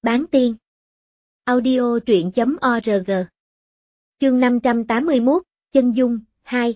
Bán tiên. Audio truyện.org. Chương 581, Chân Dung, 2.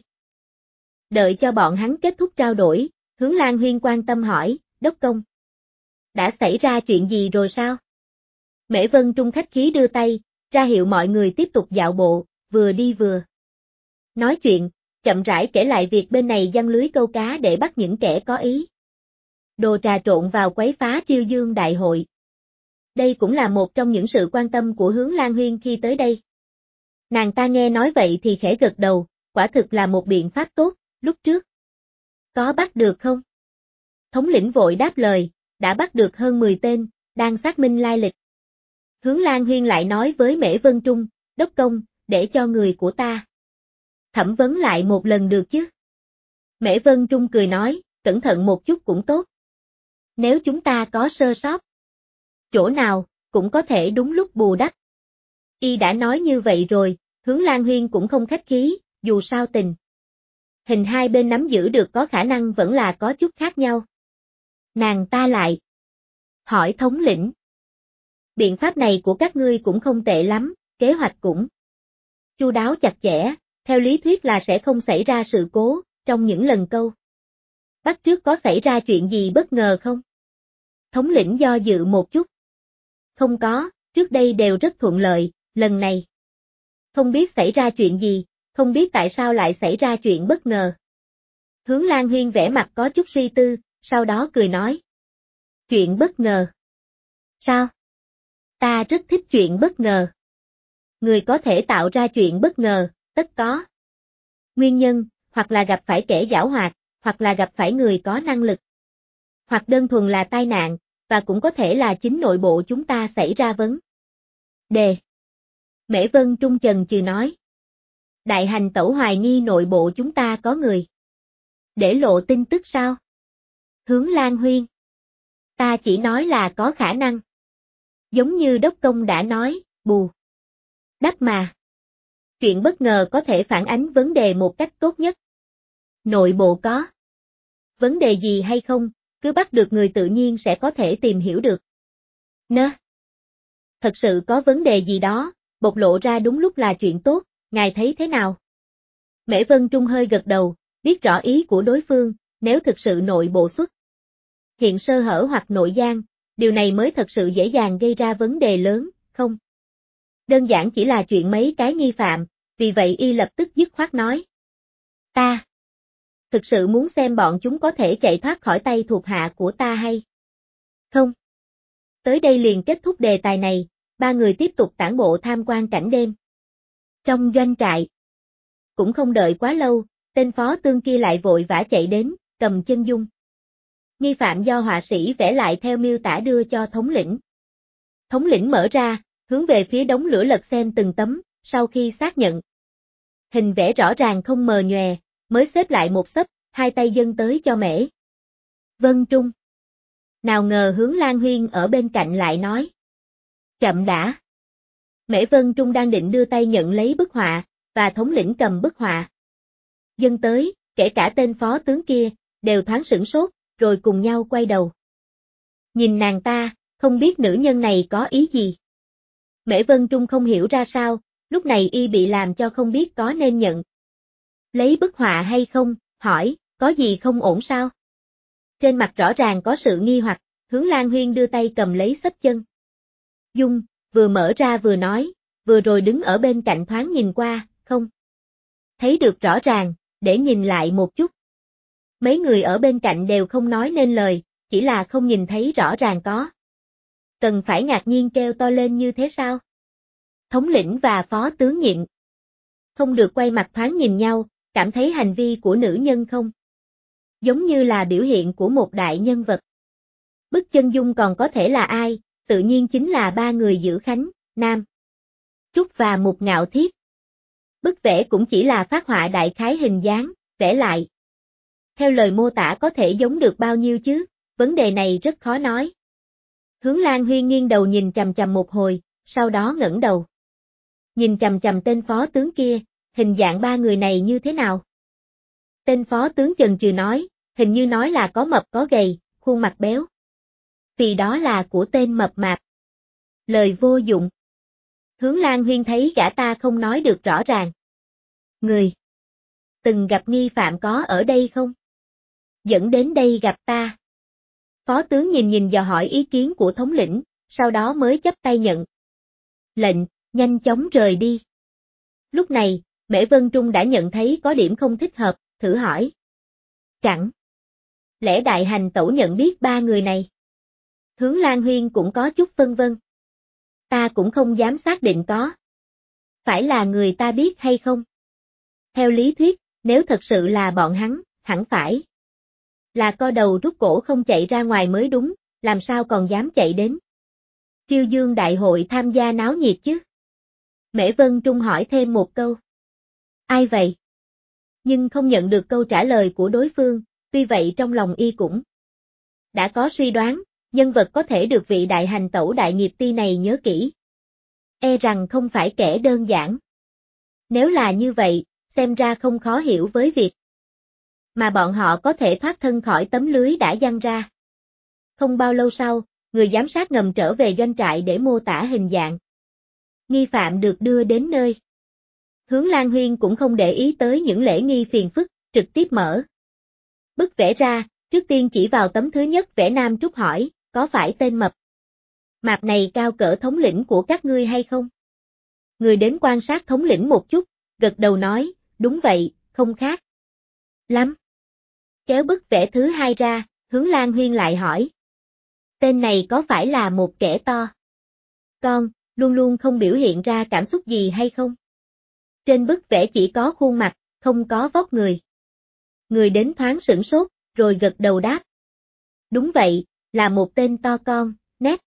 Đợi cho bọn hắn kết thúc trao đổi, Hướng Lan Huyên quan tâm hỏi, Đốc Công. Đã xảy ra chuyện gì rồi sao? Mễ Vân Trung khách khí đưa tay, ra hiệu mọi người tiếp tục dạo bộ, vừa đi vừa nói chuyện, chậm rãi kể lại việc bên này giăng lưới câu cá để bắt những kẻ có ý đồ trà trộn vào quấy phá Triêu Dương đại hội. Đây cũng là một trong những sự quan tâm của Hướng Lan Huyên khi tới đây. Nàng ta nghe nói vậy thì khẽ gật đầu, quả thực là một biện pháp tốt, lúc trước. Có bắt được không? Thống lĩnh vội đáp lời, đã bắt được hơn 10 tên, đang xác minh lai lịch. Hướng Lan Huyên lại nói với Mễ Vân Trung, Đốc Công, để cho người của ta thẩm vấn lại một lần được chứ? Mễ Vân Trung cười nói, cẩn thận một chút cũng tốt. Nếu chúng ta có sơ sót chỗ nào, cũng có thể đúng lúc bù đắp. Y đã nói như vậy rồi, Hướng Lan Huyên cũng không khách khí, dù sao tình hình hai bên nắm giữ được có khả năng vẫn là có chút khác nhau. Nàng ta lại hỏi thống lĩnh. Biện pháp này của các ngươi cũng không tệ lắm, kế hoạch cũng chu đáo chặt chẽ, theo lý thuyết là sẽ không xảy ra sự cố, trong những lần câu bắt trước có xảy ra chuyện gì bất ngờ không? Thống lĩnh do dự một chút. Không có, trước đây đều rất thuận lợi, lần này không biết xảy ra chuyện gì, không biết tại sao lại xảy ra chuyện bất ngờ. Hướng Lan Huyên vẻ mặt có chút suy tư, sau đó cười nói. Chuyện bất ngờ? Sao? Ta rất thích chuyện bất ngờ. Người có thể tạo ra chuyện bất ngờ, tất có nguyên nhân, hoặc là gặp phải kẻ giảo hoạt, hoặc là gặp phải người có năng lực, hoặc đơn thuần là tai nạn, và cũng có thể là chính nội bộ chúng ta xảy ra vấn đề. Mễ Vân Trung chần chừ nói. Đại hành tẩu hoài nghi nội bộ chúng ta có người để lộ tin tức sao? Hướng Lan Huyên. Ta chỉ nói là có khả năng. Giống như Đốc Công đã nói, bù đắp mà. Chuyện bất ngờ có thể phản ánh vấn đề một cách tốt nhất. Nội bộ có vấn đề gì hay không, cứ bắt được người tự nhiên sẽ có thể tìm hiểu được. Nơ. Thật sự có vấn đề gì đó, bộc lộ ra đúng lúc là chuyện tốt, ngài thấy thế nào? Mễ Vân Trung hơi gật đầu, biết rõ ý của đối phương, nếu thực sự nội bộ xuất hiện sơ hở hoặc nội gian, điều này mới thật sự dễ dàng gây ra vấn đề lớn, không? Đơn giản chỉ là chuyện mấy cái nghi phạm, vì vậy y lập tức dứt khoát nói. Ta thực sự muốn xem bọn chúng có thể chạy thoát khỏi tay thuộc hạ của ta hay không? Tới đây liền kết thúc đề tài này, ba người tiếp tục tản bộ tham quan cảnh đêm. Trong doanh trại, cũng không đợi quá lâu, tên phó tướng kia lại vội vã chạy đến, cầm chân dung nghi phạm do họa sĩ vẽ lại theo miêu tả đưa cho thống lĩnh. Thống lĩnh mở ra, hướng về phía đống lửa lật xem từng tấm, sau khi xác nhận hình vẽ rõ ràng không mờ nhòe, mới xếp lại một xấp, hai tay dâng tới cho Mễ Vân Trung. Nào ngờ Hướng Lan Huyên ở bên cạnh lại nói. Chậm đã. Mễ Vân Trung đang định đưa tay nhận lấy bức họa, và thống lĩnh cầm bức họa dâng tới, kể cả tên phó tướng kia, đều thoáng sửng sốt, rồi cùng nhau quay đầu. Nhìn nàng ta, không biết nữ nhân này có ý gì. Mễ Vân Trung không hiểu ra sao, lúc này y bị làm cho không biết có nên nhận lấy bức họa hay không, hỏi, có gì không ổn sao? Trên mặt rõ ràng có sự nghi hoặc, Hướng Lan Huyên đưa tay cầm lấy xấp chân dung, vừa mở ra vừa nói, vừa rồi đứng ở bên cạnh thoáng nhìn qua, không thấy được rõ ràng, để nhìn lại một chút. Mấy người ở bên cạnh đều không nói nên lời, chỉ là không nhìn thấy rõ ràng có. Cần phải ngạc nhiên kêu to lên như thế sao? Thống lĩnh và phó tướng nhịn không được quay mặt thoáng nhìn nhau, cảm thấy hành vi của nữ nhân không giống như là biểu hiện của một đại nhân vật. Bức chân dung còn có thể là ai, tự nhiên chính là ba người giữ Khánh, Nam Trúc và Mục Ngạo Thiết. Bức vẽ cũng chỉ là phác họa đại khái hình dáng, vẽ lại theo lời mô tả có thể giống được bao nhiêu chứ, vấn đề này rất khó nói. Hướng Lan Huyên nghiêng đầu nhìn chằm chằm một hồi, sau đó ngẩng đầu. Nhìn chằm chằm tên phó tướng kia, hình dạng ba người này như thế nào? Tên phó tướng chần chừ nói, hình như nói là có mập có gầy, khuôn mặt béo. Vì đó là của tên mập mạp. Lời vô dụng. Hướng Lan Huyên thấy gã ta không nói được rõ ràng. Người từng gặp nghi phạm có ở đây không? Dẫn đến đây gặp ta. Phó tướng nhìn dò hỏi ý kiến của thống lĩnh, sau đó mới chắp tay nhận lệnh, nhanh chóng rời đi. Lúc này, Mễ Vân Trung đã nhận thấy có điểm không thích hợp, thử hỏi. Chẳng lẽ đại hành tẩu nhận biết ba người này? Hướng Lan Huyên cũng có chút phân vân. Ta cũng không dám xác định có phải là người ta biết hay không. Theo lý thuyết, nếu thật sự là bọn hắn, hẳn phải là co đầu rút cổ không chạy ra ngoài mới đúng, làm sao còn dám chạy đến Chiêu Dương đại hội tham gia náo nhiệt chứ? Mễ Vân Trung hỏi thêm một câu. Ai vậy? Nhưng không nhận được câu trả lời của đối phương, tuy vậy trong lòng y cũng đã có suy đoán, nhân vật có thể được vị đại hành tẩu đại nghiệp ti này nhớ kỹ. E rằng không phải kẻ đơn giản. Nếu là như vậy, xem ra không khó hiểu với việc mà bọn họ có thể thoát thân khỏi tấm lưới đã giăng ra. Không bao lâu sau, người giám sát ngầm trở về doanh trại để mô tả hình dạng nghi phạm được đưa đến nơi. Hướng Lan Huyên cũng không để ý tới những lễ nghi phiền phức, trực tiếp mở bức vẽ ra, trước tiên chỉ vào tấm thứ nhất vẽ Nam Trúc hỏi, có phải tên mập mạp này cao cỡ thống lĩnh của các ngươi hay không? Người đến quan sát thống lĩnh một chút, gật đầu nói, đúng vậy, không khác lắm. Kéo bức vẽ thứ hai ra, Hướng Lan Huyên lại hỏi. Tên này có phải là một kẻ to con, luôn luôn không biểu hiện ra cảm xúc gì hay không? Trên bức vẽ chỉ có khuôn mặt, không có vóc người. Người đến thoáng sửng sốt, rồi gật đầu đáp. Đúng vậy, là một tên to con, nét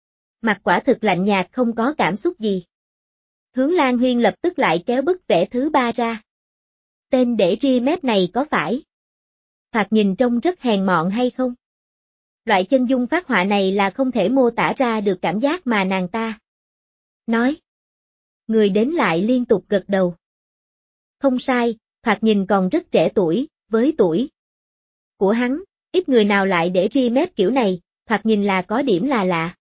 mặt quả thực lạnh nhạt không có cảm xúc gì. Hướng Lan Huyên lập tức lại kéo bức vẽ thứ ba ra. Tên để ri mép này có phải thoạt nhìn trông rất hèn mọn hay không? Loại chân dung phác họa này là không thể mô tả ra được cảm giác mà nàng ta nói. Người đến lại liên tục gật đầu. Không sai, thoạt nhìn còn rất trẻ tuổi, với tuổi của hắn, ít người nào lại để ri mép kiểu này, thoạt nhìn là có điểm là lạ.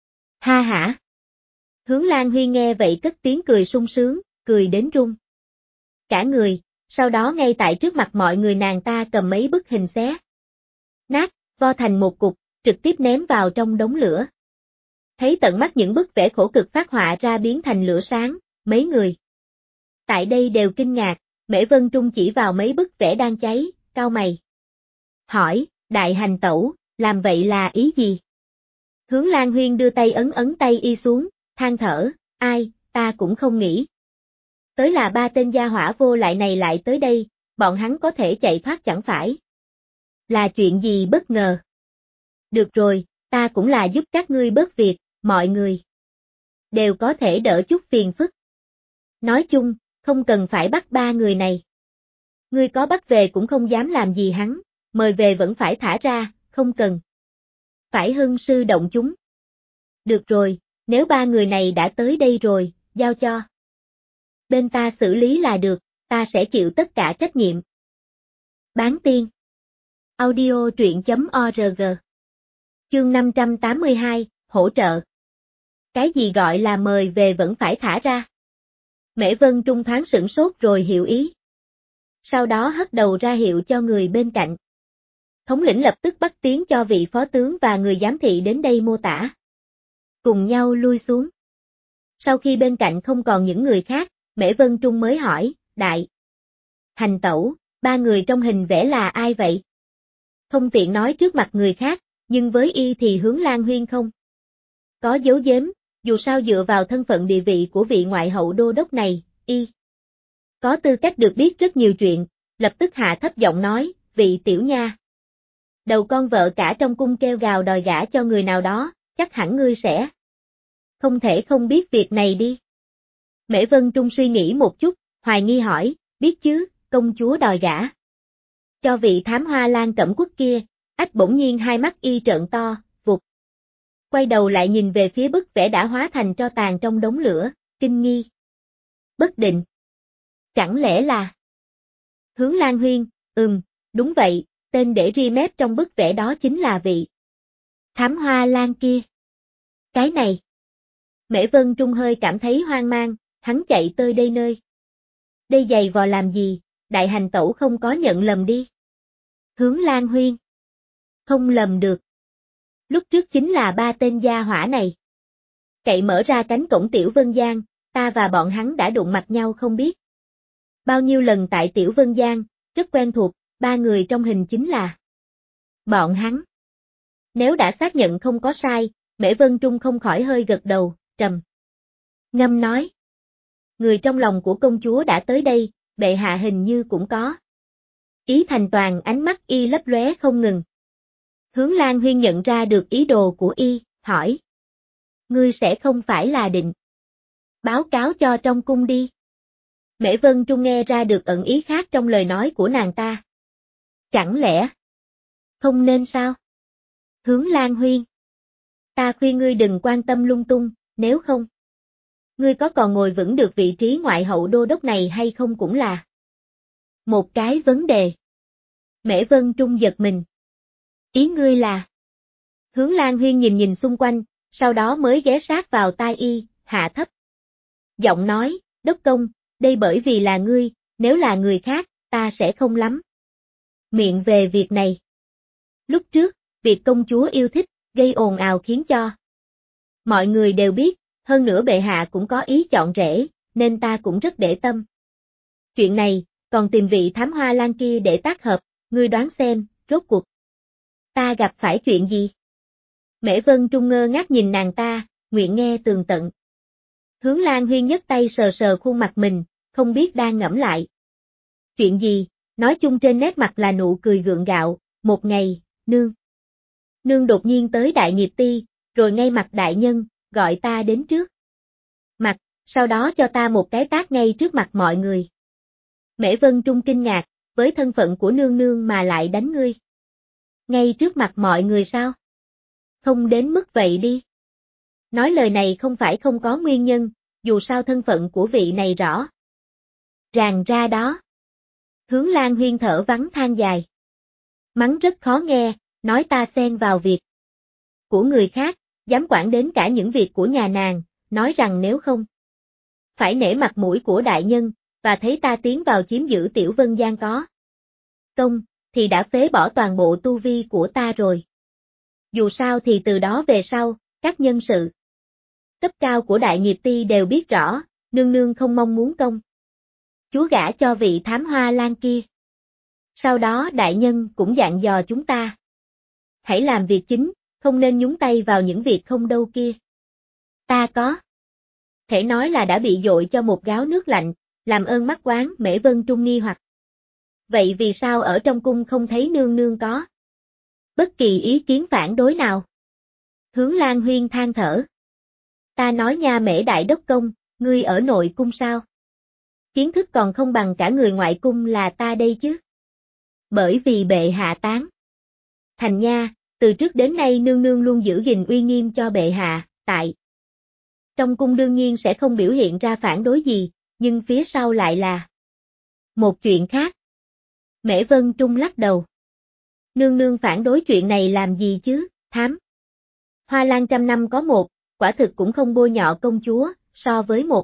Ha hả? Hướng Lan Huy nghe vậy cất tiếng cười sung sướng, cười đến run cả người, sau đó ngay tại trước mặt mọi người nàng ta cầm mấy bức hình xé nát, vo thành một cục, trực tiếp ném vào trong đống lửa. Thấy tận mắt những bức vẽ khổ cực phát họa ra biến thành lửa sáng, mấy người tại đây đều kinh ngạc, Mễ Vân Trung chỉ vào mấy bức vẽ đang cháy, cau mày. Hỏi, đại hành tẩu, làm vậy là ý gì? Hướng Lan Huyên đưa tay ấn ấn tay y xuống, than thở, ai, ta cũng không nghĩ. Tới là ba tên gia hỏa vô lại này lại tới đây, bọn hắn có thể chạy thoát chẳng phải là chuyện gì bất ngờ. Được rồi, ta cũng là giúp các ngươi bớt việc, mọi người đều có thể đỡ chút phiền phức. Nói chung, không cần phải bắt ba người này. Ngươi có bắt về cũng không dám làm gì hắn, mời về vẫn phải thả ra, không cần phải hưng sư động chúng. Được rồi, nếu ba người này đã tới đây rồi, giao cho bên ta xử lý là được, ta sẽ chịu tất cả trách nhiệm. Bán tiên. Audio truyện.org. Chương 582, hỗ trợ. Cái gì gọi là mời về vẫn phải thả ra? Mễ Vân Trung thoáng sửng sốt rồi hiểu ý. Sau đó hất đầu ra hiệu cho người bên cạnh. Thống lĩnh lập tức bắt tiếng cho vị phó tướng và người giám thị đến đây mô tả. Cùng nhau lui xuống. Sau khi bên cạnh không còn những người khác, Mễ Vân Trung mới hỏi, đại hành tẩu, ba người trong hình vẽ là ai vậy? Không tiện nói trước mặt người khác, nhưng với y thì Hướng Lan Huyên không có giấu giếm, dù sao dựa vào thân phận địa vị của vị ngoại hậu đô đốc này, y có tư cách được biết rất nhiều chuyện, lập tức hạ thấp giọng nói, vị tiểu nha. Đầu con vợ cả trong cung kêu gào đòi gả cho người nào đó, chắc hẳn ngươi sẽ không thể không biết việc này đi. Mễ Vân Trung suy nghĩ một chút, hoài nghi hỏi, biết chứ, công chúa đòi gả cho vị thám hoa lan cẩm quốc kia, ách bỗng nhiên hai mắt y trợn to, vụt. Quay đầu lại nhìn về phía bức vẽ đã hóa thành tro tàn trong đống lửa, kinh nghi bất định. Chẳng lẽ là Hướng Lan Huyên? Đúng vậy, tên để ri mép trong bức vẽ đó chính là vị thám hoa lan kia. Cái này Mễ Vân Trung hơi cảm thấy hoang mang, hắn chạy tới đây nơi. Đây giày vò làm gì, đại hành tẩu không có nhận lầm đi. Hướng Lan Huyên. Không lầm được. Lúc trước chính là ba tên gia hỏa này. Cậy mở ra cánh cổng Tiểu Vân Giang, ta và bọn hắn đã đụng mặt nhau không biết. Bao nhiêu lần tại Tiểu Vân Giang, rất quen thuộc, ba người trong hình chính là bọn hắn. Nếu đã xác nhận không có sai, Mễ Vân Trung không khỏi hơi gật đầu, trầm ngâm nói. Người trong lòng của công chúa đã tới đây, bệ hạ hình như cũng có. Ý Thành Toàn ánh mắt y lấp lóe không ngừng. Hướng Lan Huyên nhận ra được ý đồ của y, hỏi. Ngươi sẽ không phải là định báo cáo cho trong cung đi. Mễ Vân Trung nghe ra được ẩn ý khác trong lời nói của nàng ta. Chẳng lẽ không nên sao? Hướng Lan Huyên. Ta khuyên ngươi đừng quan tâm lung tung, nếu không. Ngươi có còn ngồi vững được vị trí ngoại hậu đô đốc này hay không cũng là một cái vấn đề. Mễ Vân Trung giật mình. Ý ngươi là? Hướng Lan Huyên nhìn nhìn xung quanh, sau đó mới ghé sát vào tai y, hạ thấp. Giọng nói, đốc công, đây bởi vì là ngươi, nếu là người khác, ta sẽ không lắm. Miệng về việc này. Lúc trước, việc công chúa yêu thích, gây ồn ào khiến cho mọi người đều biết, hơn nữa bệ hạ cũng có ý chọn rể, nên ta cũng rất để tâm. Chuyện này, còn tìm vị thám hoa lan kia để tác hợp, ngươi đoán xem, rốt cuộc. Ta gặp phải chuyện gì? Mễ Vân Trung ngơ ngác nhìn nàng ta, nguyện nghe tường tận. Hướng Lan Huyên nhấc tay sờ sờ khuôn mặt mình, không biết đang ngẫm lại. Chuyện gì? Nói chung trên nét mặt là nụ cười gượng gạo, một ngày, Nương đột nhiên tới Đại Nghiệp Ti, rồi ngay mặt đại nhân, gọi ta đến trước. Mặt, sau đó cho ta một cái tát ngay trước mặt mọi người. Mễ Vân Trung kinh ngạc, với thân phận của nương mà lại đánh ngươi. Ngay trước mặt mọi người sao? Không đến mức vậy đi. Nói lời này không phải không có nguyên nhân, dù sao thân phận của vị này rõ ràng ra đó. Hướng Lan Huyên thở vắng than dài. Mắng rất khó nghe, nói ta xen vào việc của người khác, dám quản đến cả những việc của nhà nàng, nói rằng nếu không phải nể mặt mũi của đại nhân, và thấy ta tiến vào chiếm giữ Tiểu Vân Giang có công, thì đã phế bỏ toàn bộ tu vi của ta rồi. Dù sao thì từ đó về sau, các nhân sự cấp cao của Đại Nghiệp Ti đều biết rõ, nương không mong muốn công chúa gả cho vị thám hoa lan kia. Sau đó đại nhân cũng dặn dò chúng ta. Hãy làm việc chính, không nên nhúng tay vào những việc không đâu kia. Ta có thể nói là đã bị dội cho một gáo nước lạnh, làm ơn mắc oán. Mễ Vân Trung nghi hoặc. Vậy vì sao ở trong cung không thấy nương có bất kỳ ý kiến phản đối nào? Hướng Lan Huyên than thở. Ta nói nha Mễ Đại Đốc Công, ngươi ở nội cung sao? Kiến thức còn không bằng cả người ngoại cung là ta đây chứ. Bởi vì bệ hạ tán thành nha, từ trước đến nay nương luôn giữ gìn uy nghiêm cho bệ hạ, tại trong cung đương nhiên sẽ không biểu hiện ra phản đối gì, nhưng phía sau lại là một chuyện khác. Mễ Vân Trung lắc đầu. Nương phản đối chuyện này làm gì chứ, thám hoa lan trăm năm có một, quả thực cũng không bôi nhọ công chúa, so với một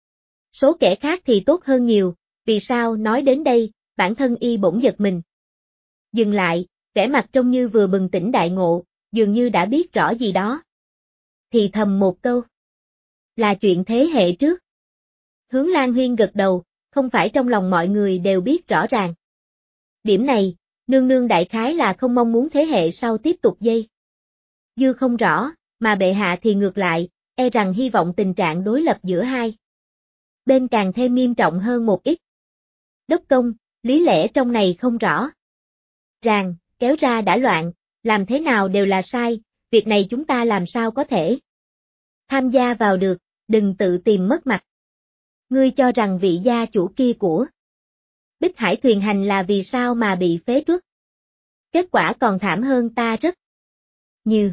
số kẻ khác thì tốt hơn nhiều, vì sao? Nói đến đây, bản thân y bỗng giật mình. Dừng lại, vẻ mặt trông như vừa bừng tỉnh đại ngộ, dường như đã biết rõ gì đó. Thì thầm một câu. Là chuyện thế hệ trước. Hướng Lan Huyên gật đầu, không phải trong lòng mọi người đều biết rõ ràng. Điểm này, nương đại khái là không mong muốn thế hệ sau tiếp tục dây dưa không rõ, mà bệ hạ thì ngược lại, e rằng hy vọng tình trạng đối lập giữa hai bên càng thêm nghiêm trọng hơn một ít. Đốc công, lý lẽ trong này không rõ ràng, kéo ra đã loạn, làm thế nào đều là sai, việc này chúng ta làm sao có thể tham gia vào được, đừng tự tìm mất mặt. Ngươi cho rằng vị gia chủ kia của Bích Hải Thuyền Hành là vì sao mà bị phế truất? Kết quả còn thảm hơn ta rất nhiều.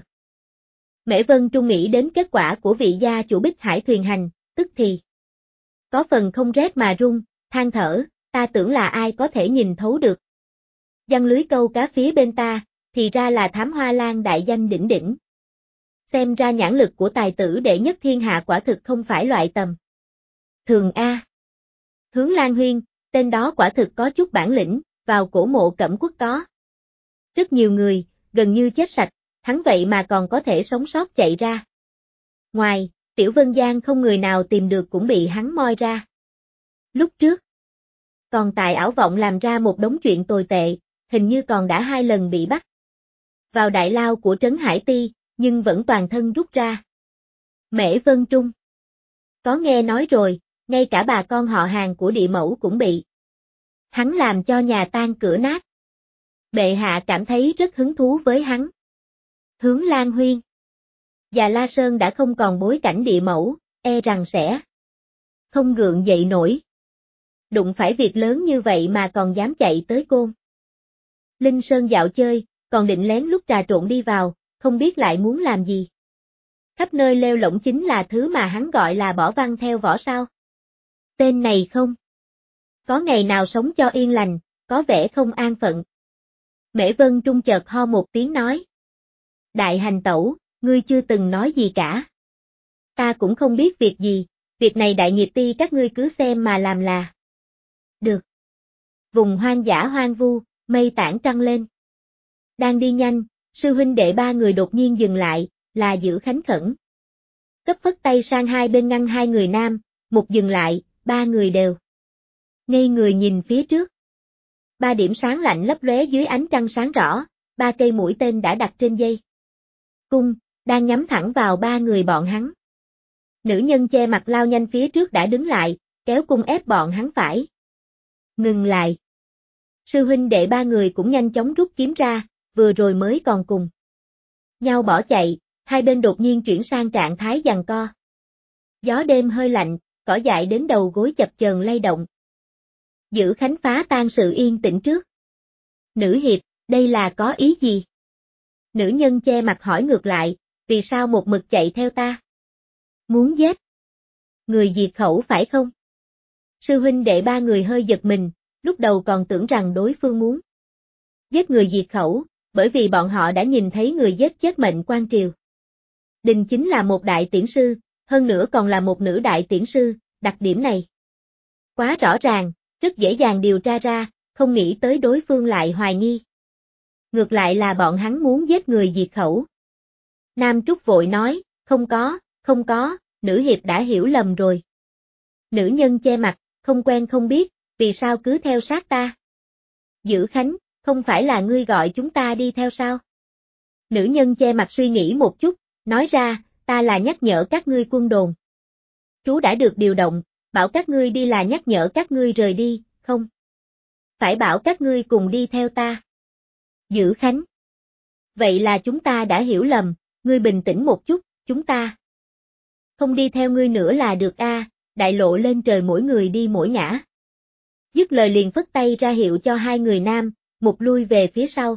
Mễ Vân Trung nghĩ đến kết quả của vị gia chủ Bích Hải Thuyền Hành, tức thì có phần không rét mà run, than thở, ta tưởng là ai có thể nhìn thấu được giăng lưới câu cá phía bên ta, thì ra là thám hoa lan đại danh đỉnh đỉnh. Xem ra nhãn lực của tài tử đệ nhất thiên hạ quả thực không phải loại tầm thường a. Hướng Lan Huyên, tên đó quả thực có chút bản lĩnh, vào cổ mộ Cẩm Quốc có. Rất nhiều người, gần như chết sạch, hắn vậy mà còn có thể sống sót chạy ra. Ngoài, Tiểu Vân Giang không người nào tìm được cũng bị hắn moi ra. Lúc trước, còn tại ảo vọng làm ra một đống chuyện tồi tệ, hình như còn đã 2 lần bị bắt. Vào đại lao của Trấn Hải Ti, nhưng vẫn toàn thân rút ra. Mễ Vân Trung. Có nghe nói rồi, ngay cả bà con họ hàng của địa mẫu cũng bị. Hắn làm cho nhà tan cửa nát. Bệ hạ cảm thấy rất hứng thú với hắn. Hướng Lan Huyên. Và La Sơn đã không còn bối cảnh địa mẫu, e rằng sẽ không gượng dậy nổi. Đụng phải việc lớn như vậy mà còn dám chạy tới Côn Linh Sơn dạo chơi, còn định lén lút trà trộn đi vào, không biết lại muốn làm gì. Khắp nơi lêu lổng chính là thứ mà hắn gọi là bỏ văn theo võ sao. Tên này không có ngày nào sống cho yên lành, có vẻ không an phận. Mễ Vân Trung chợt ho một tiếng nói. Đại hành tẩu, ngươi chưa từng nói gì cả. Ta cũng không biết việc gì, việc này đại nghiệp ti các ngươi cứ xem mà làm là được. Vùng hoang dã hoang vu, mây tản trăng lên. Đang đi nhanh, sư huynh đệ 3 người đột nhiên dừng lại, là Giữ Khánh khẩn. Cấp phất tay sang hai bên ngăn 2 người nam, một dừng lại, 3 người đều ngây người nhìn phía trước. 3 điểm sáng lạnh lấp lóe dưới ánh trăng sáng rõ, 3 cây mũi tên đã đặt trên dây cung, đang nhắm thẳng vào 3 người bọn hắn. Nữ nhân che mặt lao nhanh phía trước đã đứng lại, kéo cung ép bọn hắn phải ngừng lại. Sư huynh đệ 3 người cũng nhanh chóng rút kiếm ra, vừa rồi mới còn cùng nhau bỏ chạy, hai bên đột nhiên chuyển sang trạng thái giằng co. Gió đêm hơi lạnh, cỏ dại đến đầu gối chập chờn lay động. Giữ Khánh phá tan sự yên tĩnh trước. Nữ hiệp, đây là có ý gì? Nữ nhân che mặt hỏi ngược lại, vì sao một mực chạy theo ta? Muốn giết người diệt khẩu phải không? Sư huynh đệ 3 người hơi giật mình, lúc đầu còn tưởng rằng đối phương muốn giết người diệt khẩu, bởi vì bọn họ đã nhìn thấy người giết chết mệnh quan triều. Đình chính là một đại tiễn sư, hơn nữa còn là một nữ đại tiễn sư, đặc điểm này quá rõ ràng, rất dễ dàng điều tra ra, không nghĩ tới đối phương lại hoài nghi. Ngược lại là bọn hắn muốn giết người diệt khẩu. Nam Trúc vội nói, không có, nữ hiệp đã hiểu lầm rồi. Nữ nhân che mặt, không quen không biết, vì sao cứ theo sát ta? Giữ Khánh, không phải là ngươi gọi chúng ta đi theo sao? Nữ nhân che mặt suy nghĩ một chút, nói ra, ta là nhắc nhở các ngươi quân đồn. Chú đã được điều động, bảo các ngươi đi là nhắc nhở các ngươi rời đi, không? Phải bảo các ngươi cùng đi theo ta. Giữ Khánh. Vậy là chúng ta đã hiểu lầm, ngươi bình tĩnh một chút, chúng ta không đi theo ngươi nữa là được a. Đại lộ lên trời mỗi người đi mỗi ngã. Dứt lời liền phất tay ra hiệu cho 2 người nam, một lui về phía sau.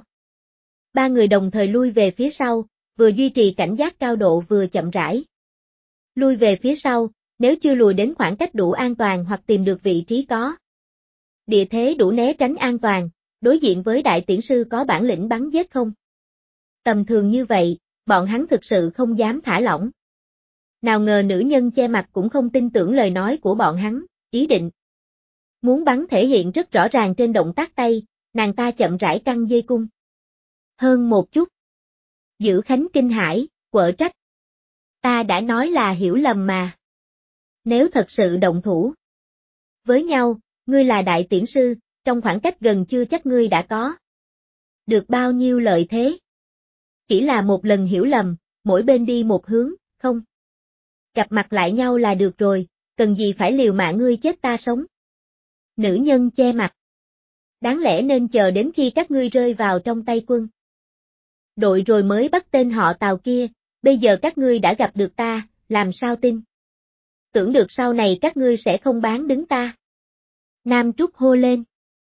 3 người đồng thời lui về phía sau, vừa duy trì cảnh giác cao độ vừa chậm rãi lui về phía sau, nếu chưa lùi đến khoảng cách đủ an toàn hoặc tìm được vị trí có địa thế đủ né tránh an toàn, đối diện với đại tiễn sư có bản lĩnh bắn giết không? Tầm thường như vậy, bọn hắn thực sự không dám thả lỏng. Nào ngờ nữ nhân che mặt cũng không tin tưởng lời nói của bọn hắn, ý định muốn bắn thể hiện rất rõ ràng trên động tác tay, nàng ta chậm rãi căng dây cung. Hơn một chút. Giữ Khánh kinh hãi, quở trách. Ta đã nói là hiểu lầm mà. Nếu thật sự động thủ với nhau, ngươi là đại tiễn sư, trong khoảng cách gần chưa chắc ngươi đã có được bao nhiêu lợi thế. Chỉ là một lần hiểu lầm, mỗi bên đi một hướng, không gặp mặt lại nhau là được rồi, cần gì phải liều mạng ngươi chết ta sống. Nữ nhân che mặt. Đáng lẽ nên chờ đến khi các ngươi rơi vào trong tay quân đội rồi mới bắt tên họ Tào kia, bây giờ các ngươi đã gặp được ta, làm sao tin? Tưởng được sau này các ngươi sẽ không bán đứng ta. Nam Trúc hô lên.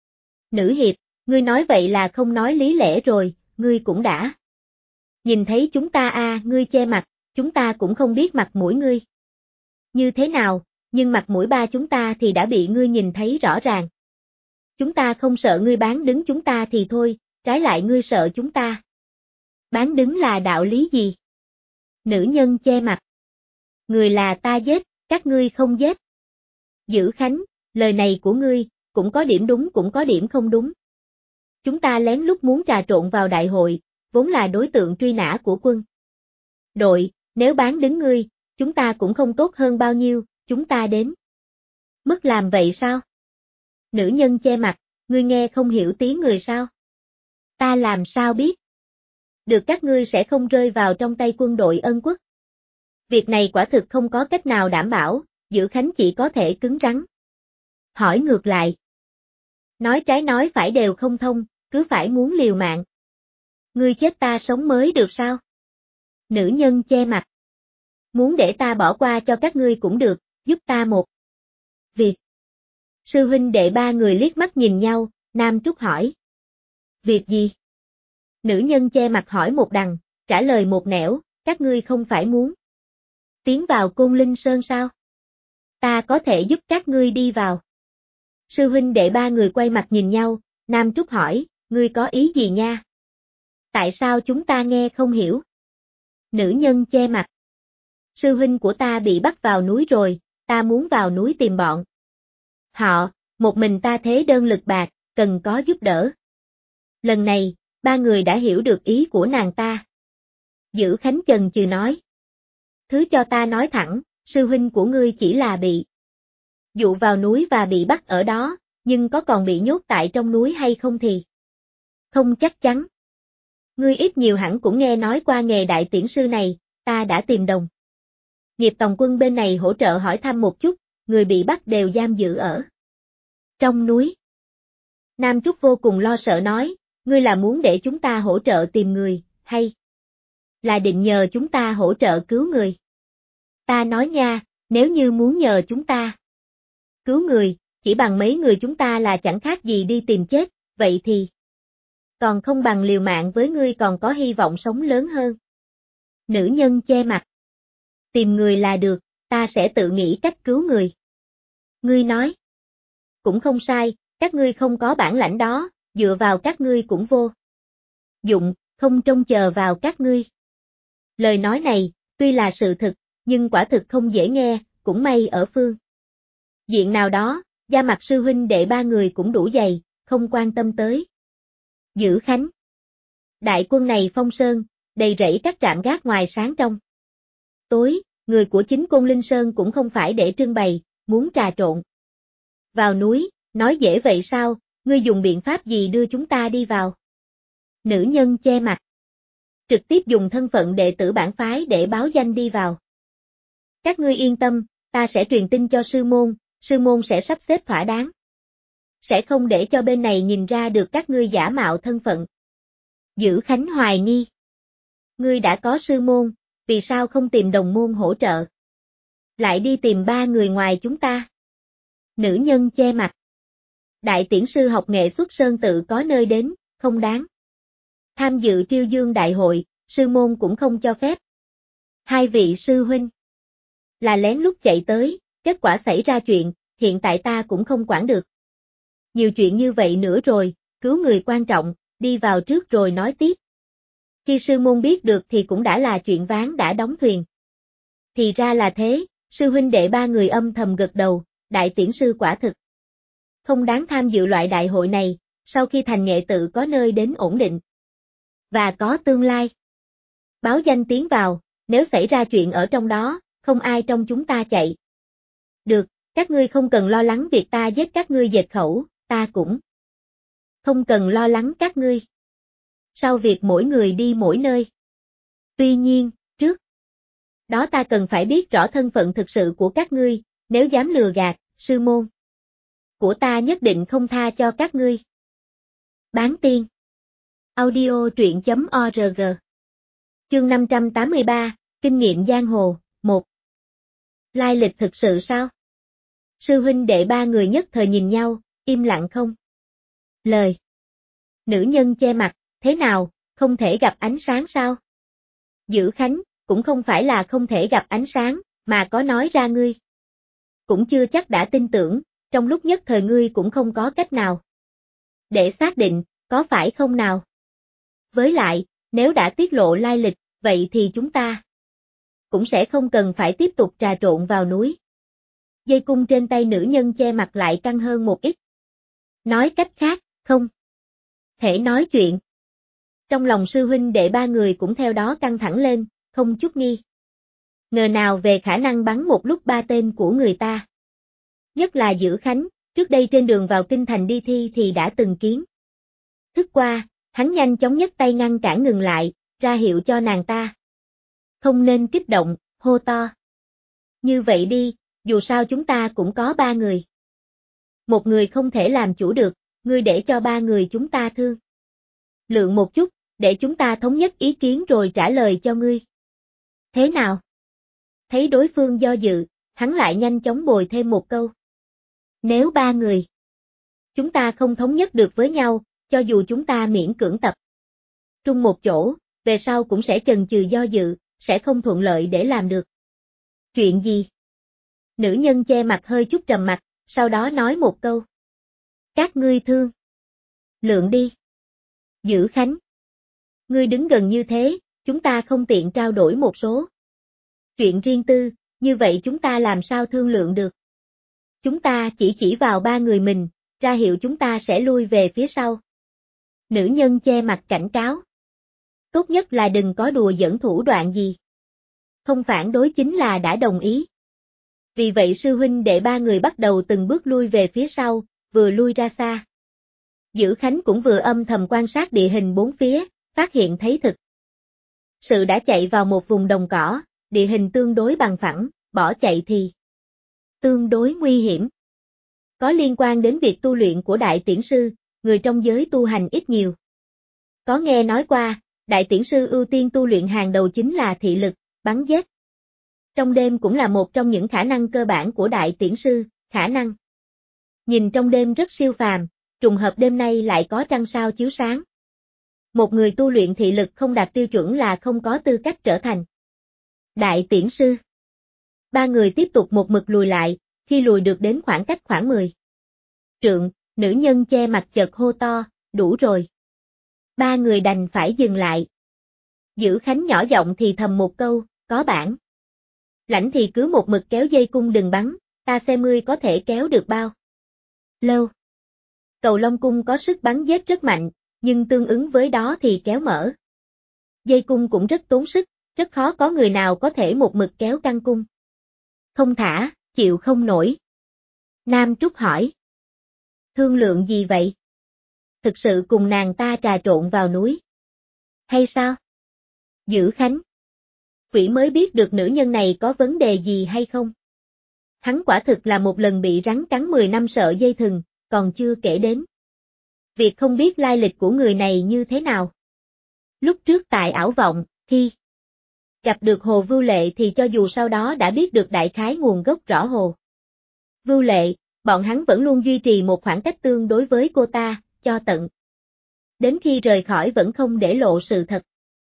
Nữ hiệp, ngươi nói vậy là không nói lý lẽ rồi, ngươi cũng đã nhìn thấy chúng ta ngươi che mặt, chúng ta cũng không biết mặt mũi ngươi như thế nào, nhưng mặt mũi 3 chúng ta thì đã bị ngươi nhìn thấy rõ ràng. Chúng ta không sợ ngươi bán đứng chúng ta thì thôi, trái lại ngươi sợ chúng ta. Bán đứng là đạo lý gì? Nữ nhân che mặt. Người là ta giết, các ngươi không giết. Dữ Khánh, lời này của ngươi, cũng có điểm đúng cũng có điểm không đúng. Chúng ta lén lút muốn trà trộn vào đại hội, vốn là đối tượng truy nã của quân đội, nếu bán đứng ngươi, chúng ta cũng không tốt hơn bao nhiêu, chúng ta đến. Mất làm vậy sao? Nữ nhân che mặt, ngươi nghe không hiểu tiếng người sao? Ta làm sao biết? Được các ngươi sẽ không rơi vào trong tay quân đội Ân Quốc. Việc này quả thực không có cách nào đảm bảo, Dữ Khánh chỉ có thể cứng rắn. Hỏi ngược lại. Nói trái nói phải đều không thông, cứ phải muốn liều mạng. Ngươi chết ta sống mới được sao? Nữ nhân che mặt. Muốn để ta bỏ qua cho các ngươi cũng được, giúp ta một việc. Sư huynh đệ ba người liếc mắt nhìn nhau, Nam Trúc hỏi. Việc gì? Nữ nhân che mặt hỏi một đằng, trả lời một nẻo, các ngươi không phải muốn tiến vào Côn Linh Sơn sao? Ta có thể giúp các ngươi đi vào. Sư huynh đệ ba người quay mặt nhìn nhau, Nam Trúc hỏi, ngươi có ý gì nha? Tại sao chúng ta nghe không hiểu? Nữ nhân che mặt. Sư huynh của ta bị bắt vào núi rồi, ta muốn vào núi tìm bọn họ, một mình ta thế đơn lực bạc, cần có giúp đỡ. Lần này, ba người đã hiểu được ý của nàng ta. Dữ Khánh chần chừ nói. Thứ cho ta nói thẳng, sư huynh của ngươi chỉ là bị dụ vào núi và bị bắt ở đó, nhưng có còn bị nhốt tại trong núi hay không thì không chắc chắn. Ngươi ít nhiều hẳn cũng nghe nói qua nghề đại tiễn sư này, ta đã tìm đồng nghiệp tòng quân bên này hỗ trợ hỏi thăm một chút, người bị bắt đều giam giữ ở trong núi. Nam Trúc vô cùng lo sợ nói, ngươi là muốn để chúng ta hỗ trợ tìm người, hay là định nhờ chúng ta hỗ trợ cứu người? Ta nói nha, nếu như muốn nhờ chúng ta cứu người, chỉ bằng mấy người chúng ta là chẳng khác gì đi tìm chết, vậy thì còn không bằng liều mạng với ngươi còn có hy vọng sống lớn hơn. Nữ nhân che mặt. Tìm người là được, ta sẽ tự nghĩ cách cứu người. Ngươi nói. Cũng không sai, các ngươi không có bản lãnh đó, dựa vào các ngươi cũng vô dụng, không trông chờ vào các ngươi. Lời nói này, tuy là sự thực, nhưng quả thực không dễ nghe, cũng may ở phương diện nào đó, da mặt sư huynh đệ ba người cũng đủ dày, không quan tâm tới. Dữ Khánh. Đại quân này phong sơn, đầy rẫy các trạm gác ngoài sáng trong tối, người của chính Côn Linh Sơn cũng không phải để trưng bày, muốn trà trộn vào núi, nói dễ vậy sao, ngươi dùng biện pháp gì đưa chúng ta đi vào? Nữ nhân che mặt. Trực tiếp dùng thân phận đệ tử bản phái để báo danh đi vào. Các ngươi yên tâm, ta sẽ truyền tin cho sư môn sẽ sắp xếp thỏa đáng. Sẽ không để cho bên này nhìn ra được các ngươi giả mạo thân phận. Dữ Khánh hoài nghi. Ngươi đã có sư môn, vì sao không tìm đồng môn hỗ trợ? Lại đi tìm ba người ngoài chúng ta. Nữ nhân che mặt. Đại tiễn sư học nghệ xuất sơn tự có nơi đến, không đáng. Tham dự triêu dương đại hội, sư môn cũng không cho phép. Hai vị sư huynh là lén lút chạy tới, kết quả xảy ra chuyện, hiện tại ta cũng không quản được. Nhiều chuyện như vậy nữa rồi, cứu người quan trọng, đi vào trước rồi nói tiếp. Khi sư môn biết được thì cũng đã là chuyện ván đã đóng thuyền. Thì ra là thế, sư huynh đệ ba người âm thầm gật đầu, đại tiễn sư quả thực không đáng tham dự loại đại hội này, sau khi thành nghệ tự có nơi đến ổn định và có tương lai. Báo danh tiến vào, nếu xảy ra chuyện ở trong đó, không ai trong chúng ta chạy được, các ngươi không cần lo lắng việc ta giết các ngươi dệt khẩu, ta cũng không cần lo lắng các ngươi. Sau việc mỗi người đi mỗi nơi. Tuy nhiên, trước đó ta cần phải biết rõ thân phận thực sự của các ngươi, nếu dám lừa gạt, sư môn của ta nhất định không tha cho các ngươi. Bán tiên. Audio truyện.org. Chương 583, Kinh nghiệm giang hồ, 1. Lai lịch thực sự sao? Sư huynh đệ ba người nhất thời nhìn nhau, im lặng không lời. Nữ nhân che mặt, thế nào, không thể gặp ánh sáng sao? Dữ Khánh, cũng không phải là không thể gặp ánh sáng, mà có nói ra ngươi cũng chưa chắc đã tin tưởng, trong lúc nhất thời ngươi cũng không có cách nào để xác định, có phải không nào? Với lại, nếu đã tiết lộ lai lịch, vậy thì chúng ta cũng sẽ không cần phải tiếp tục trà trộn vào núi. Dây cung trên tay nữ nhân che mặt lại căng hơn một ít. Nói cách khác, không thể nói chuyện. Trong lòng sư huynh đệ ba người cũng theo đó căng thẳng lên, không chút nghi ngờ nào về khả năng bắn một lúc ba tên của người ta. Nhất là Dữ Khánh, trước đây trên đường vào kinh thành đi thi thì đã từng kiến thức qua, hắn nhanh chóng nhấc tay ngăn cản ngừng lại, ra hiệu cho nàng ta. Không nên kích động, hô to. Như vậy đi, dù sao chúng ta cũng có ba người. Một người không thể làm chủ được, ngươi để cho ba người chúng ta thương lượng một chút, để chúng ta thống nhất ý kiến rồi trả lời cho ngươi. Thế nào? Thấy đối phương do dự, hắn lại nhanh chóng bồi thêm một câu. Nếu ba người chúng ta không thống nhất được với nhau, cho dù chúng ta miễn cưỡng tập trung một chỗ, về sau cũng sẽ chần chừ do dự, sẽ không thuận lợi để làm được. Chuyện gì? Nữ nhân che mặt hơi chút trầm mặt, sau đó nói một câu. Các ngươi thương lượng đi. Dữ Khánh. Ngươi đứng gần như thế, chúng ta không tiện trao đổi một số chuyện riêng tư, như vậy chúng ta làm sao thương lượng được? Chúng ta chỉ vào ba người mình, ra hiệu chúng ta sẽ lui về phía sau. Nữ nhân che mặt cảnh cáo. Tốt nhất là đừng có đùa giỡn thủ đoạn gì. Không phản đối chính là đã đồng ý. Vì vậy sư huynh đệ ba người bắt đầu từng bước lui về phía sau, vừa lui ra xa. Dữ Khánh cũng vừa âm thầm quan sát địa hình bốn phía, phát hiện thấy thực sự đã chạy vào một vùng đồng cỏ, địa hình tương đối bằng phẳng, bỏ chạy thì tương đối nguy hiểm. Có liên quan đến việc tu luyện của đại tiễn sư, người trong giới tu hành ít nhiều. Có nghe nói qua, đại tiễn sư ưu tiên tu luyện hàng đầu chính là thị lực, bắn giết. Trong đêm cũng là một trong những khả năng cơ bản của đại tiễn sư, khả năng nhìn trong đêm rất siêu phàm, trùng hợp đêm nay lại có trăng sao chiếu sáng. Một người tu luyện thị lực không đạt tiêu chuẩn là không có tư cách trở thành đại tiễn sư. Ba người tiếp tục một mực lùi lại, khi lùi được đến khoảng cách khoảng 10 trượng, nữ nhân che mặt chợt hô to, đủ rồi. Ba người đành phải dừng lại. Dữ Khánh nhỏ giọng thì thầm một câu, có bản lãnh thì cứ một mực kéo dây cung đừng bắn, ta xem ngươi có thể kéo được bao lâu. Cầu Long cung có sức bắn giết rất mạnh, nhưng tương ứng với đó thì kéo mở dây cung cũng rất tốn sức, rất khó có người nào có thể một mực kéo căng cung không thả, chịu không nổi. Nam Trúc hỏi. Thương lượng gì vậy? Thực sự cùng nàng ta trà trộn vào núi. Hay sao? Dữ Khánh. Quỷ mới biết được nữ nhân này có vấn đề gì hay không. Hắn quả thực là một lần bị rắn cắn 10 năm sợ dây thừng, còn chưa kể đến việc không biết lai lịch của người này như thế nào. Lúc trước tại ảo vọng, khi gặp được Hồ Vưu Lệ thì cho dù sau đó đã biết được đại khái nguồn gốc rõ Hồ Vưu Lệ, bọn hắn vẫn luôn duy trì một khoảng cách tương đối với cô ta, cho tận đến khi rời khỏi vẫn không để lộ sự thật.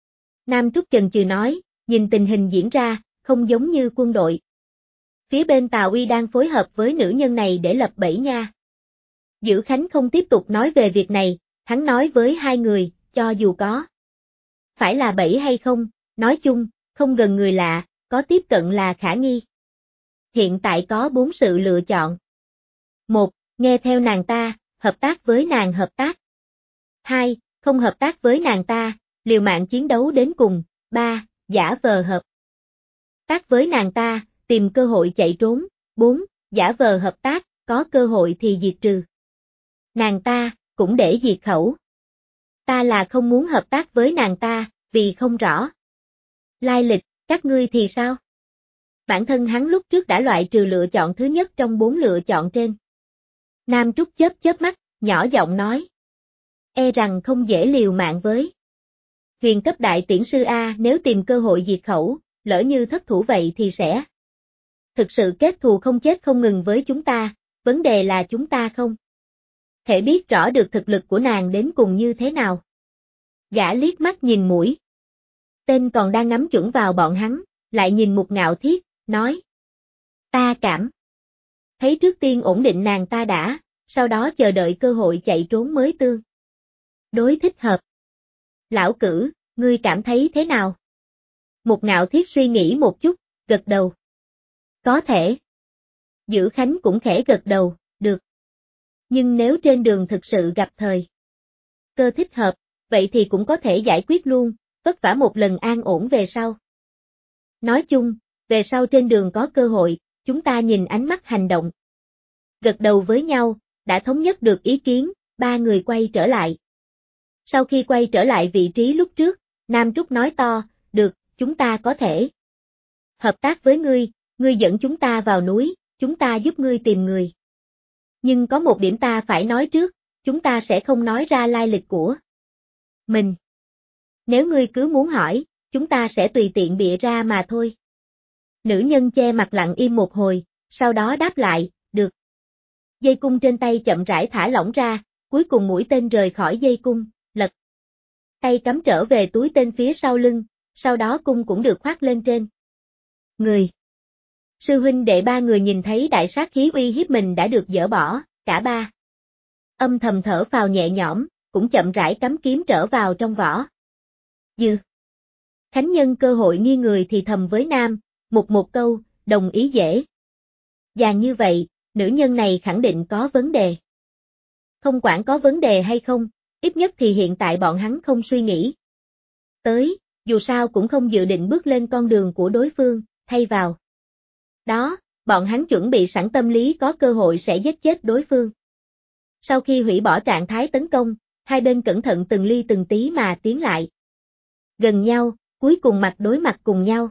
Nam Trúc chần chừ nói, nhìn tình hình diễn ra, không giống như quân đội. Phía bên Tào Uy đang phối hợp với nữ nhân này để lập bẫy nha. Dữ Khánh không tiếp tục nói về việc này, hắn nói với hai người, cho dù có phải là bẫy hay không, nói chung, không gần người lạ, có tiếp cận là khả nghi. Hiện tại có 4 sự lựa chọn. 1. Nghe theo nàng ta, hợp tác với nàng hợp tác. 2. Không hợp tác với nàng ta, liều mạng chiến đấu đến cùng. 3. Giả vờ hợp tác với nàng ta, tìm cơ hội chạy trốn. 4. Giả vờ hợp tác, có cơ hội thì diệt trừ nàng ta, cũng để diệt khẩu. Ta là không muốn hợp tác với nàng ta, vì không rõ lai lịch, các ngươi thì sao? Bản thân hắn lúc trước đã loại trừ lựa chọn thứ nhất trong 4 lựa chọn trên. Nam Trúc chớp mắt, nhỏ giọng nói. E rằng không dễ liều mạng với huyền cấp đại tiễn sư A, nếu tìm cơ hội diệt khẩu, lỡ như thất thủ vậy thì sẽ thực sự kết thù không chết không ngừng với chúng ta, vấn đề là chúng ta không thể biết rõ được thực lực của nàng đến cùng như thế nào. Gã liếc mắt nhìn mũi tên còn đang ngắm chuẩn vào bọn hắn, lại nhìn Mục Ngạo Thiết, nói. Ta cảm thấy trước tiên ổn định nàng ta đã, sau đó chờ đợi cơ hội chạy trốn mới tương đối thích hợp. Lão Cử, ngươi cảm thấy thế nào? Mục Ngạo Thiết suy nghĩ một chút, gật đầu. Có thể. Dữ Khánh cũng khẽ gật đầu, được. Nhưng nếu trên đường thực sự gặp thời cơ thích hợp, vậy thì cũng có thể giải quyết luôn, vất vả một lần an ổn về sau. Nói chung, về sau trên đường có cơ hội, chúng ta nhìn ánh mắt hành động. Gật đầu với nhau, đã thống nhất được ý kiến, ba người quay trở lại. Sau khi quay trở lại vị trí lúc trước, Nam Trúc nói to, được, chúng ta có thể hợp tác với ngươi dẫn chúng ta vào núi, chúng ta giúp ngươi tìm người. Nhưng có một điểm ta phải nói trước, chúng ta sẽ không nói ra lai lịch của mình. Nếu ngươi cứ muốn hỏi, chúng ta sẽ tùy tiện bịa ra mà thôi. Nữ nhân che mặt lặng im một hồi, sau đó đáp lại, được. Dây cung trên tay chậm rãi thả lỏng ra, cuối cùng mũi tên rời khỏi dây cung, lật. Tay cắm trở về túi tên phía sau lưng, sau đó cung cũng được khoác lên trên người. Sư huynh đệ ba người nhìn thấy đại sát khí uy hiếp mình đã được dỡ bỏ, cả ba âm thầm thở phào nhẹ nhõm, cũng chậm rãi cắm kiếm trở vào trong vỏ. Dư Khánh nhân cơ hội nghi người thì thầm với Nam, một câu, đồng ý dễ dàng như vậy, nữ nhân này khẳng định có vấn đề. Không quản có vấn đề hay không, ít nhất thì hiện tại bọn hắn không suy nghĩ tới, dù sao cũng không dự định bước lên con đường của đối phương, thay vào đó, bọn hắn chuẩn bị sẵn tâm lý có cơ hội sẽ giết chết đối phương. Sau khi hủy bỏ trạng thái tấn công, hai bên cẩn thận từng ly từng tí mà tiến lại gần nhau, cuối cùng mặt đối mặt cùng nhau.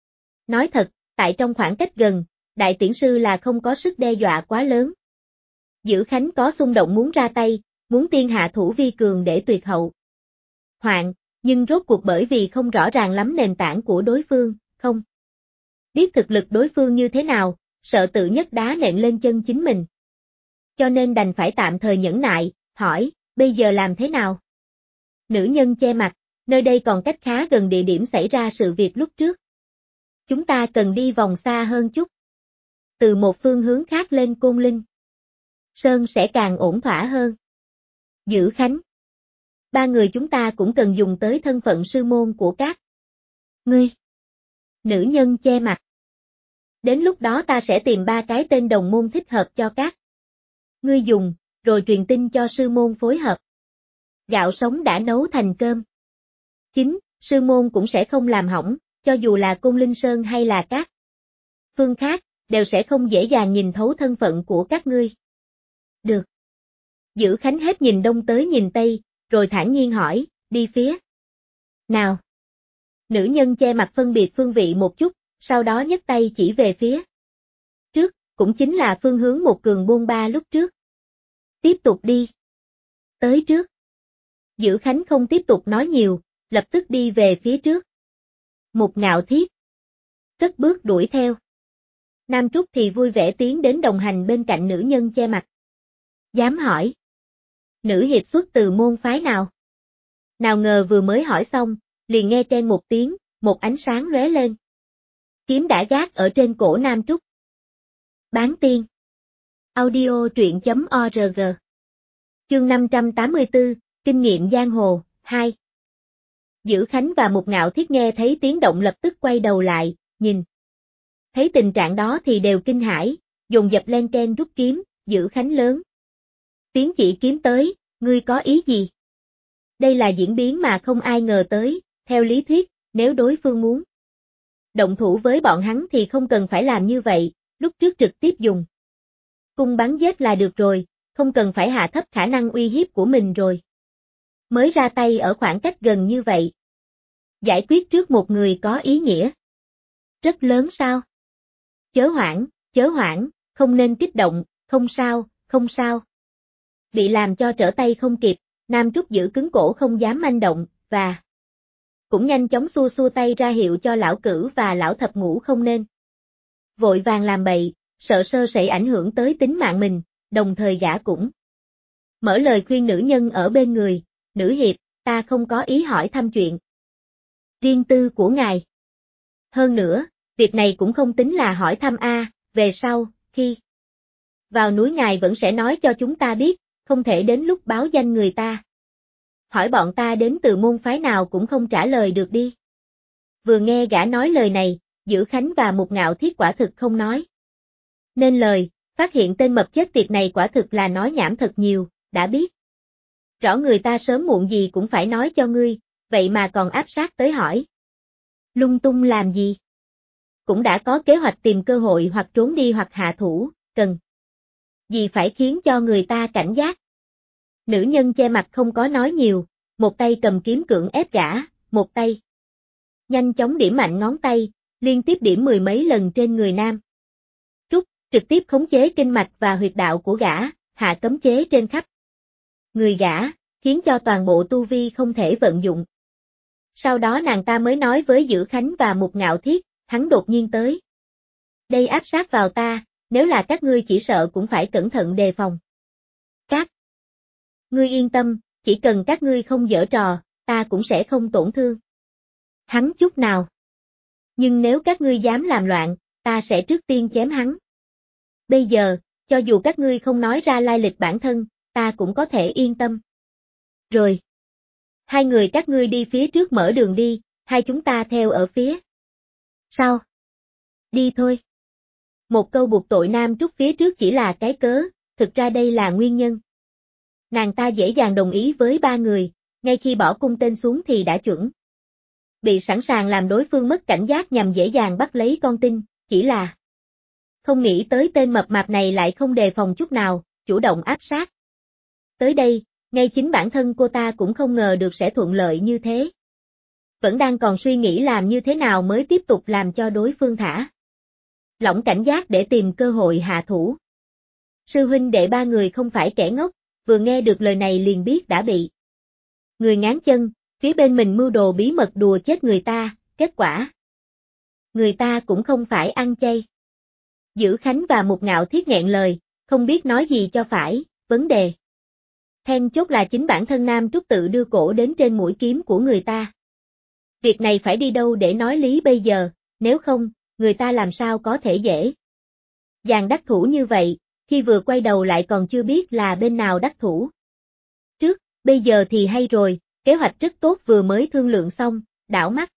Nói thật, tại trong khoảng cách gần, đại tiễn sư là không có sức đe dọa quá lớn. Dữ Khánh có xung động muốn ra tay, muốn tiên hạ thủ vi cường để tuyệt hậu hoạn, nhưng rốt cuộc bởi vì không rõ ràng lắm nền tảng của đối phương, không biết thực lực đối phương như thế nào, sợ tự nhất đá nện lên chân chính mình. Cho nên đành phải tạm thời nhẫn nại, hỏi, bây giờ làm thế nào? Nữ nhân che mặt, nơi đây còn cách khá gần địa điểm xảy ra sự việc lúc trước. Chúng ta cần đi vòng xa hơn chút. Từ một phương hướng khác lên Côn Linh Sơn sẽ càng ổn thỏa hơn. Dữ Khánh, ba người chúng ta cũng cần dùng tới thân phận sư môn của các ngươi. Nữ nhân che mặt. Đến lúc đó ta sẽ tìm ba cái tên đồng môn thích hợp cho các ngươi dùng, rồi truyền tin cho sư môn phối hợp. Gạo sống đã nấu thành cơm. Chính, sư môn cũng sẽ không làm hỏng, cho dù là Côn Linh Sơn hay là các phương khác, đều sẽ không dễ dàng nhìn thấu thân phận của các ngươi. Được. Dữ Khánh hết nhìn đông tới nhìn tây, rồi thản nhiên hỏi, đi phía nào? Nữ nhân che mặt phân biệt phương vị một chút, sau đó nhấc tay chỉ về phía trước, cũng chính là phương hướng một cường bôn ba lúc trước. Tiếp tục đi. Tới trước. Dữ Khánh không tiếp tục nói nhiều, lập tức đi về phía trước. Mục Ngạo Thiết cất bước đuổi theo. Nam Trúc thì vui vẻ tiến đến đồng hành bên cạnh nữ nhân che mặt. Dám hỏi. Nữ hiệp xuất từ môn phái nào? Nào ngờ vừa mới hỏi xong, liền nghe keng một tiếng, một ánh sáng lóe lên. Kiếm đã gác ở trên cổ Nam Trúc. Bán tiên. Audio truyện.org. Chương 584, Kinh nghiệm giang hồ, 2. Dữ Khánh và Mục Ngạo Thiết nghe thấy tiếng động lập tức quay đầu lại, nhìn. Thấy tình trạng đó thì đều kinh hãi, dồn dập len keng rút kiếm, Dữ Khánh lớn. Tiếng chỉ kiếm tới, ngươi có ý gì? Đây là diễn biến mà không ai ngờ tới, theo lý thuyết, nếu đối phương muốn động thủ với bọn hắn thì không cần phải làm như vậy, lúc trước trực tiếp dùng cung bắn giết là được rồi, không cần phải hạ thấp khả năng uy hiếp của mình rồi. Mới ra tay ở khoảng cách gần như vậy. Giải quyết trước một người có ý nghĩa rất lớn sao? Chớ hoảng, không nên kích động, không sao. Bị làm cho trở tay không kịp, Nam Trúc giữ cứng cổ không dám manh động, và cũng nhanh chóng xua xua tay ra hiệu cho lão cửu và lão thập ngũ không nên vội vàng làm bậy, sợ sơ sẩy ảnh hưởng tới tính mạng mình, đồng thời gã cũng mở lời khuyên nữ nhân ở bên người, nữ hiệp, ta không có ý hỏi thăm chuyện riêng tư của ngài. Hơn nữa, việc này cũng không tính là hỏi thăm về sau, khi vào núi ngài vẫn sẽ nói cho chúng ta biết, không thể đến lúc báo danh người ta. Hỏi bọn ta đến từ môn phái nào cũng không trả lời được đi. Vừa nghe gã nói lời này, Dữ Khánh và Mục Ngạo Thiết quả thực không nói nên lời, phát hiện tên mập chết tiệt này quả thực là nói nhảm thật nhiều, đã biết. Rõ người ta sớm muộn gì cũng phải nói cho ngươi, vậy mà còn áp sát tới hỏi. Lung tung làm gì? Cũng đã có kế hoạch tìm cơ hội hoặc trốn đi hoặc hạ thủ, cần gì phải khiến cho người ta cảnh giác. Nữ nhân che mặt không có nói nhiều, một tay cầm kiếm cưỡng ép gã, một tay nhanh chóng điểm mạnh ngón tay, liên tiếp điểm mười mấy lần trên người nam. Trực tiếp khống chế kinh mạch và huyệt đạo của gã, hạ cấm chế trên khắp người gã, khiến cho toàn bộ tu vi không thể vận dụng. Sau đó nàng ta mới nói với Dữ Khánh và Mục Ngạo Thiết, hắn đột nhiên tới. Đây áp sát vào ta, nếu là các ngươi chỉ sợ cũng phải cẩn thận đề phòng. Các ngươi yên tâm, chỉ cần các ngươi không giở trò, ta cũng sẽ không tổn thương hắn chút nào. Nhưng nếu các ngươi dám làm loạn, ta sẽ trước tiên chém hắn. Bây giờ, cho dù các ngươi không nói ra lai lịch bản thân, ta cũng có thể yên tâm. Rồi. Hai người các ngươi đi phía trước mở đường đi, hai chúng ta theo ở phía sau. Đi thôi. Một câu buộc tội Nam Trúc phía trước chỉ là cái cớ, thực ra đây là nguyên nhân. Nàng ta dễ dàng đồng ý với ba người, ngay khi bỏ cung tên xuống thì đã chuẩn bị sẵn sàng làm đối phương mất cảnh giác nhằm dễ dàng bắt lấy con tin, chỉ là không nghĩ tới tên mập mạp này lại không đề phòng chút nào, chủ động áp sát. Tới đây, ngay chính bản thân cô ta cũng không ngờ được sẽ thuận lợi như thế. Vẫn đang còn suy nghĩ làm như thế nào mới tiếp tục làm cho đối phương thả lỏng cảnh giác để tìm cơ hội hạ thủ. Sư huynh đệ ba người không phải kẻ ngốc, vừa nghe được lời này liền biết đã bị người ngáng chân, phía bên mình mưu đồ bí mật đùa chết người ta, kết quả người ta cũng không phải ăn chay. Dữ Khánh và Mục Ngạo Thiết nghẹn lời, không biết nói gì cho phải, vấn đề then chốt là chính bản thân Nam Trúc tự đưa cổ đến trên mũi kiếm của người ta. Việc này phải đi đâu để nói lý bây giờ, nếu không, người ta làm sao có thể dễ dàng đắc thủ như vậy, khi vừa quay đầu lại còn chưa biết là bên nào đắc thủ. Trước, bây giờ thì hay rồi, kế hoạch rất tốt vừa mới thương lượng xong, đảo mắt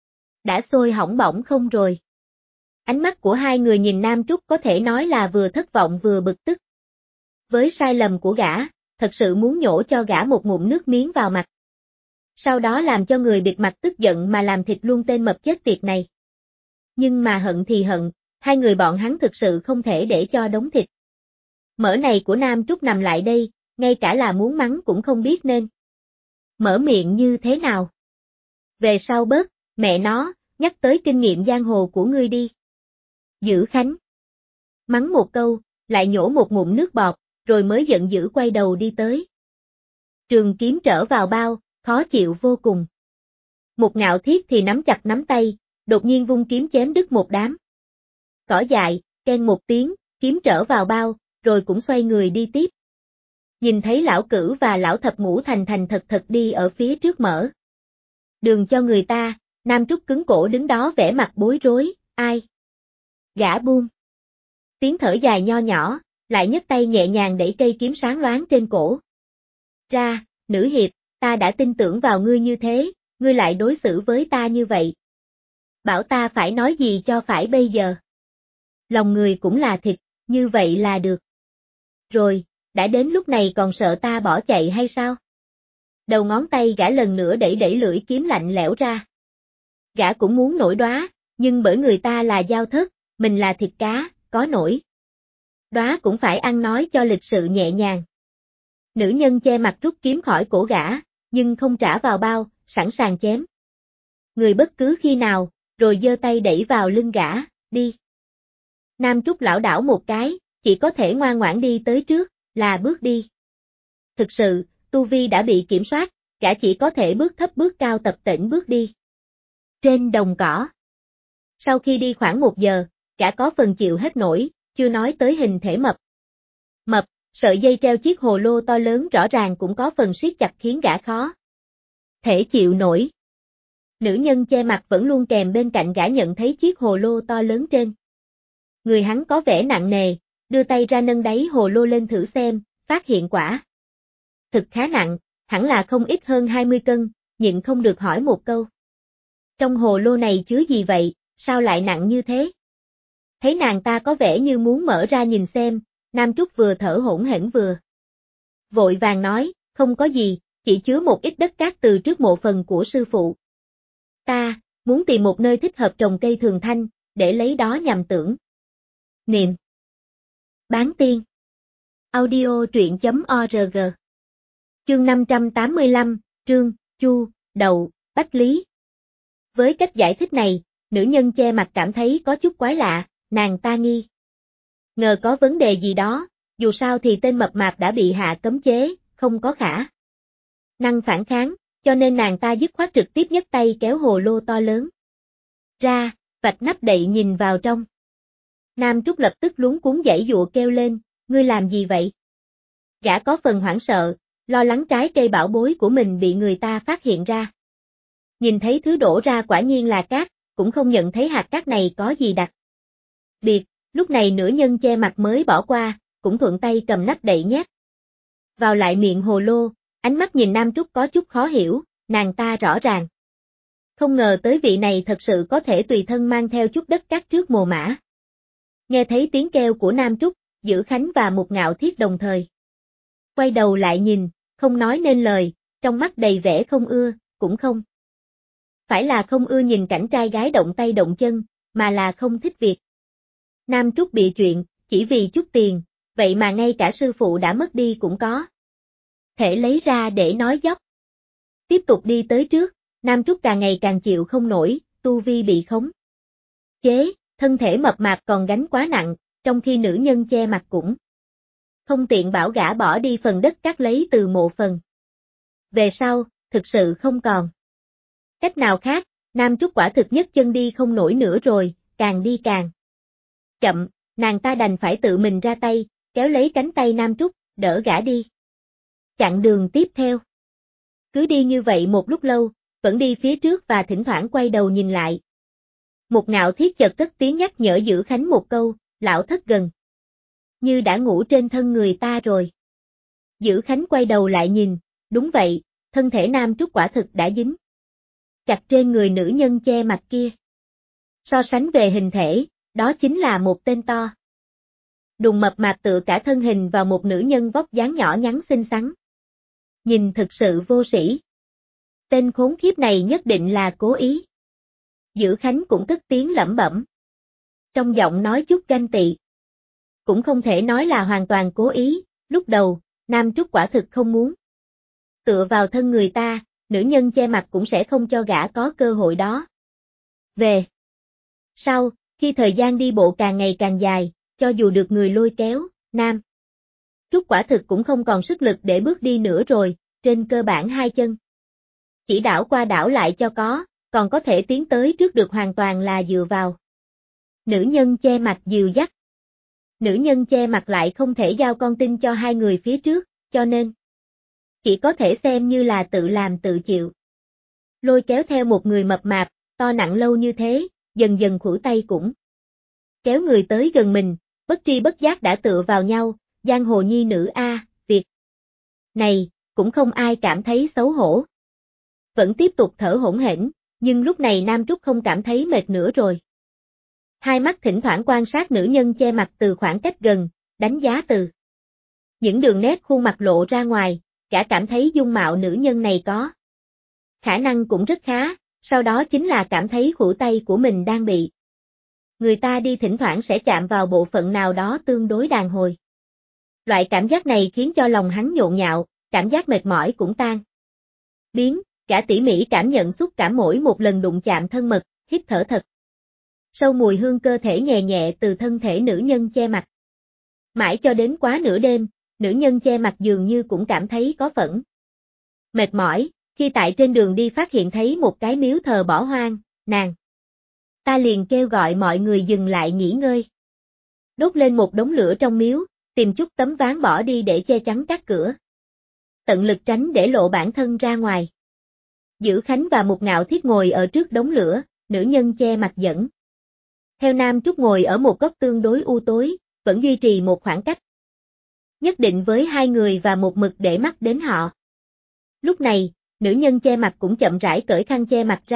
đã sôi hỏng bỏng không rồi. Ánh mắt của hai người nhìn Nam Trúc có thể nói là vừa thất vọng vừa bực tức. Với sai lầm của gã, thật sự muốn nhổ cho gã một ngụm nước miếng vào mặt. Sau đó làm cho người bịt mặt tức giận mà làm thịt luôn tên mập chết tiệt này. Nhưng mà hận thì hận, hai người bọn hắn thực sự không thể để cho đống thịt mỡ này của Nam Trúc nằm lại đây, ngay cả là muốn mắng cũng không biết nên mở miệng như thế nào. Về sau bớt, mẹ nó, nhắc tới kinh nghiệm giang hồ của ngươi đi. Dữ Khánh mắng một câu, lại nhổ một ngụm nước bọt, rồi mới giận dữ quay đầu đi tới. Trường kiếm trở vào bao, khó chịu vô cùng. Mục Ngạo Thiết thì nắm chặt nắm tay, đột nhiên vung kiếm chém đứt một đám cỏ dại, keng một tiếng, kiếm trở vào bao, rồi cũng xoay người đi tiếp. Nhìn thấy lão Cửu và lão Thập Ngũ thành thành thật thật đi ở phía trước mở đường cho người ta, Nam Trúc cứng cổ đứng đó vẻ mặt bối rối, ai? Gã buông tiếng thở dài nho nhỏ, lại nhấc tay nhẹ nhàng đẩy cây kiếm sáng loáng trên cổ. Ra, nữ hiệp, ta đã tin tưởng vào ngươi như thế, ngươi lại đối xử với ta như vậy. Bảo ta phải nói gì cho phải bây giờ. Lòng người cũng là thịt, như vậy là được. Rồi, đã đến lúc này còn sợ ta bỏ chạy hay sao? Đầu ngón tay gã lần nữa đẩy đẩy lưỡi kiếm lạnh lẽo ra. Gã cũng muốn nổi đóa, nhưng bởi người ta là dao thớt, mình là thịt cá, có nổi đóa cũng phải ăn nói cho lịch sự nhẹ nhàng. Nữ nhân che mặt rút kiếm khỏi cổ gã, nhưng không trả vào bao, sẵn sàng chém người bất cứ khi nào, rồi giơ tay đẩy vào lưng gã, đi. Nam Trúc lảo đảo một cái, chỉ có thể ngoan ngoãn đi tới trước, là bước đi. Thực sự, tu vi đã bị kiểm soát, gã chỉ có thể bước thấp bước cao tập tễnh bước đi. Trên đồng cỏ. Sau khi đi khoảng 1 giờ, gã có phần chịu hết nổi, chưa nói tới hình thể mập. Mập, sợi dây treo chiếc hồ lô to lớn rõ ràng cũng có phần siết chặt khiến gã khó thể chịu nổi. Nữ nhân che mặt vẫn luôn kèm bên cạnh gã nhận thấy chiếc hồ lô to lớn trên người hắn có vẻ nặng nề, đưa tay ra nâng đáy hồ lô lên thử xem, phát hiện quả thực khá nặng, hẳn là không ít hơn 20 cân, nhịn không được hỏi một câu. Trong hồ lô này chứa gì vậy, sao lại nặng như thế? Thấy nàng ta có vẻ như muốn mở ra nhìn xem, Nam Trúc vừa thở hổn hển vừa vội vàng nói, không có gì, chỉ chứa một ít đất cát từ trước mộ phần của sư phụ. Ta muốn tìm một nơi thích hợp trồng cây thường thanh, để lấy đó nhằm tưởng niệm. Bán tiên. Audio truyện.org. Chương 585, Trương, Chu, Đậu, Bách Lý. Với cách giải thích này, nữ nhân che mặt cảm thấy có chút quái lạ, nàng ta nghi ngờ có vấn đề gì đó, dù sao thì tên mập mạp đã bị hạ cấm chế, không có khả năng phản kháng, cho nên nàng ta dứt khoát trực tiếp nhấc tay kéo hồ lô to lớn ra, vạch nắp đậy nhìn vào trong. Nam Trúc lập tức luống cuống giãy giụa kêu lên, ngươi làm gì vậy? Gã có phần hoảng sợ, lo lắng trái cây bảo bối của mình bị người ta phát hiện ra. Nhìn thấy thứ đổ ra quả nhiên là cát, cũng không nhận thấy hạt cát này có gì đặc biệt, lúc này nữ nhân che mặt mới bỏ qua, cũng thuận tay cầm nắp đậy nhét vào lại miệng hồ lô, ánh mắt nhìn Nam Trúc có chút khó hiểu, nàng ta rõ ràng không ngờ tới vị này thật sự có thể tùy thân mang theo chút đất cát trước mồ mả. Nghe thấy tiếng kêu của Nam Trúc, Dữ Khánh và Mục Ngạo Thiết đồng thời quay đầu lại nhìn, không nói nên lời, trong mắt đầy vẻ không ưa, cũng không phải là không ưa nhìn cảnh trai gái động tay động chân, mà là không thích việc Nam Trúc bị chuyện, chỉ vì chút tiền, vậy mà ngay cả sư phụ đã mất đi cũng có thể lấy ra để nói dóc. Tiếp tục đi tới trước, Nam Trúc càng ngày càng chịu không nổi, tu vi bị khống chế, thân thể mập mạp còn gánh quá nặng, trong khi nữ nhân che mặt cũng không tiện bảo gã bỏ đi phần đất cát lấy từ mộ phần. Về sau, thực sự không còn cách nào khác, Nam Trúc quả thực nhấc chân đi không nổi nữa rồi, càng đi càng chậm, nàng ta đành phải tự mình ra tay, kéo lấy cánh tay Nam Trúc, đỡ gã đi. Chặng đường tiếp theo. Cứ đi như vậy một lúc lâu, vẫn đi phía trước và thỉnh thoảng quay đầu nhìn lại. Mục Ngạo Thiết chợt cất tiếng nhắc nhở Dữ Khánh một câu, lão thất gần như đã ngủ trên thân người ta rồi. Dữ Khánh quay đầu lại nhìn, đúng vậy, thân thể Nam Trúc quả thực đã dính chặt trên người nữ nhân che mặt kia. So sánh về hình thể, đó chính là một tên to đùng mập mạp tựa cả thân hình vào một nữ nhân vóc dáng nhỏ nhắn xinh xắn. Nhìn thực sự vô sĩ. Tên khốn khiếp này nhất định là cố ý. Dữ Khánh cũng cất tiếng lẩm bẩm. Trong giọng nói chút ganh tị. Cũng không thể nói là hoàn toàn cố ý, lúc đầu, Nam Trúc quả thực không muốn tựa vào thân người ta, nữ nhân che mặt cũng sẽ không cho gã có cơ hội đó. Về sau, khi thời gian đi bộ càng ngày càng dài, cho dù được người lôi kéo, Nam Trúc quả thực cũng không còn sức lực để bước đi nữa rồi, trên cơ bản hai chân chỉ đảo qua đảo lại cho có, còn có thể tiến tới trước được hoàn toàn là dựa vào nữ nhân che mặt dìu dắt. Nữ nhân che mặt lại không thể giao con tin cho hai người phía trước, cho nên chỉ có thể xem như là tự làm tự chịu. Lôi kéo theo một người mập mạp, to nặng lâu như thế, dần dần khuỷu tay cũng kéo người tới gần mình, bất tri bất giác đã tựa vào nhau, giang hồ nhi nữ a, việc này, cũng không ai cảm thấy xấu hổ. Vẫn tiếp tục thở hổn hển, nhưng lúc này Nam Trúc không cảm thấy mệt nữa rồi. Hai mắt thỉnh thoảng quan sát nữ nhân che mặt từ khoảng cách gần, đánh giá từ những đường nét khuôn mặt lộ ra ngoài, cả cảm thấy dung mạo nữ nhân này có khả năng cũng rất khá, sau đó chính là cảm thấy khuỷu tay của mình đang bị người ta đi thỉnh thoảng sẽ chạm vào bộ phận nào đó tương đối đàn hồi. Loại cảm giác này khiến cho lòng hắn nhộn nhạo, cảm giác mệt mỏi cũng tan biến, cả tỉ mỉ cảm nhận xúc cảm mỗi một lần đụng chạm thân mật, hít thở thật sâu mùi hương cơ thể nhẹ nhẹ từ thân thể nữ nhân che mặt. Mãi cho đến quá nửa đêm, nữ nhân che mặt dường như cũng cảm thấy có phẫn mệt mỏi, khi tại trên đường đi phát hiện thấy một cái miếu thờ bỏ hoang, nàng ta liền kêu gọi mọi người dừng lại nghỉ ngơi. Đốt lên một đống lửa trong miếu, tìm chút tấm ván bỏ đi để che chắn các cửa. Tận lực tránh để lộ bản thân ra ngoài. Dữ Khánh và Mục Ngạo Thiết ngồi ở trước đống lửa, nữ nhân che mặt dẫn theo Nam Trúc ngồi ở một góc tương đối u tối, vẫn duy trì một khoảng cách nhất định với hai người và một mực để mắt đến họ. Lúc này, nữ nhân che mặt cũng chậm rãi cởi khăn che mặt ra,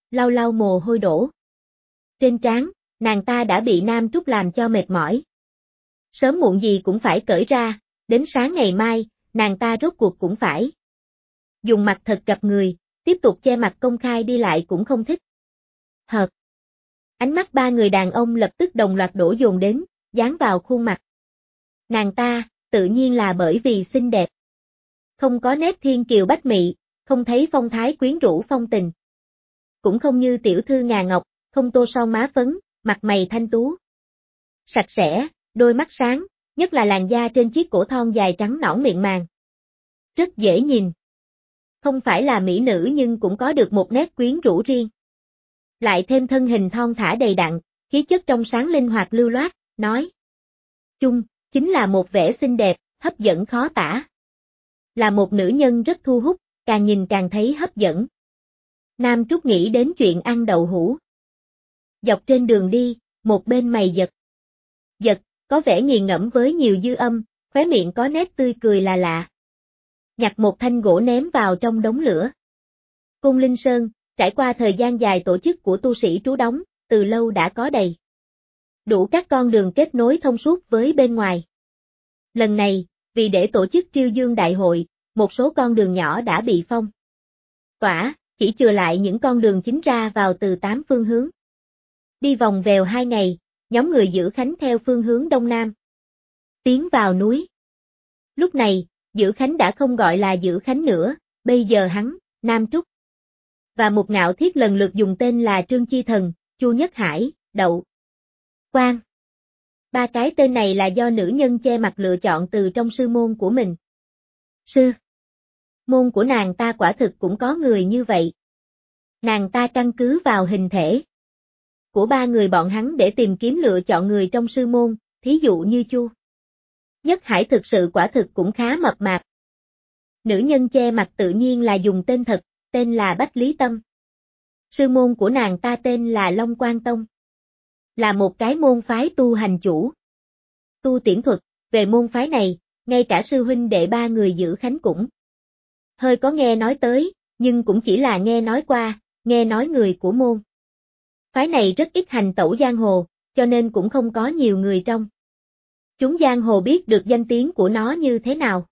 lau lau mồ hôi đổ. Trên trán, nàng ta đã bị Nam Trúc làm cho mệt mỏi. Sớm muộn gì cũng phải cởi ra, đến sáng ngày mai, nàng ta rốt cuộc cũng phải dùng mặt thật gặp người, tiếp tục che mặt công khai đi lại cũng không thích. Hợt. Ánh mắt ba người đàn ông lập tức đồng loạt đổ dồn đến, dán vào khuôn mặt. Nàng ta, tự nhiên là bởi vì xinh đẹp. Không có nét thiên kiều bách mị, không thấy phong thái quyến rũ phong tình. Cũng không như tiểu thư ngà ngọc, không tô son má phấn, mặt mày thanh tú. Sạch sẽ, đôi mắt sáng, nhất là làn da trên chiếc cổ thon dài trắng nõn mịn màng. Rất dễ nhìn. Không phải là mỹ nữ nhưng cũng có được một nét quyến rũ riêng. Lại thêm thân hình thon thả đầy đặn, khí chất trong sáng linh hoạt lưu loát, nói chung, chính là một vẻ xinh đẹp, hấp dẫn khó tả. Là một nữ nhân rất thu hút, càng nhìn càng thấy hấp dẫn. Nam Trúc nghĩ đến chuyện ăn đậu hũ. Dọc trên đường đi, một bên mày giật. Giật, có vẻ nghiền ngẫm với nhiều dư âm, khóe miệng có nét tươi cười là lạ. Nhặt một thanh gỗ ném vào trong đống lửa. Côn Linh Sơn, trải qua thời gian dài tổ chức của tu sĩ trú đóng, từ lâu đã có đầy đủ các con đường kết nối thông suốt với bên ngoài. Lần này, vì để tổ chức Triêu Dương Đại hội, một số con đường nhỏ đã bị phong tỏa, chỉ chừa lại những con đường chính ra vào từ 8 phương hướng. Đi vòng vèo 2 ngày, nhóm người giữ Khánh theo phương hướng đông nam. Tiến vào núi. Lúc này, Giữ Khánh đã không gọi là Giữ Khánh nữa, bây giờ hắn, Nam Trúc và Mục Ngạo Thiết lần lượt dùng tên là Trương Chi Thần, Chu Nhất Hải, Đậu Quang. 3 cái tên này là do nữ nhân che mặt lựa chọn từ trong sư môn của mình. Sư môn của nàng ta quả thực cũng có người như vậy. Nàng ta căn cứ vào hình thể của 3 người bọn hắn để tìm kiếm lựa chọn người trong sư môn, thí dụ như Chu Nhất Hải thực sự quả thực cũng khá mập mạp. Nữ nhân che mặt tự nhiên là dùng tên thật, tên là Bách Lý Tâm. Sư môn của nàng ta tên là Long Quang Tông. Là một cái môn phái tu hành chủ tu tiễn thuật, về môn phái này, ngay cả sư huynh đệ 3 người giữ Khánh cũng hơi có nghe nói tới, nhưng cũng chỉ là nghe nói qua, nghe nói người của môn phái này rất ít hành tẩu giang hồ, cho nên cũng không có nhiều người trong chúng giang hồ biết được danh tiếng của nó như thế nào.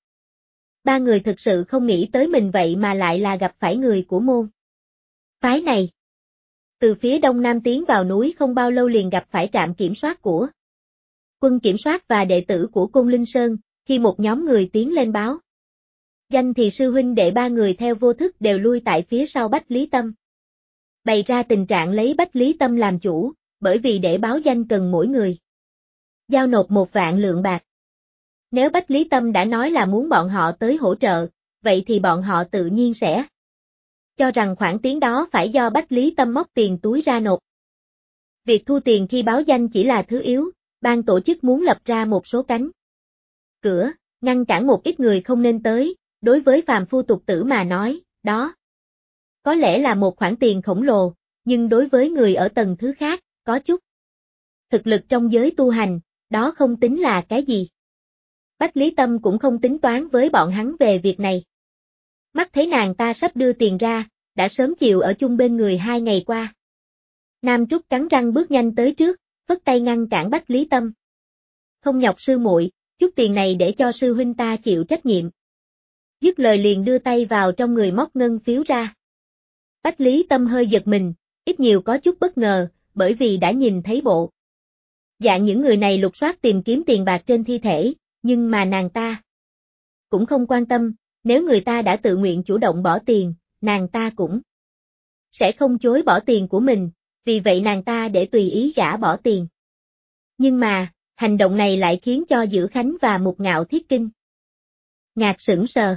3 người thực sự không nghĩ tới mình vậy mà lại là gặp phải người của môn phái này. Từ phía đông nam tiến vào núi không bao lâu liền gặp phải trạm kiểm soát của quân kiểm soát và đệ tử của Côn Linh Sơn, khi một nhóm người tiến lên báo danh thì sư huynh đệ 3 người theo vô thức đều lui tại phía sau Bách Lý Tâm. Bày ra tình trạng lấy Bách Lý Tâm làm chủ, bởi vì để báo danh cần mỗi người giao nộp 1 vạn lượng bạc. Nếu Bách Lý Tâm đã nói là muốn bọn họ tới hỗ trợ, vậy thì bọn họ tự nhiên sẽ cho rằng khoản tiền đó phải do Bách Lý Tâm móc tiền túi ra nộp. Việc thu tiền khi báo danh chỉ là thứ yếu, ban tổ chức muốn lập ra một số cánh cửa, ngăn cản một ít người không nên tới, đối với phàm phu tục tử mà nói, đó có lẽ là một khoản tiền khổng lồ, nhưng đối với người ở tầng thứ khác, có chút thực lực trong giới tu hành, đó không tính là cái gì. Bách Lý Tâm cũng không tính toán với bọn hắn về việc này. Mắt thấy nàng ta sắp đưa tiền ra, đã sớm chịu ở chung bên người 2 ngày qua. Nam Trúc cắn răng bước nhanh tới trước, phất tay ngăn cản Bách Lý Tâm. Không nhọc sư muội, chút tiền này để cho sư huynh ta chịu trách nhiệm. Dứt lời liền đưa tay vào trong người móc ngân phiếu ra. Bách Lý Tâm hơi giật mình, ít nhiều có chút bất ngờ, bởi vì đã nhìn thấy bộ dạng những người này lục soát tìm kiếm tiền bạc trên thi thể, nhưng mà nàng ta cũng không quan tâm, nếu người ta đã tự nguyện chủ động bỏ tiền, nàng ta cũng sẽ không chối bỏ tiền của mình, vì vậy nàng ta để tùy ý gã bỏ tiền. Nhưng mà, hành động này lại khiến cho Giữ Khánh và Mục Ngạo Thiết kinh ngạc sững sờ.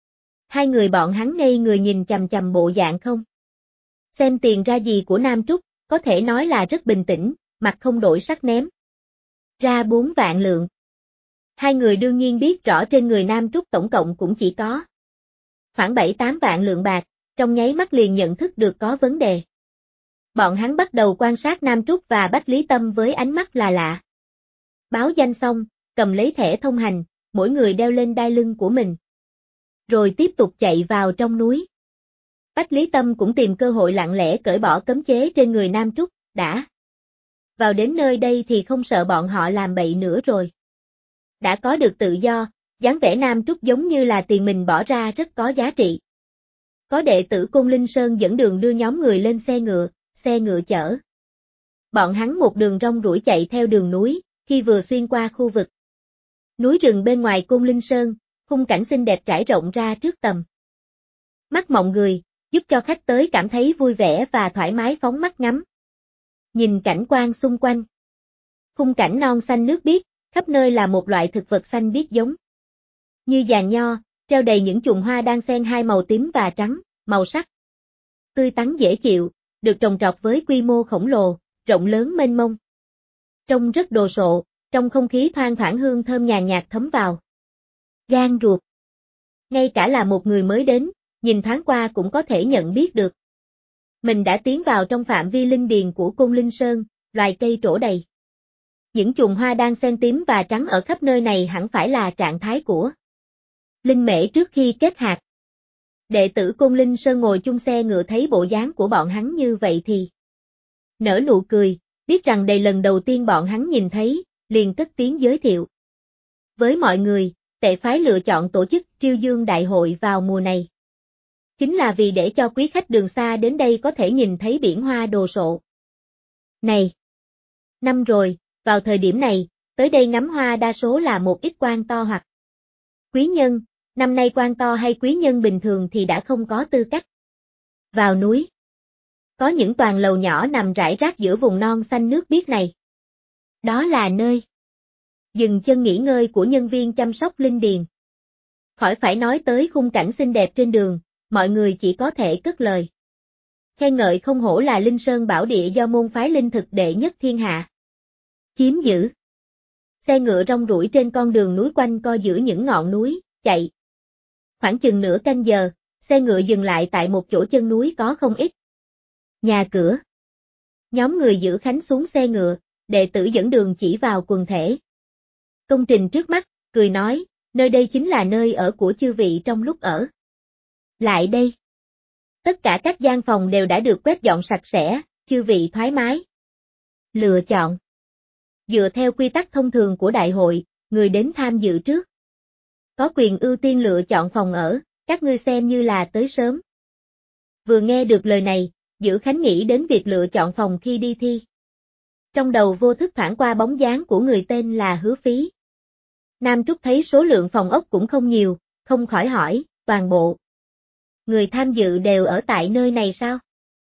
2 người bọn hắn ngây người nhìn chằm chằm bộ dạng không xem tiền ra gì của Nam Trúc, có thể nói là rất bình tĩnh, mặt không đổi sắc ném ra 4 vạn lượng. 2 người đương nhiên biết rõ trên người Nam Trúc tổng cộng cũng chỉ có khoảng 7-8 vạn lượng bạc, trong nháy mắt liền nhận thức được có vấn đề. Bọn hắn bắt đầu quan sát Nam Trúc và Bách Lý Tâm với ánh mắt là lạ. Báo danh xong, cầm lấy thẻ thông hành, mỗi người đeo lên đai lưng của mình. Rồi tiếp tục chạy vào trong núi. Bách Lý Tâm cũng tìm cơ hội lặng lẽ cởi bỏ cấm chế trên người Nam Trúc, đã vào đến nơi đây thì không sợ bọn họ làm bậy nữa rồi. Đã có được tự do, dáng vẻ Nam Trúc giống như là tiền mình bỏ ra rất có giá trị. Có đệ tử Côn Linh Sơn dẫn đường đưa nhóm người lên xe ngựa chở. Bọn hắn một đường rong ruổi chạy theo đường núi, khi vừa xuyên qua khu vực núi rừng bên ngoài Côn Linh Sơn, khung cảnh xinh đẹp trải rộng ra trước tầm mắt mọi người, giúp cho khách tới cảm thấy vui vẻ và thoải mái phóng mắt ngắm. Nhìn cảnh quan xung quanh. Khung cảnh non xanh nước biếc, khắp nơi là một loại thực vật xanh biếc giống như giàn nho, treo đầy những chùm hoa đang xen hai màu tím và trắng, màu sắc tươi tắn dễ chịu, được trồng trọt với quy mô khổng lồ, rộng lớn mênh mông. Trông rất đồ sộ, trong không khí thoang thoảng hương thơm nhàn nhạt thấm vào gan ruột. Ngay cả là một người mới đến, nhìn thoáng qua cũng có thể nhận biết được. Mình đã tiến vào trong phạm vi linh điền của Côn Linh Sơn, loài cây trổ đầy. Những chùm hoa đang xen tím và trắng ở khắp nơi này hẳn phải là trạng thái của linh mễ trước khi kết hạt. Đệ tử Côn Linh Sơn ngồi chung xe ngựa thấy bộ dáng của bọn hắn như vậy thì nở nụ cười, biết rằng đây lần đầu tiên bọn hắn nhìn thấy, liền cất tiếng giới thiệu. Với mọi người, Tệ phái lựa chọn tổ chức Triêu Dương Đại hội vào mùa này. Chính là vì để cho quý khách đường xa đến đây có thể nhìn thấy biển hoa đồ sộ. Này! Năm rồi, vào thời điểm này, tới đây ngắm hoa đa số là một ít quan to hoặc quý nhân, năm nay quan to hay quý nhân bình thường thì đã không có tư cách vào núi. Có những toàn lầu nhỏ nằm rải rác giữa vùng non xanh nước biếc này. Đó là nơi dừng chân nghỉ ngơi của nhân viên chăm sóc linh điền. Khỏi phải nói tới khung cảnh xinh đẹp trên đường, mọi người chỉ có thể cất lời khen ngợi không hổ là Linh Sơn bảo địa do môn phái linh thực đệ nhất thiên hạ chiếm giữ. Xe ngựa rong ruổi trên con đường núi quanh co giữa những ngọn núi, chạy. Khoảng chừng nửa canh giờ, xe ngựa dừng lại tại một chỗ chân núi có không ít nhà cửa. Nhóm người giữ khánh xuống xe ngựa, đệ tử dẫn đường chỉ vào quần thể công trình trước mắt, cười nói, nơi đây chính là nơi ở của chư vị trong lúc ở lại đây. Tất cả các gian phòng đều đã được quét dọn sạch sẽ, chư vị thoải mái lựa chọn. Dựa theo quy tắc thông thường của đại hội, người đến tham dự trước có quyền ưu tiên lựa chọn phòng ở, các ngươi xem như là tới sớm. Vừa nghe được lời này, Giữ Khánh nghĩ đến việc lựa chọn phòng khi đi thi. Trong đầu vô thức thoảng qua bóng dáng của người tên là Hứa Phí. Nam Trúc thấy số lượng phòng ốc cũng không nhiều, không khỏi hỏi, toàn bộ người tham dự đều ở tại nơi này sao?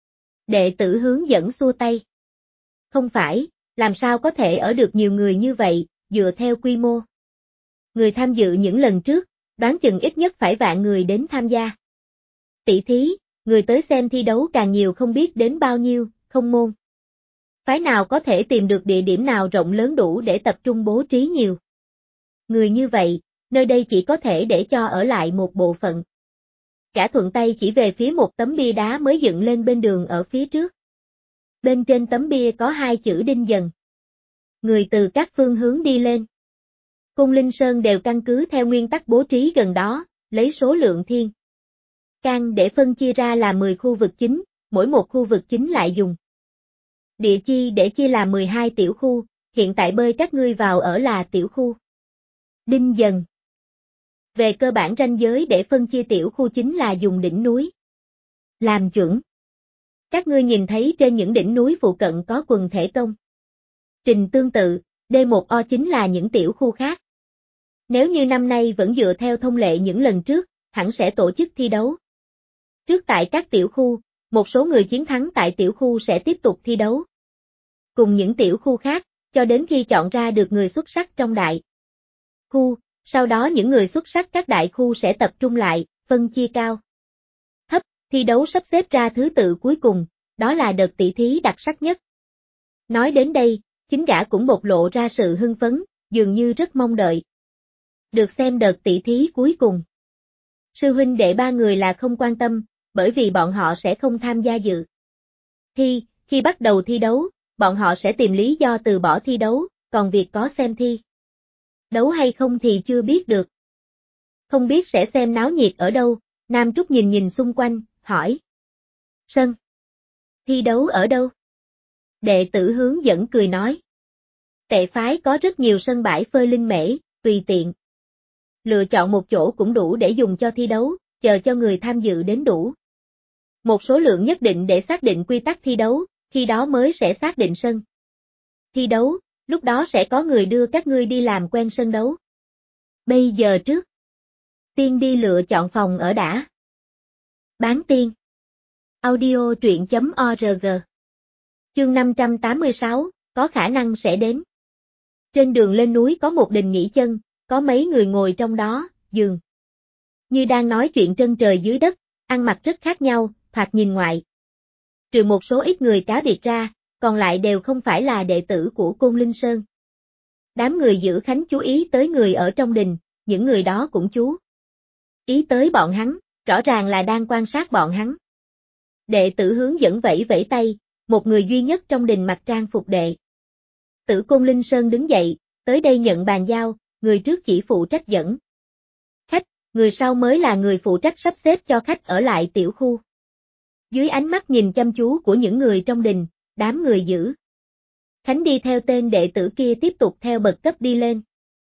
Đệ tử hướng dẫn xua tay. Không phải, làm sao có thể ở được nhiều người như vậy, dựa theo quy mô. Người tham dự những lần trước, đoán chừng ít nhất phải vạn người đến tham gia. Tỷ thí, người tới xem thi đấu càng nhiều không biết đến bao nhiêu, không môn phái nào có thể tìm được địa điểm nào rộng lớn đủ để tập trung bố trí nhiều người như vậy, nơi đây chỉ có thể để cho ở lại một bộ phận. Cả thuận tay chỉ về phía một tấm bia đá mới dựng lên bên đường ở phía trước. Bên trên tấm bia có hai chữ Đinh Dần. Người từ các phương hướng đi lên Côn Linh Sơn đều căn cứ theo nguyên tắc bố trí gần đó, lấy số lượng thiên can để phân chia ra là 10 khu vực chính, mỗi một khu vực chính lại dùng địa chi để chia làm 12 tiểu khu, hiện tại bơi các ngươi vào ở là tiểu khu Đinh Dần. Về cơ bản ranh giới để phân chia tiểu khu chính là dùng đỉnh núi làm chuẩn. Các ngươi nhìn thấy trên những đỉnh núi phụ cận có quần thể công trình tương tự, D1O chính là những tiểu khu khác. Nếu như năm nay vẫn dựa theo thông lệ những lần trước, hẳn sẽ tổ chức thi đấu trước tại các tiểu khu, một số người chiến thắng tại tiểu khu sẽ tiếp tục thi đấu cùng những tiểu khu khác, cho đến khi chọn ra được người xuất sắc trong đại khu, sau đó những người xuất sắc các đại khu sẽ tập trung lại, phân chia cao thấp, thi đấu sắp xếp ra thứ tự cuối cùng, đó là đợt tỷ thí đặc sắc nhất. Nói đến đây, chính gã cũng bộc lộ ra sự hưng phấn, dường như rất mong đợi được xem đợt tỷ thí cuối cùng. Sư huynh đệ ba người là không quan tâm, bởi vì bọn họ sẽ không tham gia dự thi, khi bắt đầu thi đấu, bọn họ sẽ tìm lý do từ bỏ thi đấu, còn việc có xem thi đấu hay không thì chưa biết được. Không biết sẽ xem náo nhiệt ở đâu, Nam Trúc nhìn nhìn xung quanh, hỏi. Sân. Thi đấu ở đâu? Đệ tử hướng dẫn cười nói. Tệ phái có rất nhiều sân bãi phơi linh mễ, tùy tiện. Lựa chọn một chỗ cũng đủ để dùng cho thi đấu, chờ cho người tham dự đến đủ. Một số lượng nhất định để xác định quy tắc thi đấu, khi đó mới sẽ xác định sân. Thi đấu, lúc đó sẽ có người đưa các ngươi đi làm quen sân đấu. Bây giờ trước. Tiên đi lựa chọn phòng ở đã. Bán tiên. Audio truyện.org. Chương 586, có khả năng sẽ đến. Trên đường lên núi có một đình nghỉ chân, có mấy người ngồi trong đó, giường. Như đang nói chuyện trên trời dưới đất, ăn mặc rất khác nhau, thoạt nhìn ngoại. Trừ một số ít người cá biệt ra, còn lại đều không phải là đệ tử của Côn Linh Sơn. Đám người giữ khánh chú ý tới người ở trong đình, những người đó cũng chú ý tới bọn hắn, rõ ràng là đang quan sát bọn hắn. Đệ tử hướng dẫn vẫy vẫy tay, một người duy nhất trong đình mặc trang phục đệ tử Côn Linh Sơn đứng dậy, tới đây nhận bàn giao, người trước chỉ phụ trách dẫn khách, người sau mới là người phụ trách sắp xếp cho khách ở lại tiểu khu. Dưới ánh mắt nhìn chăm chú của những người trong đình, đám người giữ khánh đi theo tên đệ tử kia tiếp tục theo bậc cấp đi lên.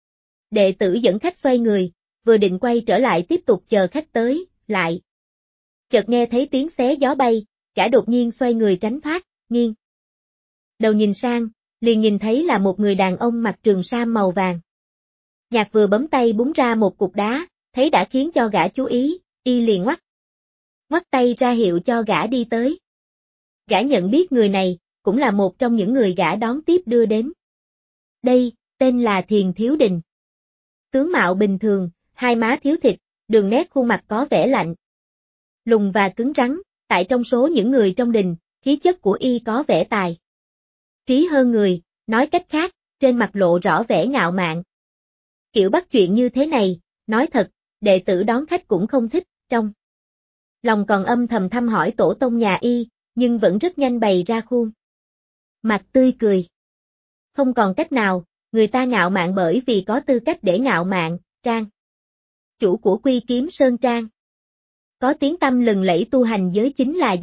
Đệ tử dẫn khách xoay người, vừa định quay trở lại tiếp tục chờ khách tới, lại. Chợt nghe thấy tiếng xé gió bay, cả đột nhiên xoay người tránh thoát, nghiêng. Đầu nhìn sang, liền nhìn thấy là một người đàn ông mặc trường sam màu vàng. Nhạc vừa bấm tay búng ra một cục đá, thấy đã khiến cho gã chú ý, y liền ngoắc tay ra hiệu cho gã đi tới. Gã nhận biết người này, cũng là một trong những người gã đón tiếp đưa đến. Đây, tên là Thiền Thiếu Đình. Tướng mạo bình thường, hai má thiếu thịt, đường nét khuôn mặt có vẻ lạnh lùng và cứng rắn, tại trong số những người trong đình, khí chất của y có vẻ tài trí hơn người, nói cách khác, trên mặt lộ rõ vẻ ngạo mạn. Kiểu bắt chuyện như thế này, nói thật, đệ tử đón khách cũng không thích, trong lòng còn âm thầm thăm hỏi tổ tông nhà y, nhưng vẫn rất nhanh bày ra khuôn mặt tươi cười. Không còn cách nào, người ta ngạo mạn bởi vì có tư cách để ngạo mạn, Trang chủ của Quy Kiếm Sơn Trang. Có tiếng tăm lừng lẫy tu hành giới chính là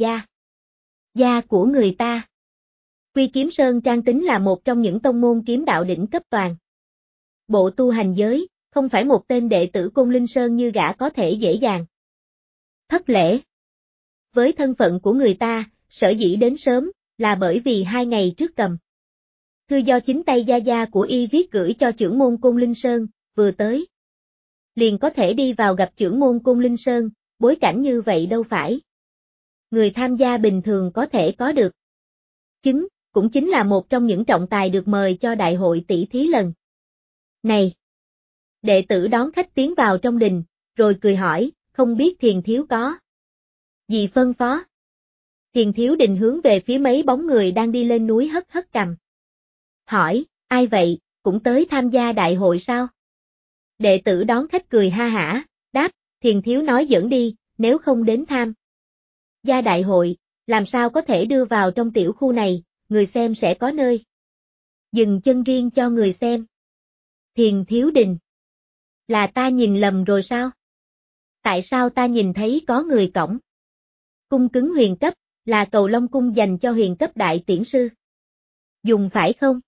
gia của người ta. Quy Kiếm Sơn Trang tính là một trong những tông môn kiếm đạo đỉnh cấp toàn bộ tu hành giới, không phải một tên đệ tử Côn Linh Sơn như gã có thể dễ dàng thất lễ. Với thân phận của người ta, sở dĩ đến sớm, là bởi vì 2 ngày trước cầm thư do chính tay gia của y viết gửi cho trưởng môn Côn Linh Sơn, vừa tới. Liền có thể đi vào gặp trưởng môn Côn Linh Sơn, bối cảnh như vậy đâu phải người tham gia bình thường có thể có được. Cũng chính là một trong những trọng tài được mời cho đại hội tỷ thí lần này. Đệ tử đón khách tiến vào trong đình, rồi cười hỏi, không biết Thiền Thiếu có gì phân phó. Thiền Thiếu Đình hướng về phía mấy bóng người đang đi lên núi hất hất cằm. Hỏi, ai vậy, cũng tới tham gia đại hội sao? Đệ tử đón khách cười ha hả, đáp, Thiền Thiếu nói dẫn đi, nếu không đến tham gia đại hội, làm sao có thể đưa vào trong tiểu khu này, người xem sẽ có nơi dừng chân riêng cho người xem. Thiền Thiếu Đình, là ta nhìn lầm rồi sao? Tại sao ta nhìn thấy có người cổng cung cứng huyền cấp, là Cầu Long cung dành cho huyền cấp đại tiễn sư dùng phải không?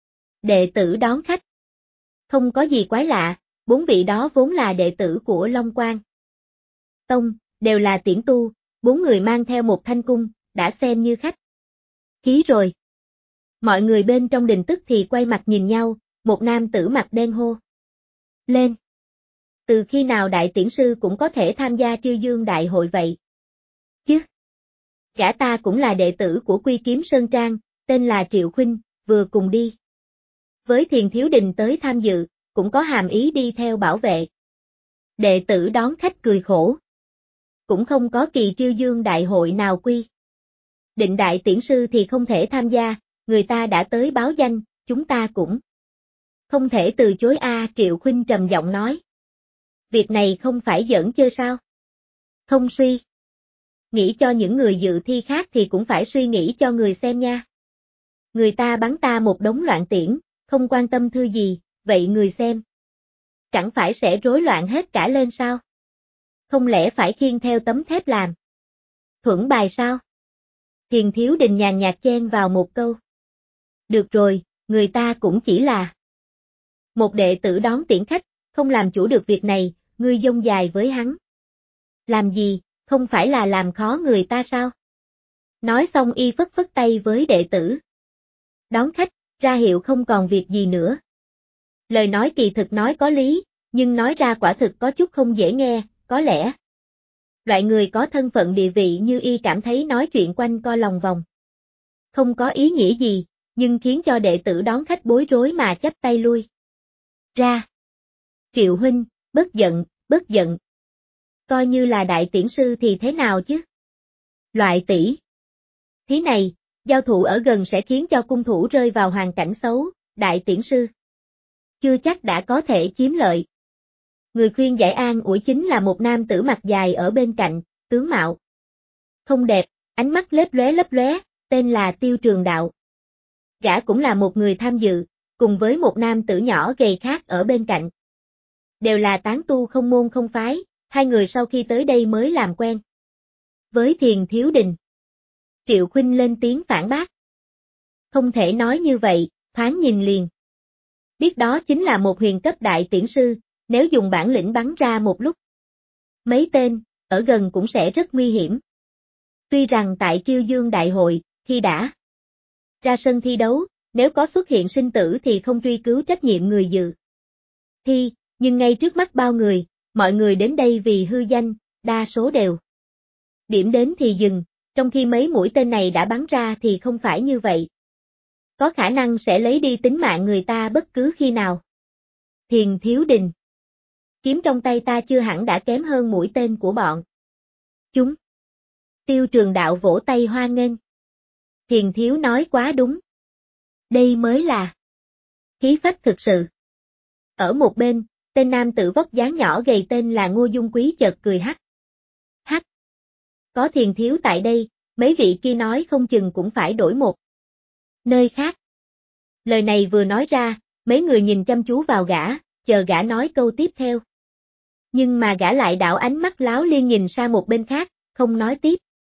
Đệ tử đón khách. Không có gì quái lạ, 4 vị đó vốn là đệ tử của Long Quang Tông, đều là tiễn tu, 4 người mang theo một thanh cung, đã xem như khách khí rồi. Mọi người bên trong đình tức thì quay mặt nhìn nhau, một nam tử mặt đen hô lên. Từ khi nào đại tiễn sư cũng có thể tham gia Triêu Dương đại hội vậy? Chứ? Gã ta cũng là đệ tử của Quy Kiếm Sơn Trang, tên là Triệu Khuynh, vừa cùng đi với Thiền Thiếu Đình tới tham dự, cũng có hàm ý đi theo bảo vệ. Đệ tử đón khách cười khổ. Cũng không có kỳ Triêu Dương đại hội nào quy định đại tiễn sư thì không thể tham gia, người ta đã tới báo danh, chúng ta cũng không thể từ chối a. Triệu Khuynh trầm giọng nói. Việc này không phải giỡn chơi sao? Không suy nghĩ cho những người dự thi khác thì cũng phải suy nghĩ cho người xem nha. Người ta bắn ta một đống loạn tiễn, không quan tâm thư gì, vậy người xem chẳng phải sẽ rối loạn hết cả lên sao? Không lẽ phải khiêng theo tấm thép làm thuẫn bài sao? Thiền Thiếu Đình nhàn nhạt chen vào một câu. Được rồi, người ta cũng chỉ là một đệ tử đón tiễn khách, không làm chủ được việc này, ngươi dông dài với hắn. Làm gì, không phải là làm khó người ta sao? Nói xong y phất phất tay với đệ tử. Đón khách, ra hiệu không còn việc gì nữa. Lời nói kỳ thực nói có lý, nhưng nói ra quả thực có chút không dễ nghe, có lẽ. Loại người có thân phận địa vị như y cảm thấy nói chuyện quanh co lòng vòng. Không có ý nghĩa gì, nhưng khiến cho đệ tử đón khách bối rối mà chắp tay lui. Ra. Triệu huynh, bất giận, bất giận. Coi như là đại tiễn sư thì thế nào chứ? Loại tỷ thí này, giao thủ ở gần sẽ khiến cho cung thủ rơi vào hoàn cảnh xấu, đại tiễn sư. Chưa chắc đã có thể chiếm lợi. Người khuyên giải an ủi chính là một nam tử mặt dài ở bên cạnh, tướng mạo không đẹp, ánh mắt lấp lóe, tên là Tiêu Trường Đạo. Gã cũng là một người tham dự, cùng với một nam tử nhỏ gầy khác ở bên cạnh. Đều là tán tu không môn không phái, hai người sau khi tới đây mới làm quen. Với Thiền Thiếu Đình, Triệu Khuynh lên tiếng phản bác. Không thể nói như vậy, thoáng nhìn liền. Biết đó chính là một huyền cấp đại tiễn sư, nếu dùng bản lĩnh bắn ra một lúc. Mấy tên, ở gần cũng sẽ rất nguy hiểm. Tuy rằng tại Triêu Dương Đại hội, khi đã ra sân thi đấu, nếu có xuất hiện sinh tử thì không truy cứu trách nhiệm người dự thi, nhưng ngay trước mắt bao người, mọi người đến đây vì hư danh, đa số đều điểm đến thì dừng, trong khi mấy mũi tên này đã bắn ra thì không phải như vậy. Có khả năng sẽ lấy đi tính mạng người ta bất cứ khi nào. Thiền Thiếu Đình, kiếm trong tay ta chưa hẳn đã kém hơn mũi tên của bọn chúng. Tiêu Trường Đạo vỗ tay hoan nghênh. Thiền Thiếu nói quá đúng. Đây mới là khí phách thực sự. Ở một bên, tên nam tử vóc dáng nhỏ gầy tên là Ngô Dung Quý chợt cười hắc. Hắc. Có Thiền Thiếu tại đây, mấy vị kia nói không chừng cũng phải đổi một nơi khác. Lời này vừa nói ra, mấy người nhìn chăm chú vào gã, chờ gã nói câu tiếp theo. Nhưng mà gã lại đảo ánh mắt láo liên nhìn sang một bên khác, không nói tiếp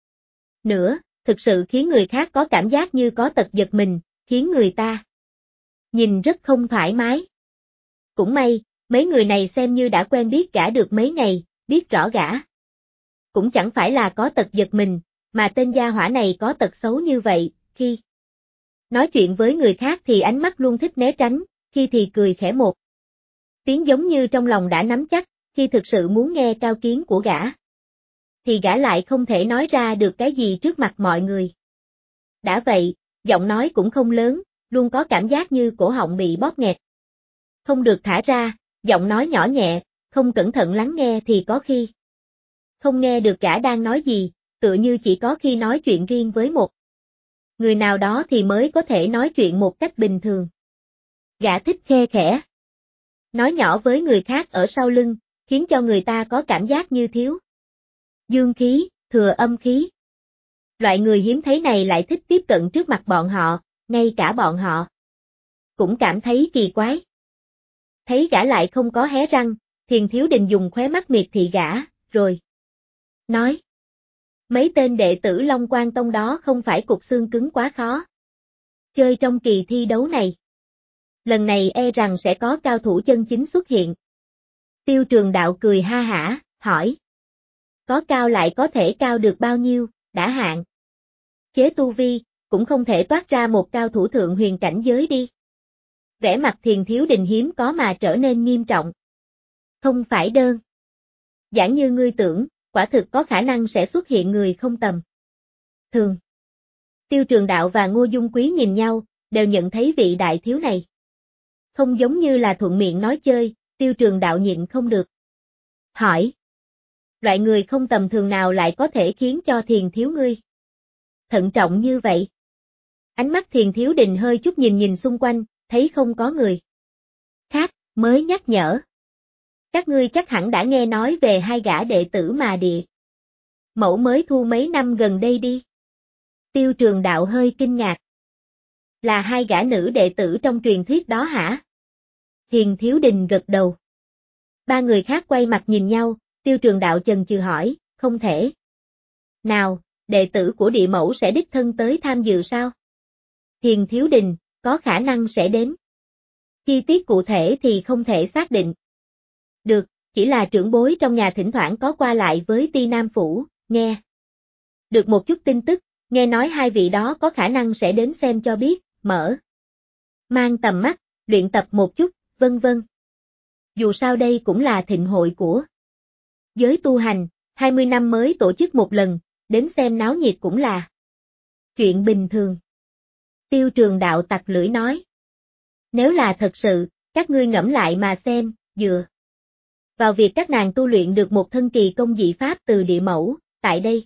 nữa, thực sự khiến người khác có cảm giác như có tật giật mình, khiến người ta nhìn rất không thoải mái. Cũng may, mấy người này xem như đã quen biết gã được mấy ngày, biết rõ gã cũng chẳng phải là có tật giật mình, mà tên gia hỏa này có tật xấu như vậy, khi nói chuyện với người khác thì ánh mắt luôn thích né tránh, khi thì cười khẽ một tiếng giống như trong lòng đã nắm chắc, khi thực sự muốn nghe cao kiến của gã thì gã lại không thể nói ra được cái gì trước mặt mọi người. Đã vậy, giọng nói cũng không lớn, luôn có cảm giác như cổ họng bị bóp nghẹt. Không được thả ra, giọng nói nhỏ nhẹ, không cẩn thận lắng nghe thì có khi không nghe được gã đang nói gì, tựa như chỉ có khi nói chuyện riêng với một người nào đó thì mới có thể nói chuyện một cách bình thường. Gã thích khe khẽ nói nhỏ với người khác ở sau lưng, khiến cho người ta có cảm giác như thiếu dương khí, thừa âm khí. Loại người hiếm thấy này lại thích tiếp cận trước mặt bọn họ, ngay cả bọn họ cũng cảm thấy kỳ quái. Thấy gã lại không có hé răng, Thiền Thiếu Đình dùng khóe mắt miệt thị gã, rồi nói. Mấy tên đệ tử Long Quan Tông đó không phải cục xương cứng quá khó chơi trong kỳ thi đấu này. Lần này e rằng sẽ có cao thủ chân chính xuất hiện. Tiêu Trường Đạo cười ha hả, hỏi. Có cao lại có thể cao được bao nhiêu, đã hạn chế tu vi, cũng không thể toát ra một cao thủ thượng huyền cảnh giới đi. Vẻ mặt Thiền Thiếu Đình hiếm có mà trở nên nghiêm trọng. Không phải đơn giản như ngươi tưởng, quả thực có khả năng sẽ xuất hiện người không tầm thường. Tiêu Trường Đạo và Ngô Dung Quý nhìn nhau, đều nhận thấy vị đại thiếu này không giống như là thuận miệng nói chơi. Tiêu Trường Đạo nhịn không được hỏi. Loại người không tầm thường nào lại có thể khiến cho Thiền Thiếu ngươi thận trọng như vậy? Ánh mắt Thiền Thiếu Đình hơi chút nhìn xung quanh, thấy không có người khác, mới nhắc nhở. Các ngươi chắc hẳn đã nghe nói về hai gã đệ tử mà địa mẫu mới thu mấy năm gần đây đi. Tiêu Trường Đạo hơi kinh ngạc. Là hai gã nữ đệ tử trong truyền thuyết đó hả? Thiền Thiếu Đình gật đầu. Ba người khác quay mặt nhìn nhau, Tiêu Trường Đạo chần chừ hỏi, không thể nào, đệ tử của địa mẫu sẽ đích thân tới tham dự sao? Thiền Thiếu Đình, có khả năng sẽ đến. Chi tiết cụ thể thì không thể xác định. Được, chỉ là trưởng bối trong nhà thỉnh thoảng có qua lại với Ti Nam Phủ, nghe. Được một chút tin tức, nghe nói hai vị đó có khả năng sẽ đến xem cho biết, mở. Mang tầm mắt, luyện tập một chút, vân vân. Dù sao đây cũng là thịnh hội của giới tu hành, 20 năm mới tổ chức một lần, đến xem náo nhiệt cũng là chuyện bình thường. Tiêu Trường Đạo tặc lưỡi nói. Nếu là thật sự, các ngươi ngẫm lại mà xem, dựa vào việc các nàng tu luyện được một thân kỳ công dị pháp từ địa mẫu, tại đây.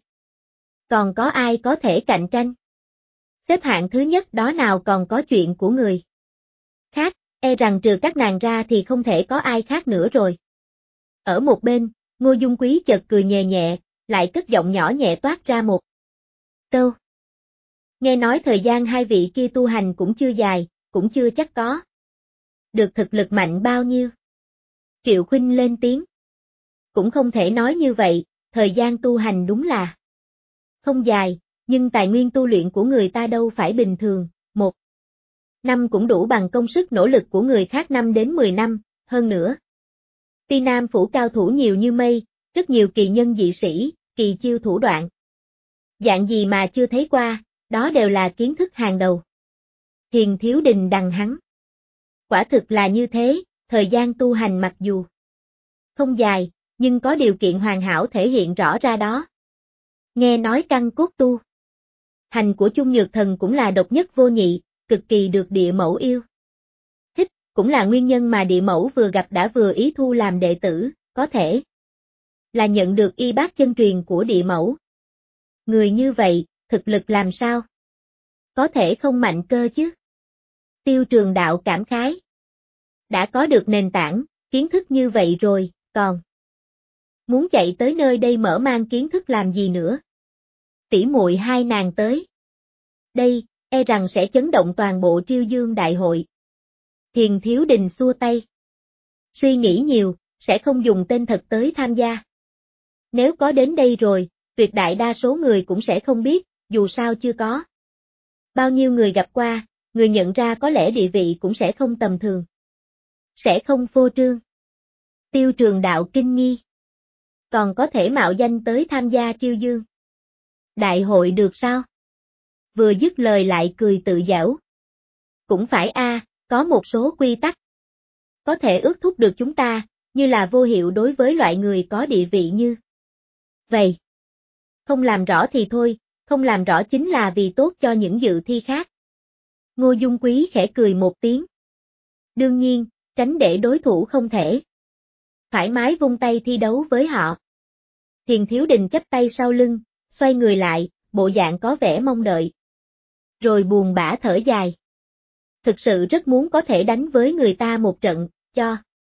Còn có ai có thể cạnh tranh? Xếp hạng thứ nhất đó nào còn có chuyện của người khác, e rằng trừ các nàng ra thì không thể có ai khác nữa rồi. Ở một bên, Ngô Dung Quý chợt cười nhẹ nhẹ, lại cất giọng nhỏ nhẹ toát ra một câu. Nghe nói thời gian hai vị kia tu hành cũng chưa dài, cũng chưa chắc có được thực lực mạnh bao nhiêu. Triệu Khuynh lên tiếng. Cũng không thể nói như vậy, thời gian tu hành đúng là không dài, nhưng tài nguyên tu luyện của người ta đâu phải bình thường, một năm cũng đủ bằng công sức nỗ lực của người khác 5 đến 10 năm, hơn nữa. Ti Nam Phủ cao thủ nhiều như mây, rất nhiều kỳ nhân dị sĩ, kỳ chiêu thủ đoạn. Dạng gì mà chưa thấy qua, đó đều là kiến thức hàng đầu. Thiền Thiếu Đình đằng hắn. Quả thực là như thế, thời gian tu hành mặc dù không dài, nhưng có điều kiện hoàn hảo thể hiện rõ ra đó. Nghe nói căn cốt tu hành của Chung Nhược Thần cũng là độc nhất vô nhị, cực kỳ được địa mẫu yêu thích, cũng là nguyên nhân mà địa mẫu vừa gặp đã vừa ý thu làm đệ tử, có thể là nhận được y bát chân truyền của địa mẫu. Người như vậy, thực lực làm sao? Có thể không mạnh cơ chứ? Tiêu Trường Đạo cảm khái. Đã có được nền tảng, kiến thức như vậy rồi, còn muốn chạy tới nơi đây mở mang kiến thức làm gì nữa? Tỷ muội hai nàng tới. Đây, e rằng sẽ chấn động toàn bộ Triêu Dương Đại hội. Thiền Thiếu Đình xua tay. Suy nghĩ nhiều, sẽ không dùng tên thật tới tham gia. Nếu có đến đây rồi, tuyệt đại đa số người cũng sẽ không biết, dù sao chưa có. Bao nhiêu người gặp qua, người nhận ra có lẽ địa vị cũng sẽ không tầm thường. Sẽ không phô trương. Tiêu Trường Đạo kinh nghi. Còn có thể mạo danh tới tham gia Triêu Dương Đại hội được sao? Vừa dứt lời lại cười tự giễu. Cũng phải có một số quy tắc có thể ước thúc được chúng ta, như là vô hiệu đối với loại người có địa vị như vậy. Không làm rõ thì thôi, không làm rõ chính là vì tốt cho những dự thi khác. Ngô Dung Quý khẽ cười một tiếng. Đương nhiên, tránh để đối thủ không thể thoải mái vung tay thi đấu với họ. Thiền Thiếu Đình chắp tay sau lưng, xoay người lại, bộ dạng có vẻ mong đợi. Rồi buồn bã thở dài. Thực sự rất muốn có thể đánh với người ta một trận, cho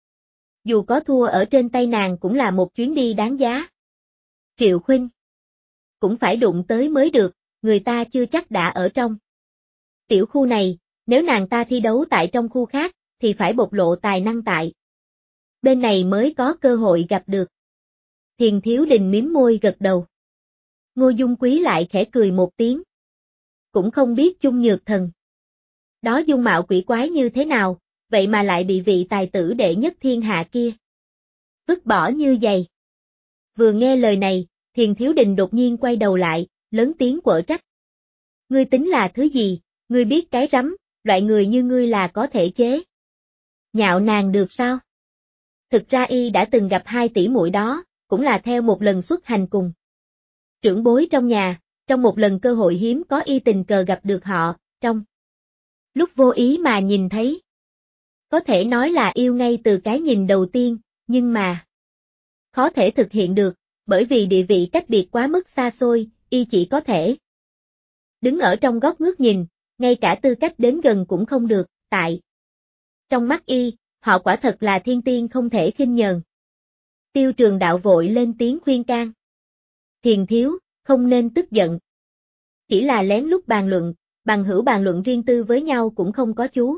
dù có thua ở trên tay nàng cũng là một chuyến đi đáng giá. Triệu Khuynh cũng phải đụng tới mới được, người ta chưa chắc đã ở trong tiểu khu này, nếu nàng ta thi đấu tại trong khu khác, thì phải bộc lộ tài năng tại bên này mới có cơ hội gặp được. Thiền Thiếu Đình mím môi gật đầu. Ngô Dung Quý lại khẽ cười một tiếng. Cũng không biết Chung Nhược Thần đó dung mạo quỷ quái như thế nào, vậy mà lại bị vị tài tử đệ nhất thiên hạ kia vứt bỏ như vậy. Vừa nghe lời này, Thiền Thiếu Đình đột nhiên quay đầu lại, lớn tiếng quở trách. Ngươi tính là thứ gì, ngươi biết cái rắm, loại người như ngươi là có thể chế nhạo nàng được sao? Thực ra y đã từng gặp hai tỷ muội đó, cũng là theo một lần xuất hành cùng trưởng bối trong nhà, trong một lần cơ hội hiếm có y tình cờ gặp được họ, trong lúc vô ý mà nhìn thấy. Có thể nói là yêu ngay từ cái nhìn đầu tiên, nhưng mà khó thể thực hiện được, bởi vì địa vị cách biệt quá mức xa xôi, y chỉ có thể đứng ở trong góc ngước nhìn, ngay cả tư cách đến gần cũng không được, tại trong mắt y, họ quả thật là thiên tiên không thể khinh nhờn. Tiêu Trường Đạo vội lên tiếng khuyên can. Thiền Thiếu, không nên tức giận. Chỉ là lén lút bàn luận, bằng hữu bàn luận riêng tư với nhau cũng không có chú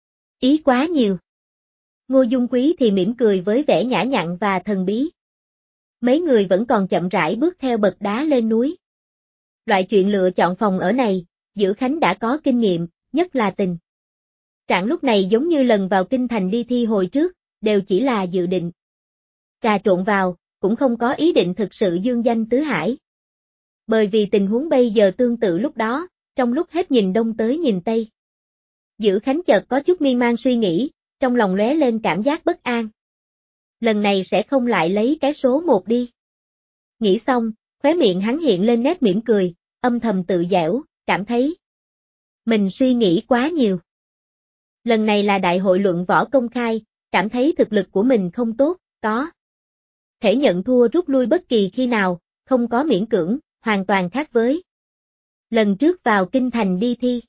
ý quá nhiều. Ngô Dung Quý thì mỉm cười với vẻ nhã nhặn và thần bí. Mấy người vẫn còn chậm rãi bước theo bậc đá lên núi. Loại chuyện lựa chọn phòng ở này, Dữ Khánh đã có kinh nghiệm, nhất là tình trạng lúc này giống như lần vào kinh thành đi thi hồi trước, đều chỉ là dự định. Trà trộn vào, cũng không có ý định thực sự dương danh tứ hải. Bởi vì tình huống bây giờ tương tự lúc đó, trong lúc hết nhìn đông tới nhìn tây. Dữ Khánh chợt có chút miên man suy nghĩ, trong lòng lóe lên cảm giác bất an. Lần này sẽ không lại lấy cái số 1 đi. Nghĩ xong, khóe miệng hắn hiện lên nét mỉm cười, âm thầm tự giễu, cảm thấy mình suy nghĩ quá nhiều. Lần này là đại hội luận võ công khai, cảm thấy thực lực của mình không tốt, có thể nhận thua rút lui bất kỳ khi nào, không có miễn cưỡng, hoàn toàn khác với lần trước vào kinh thành đi thi.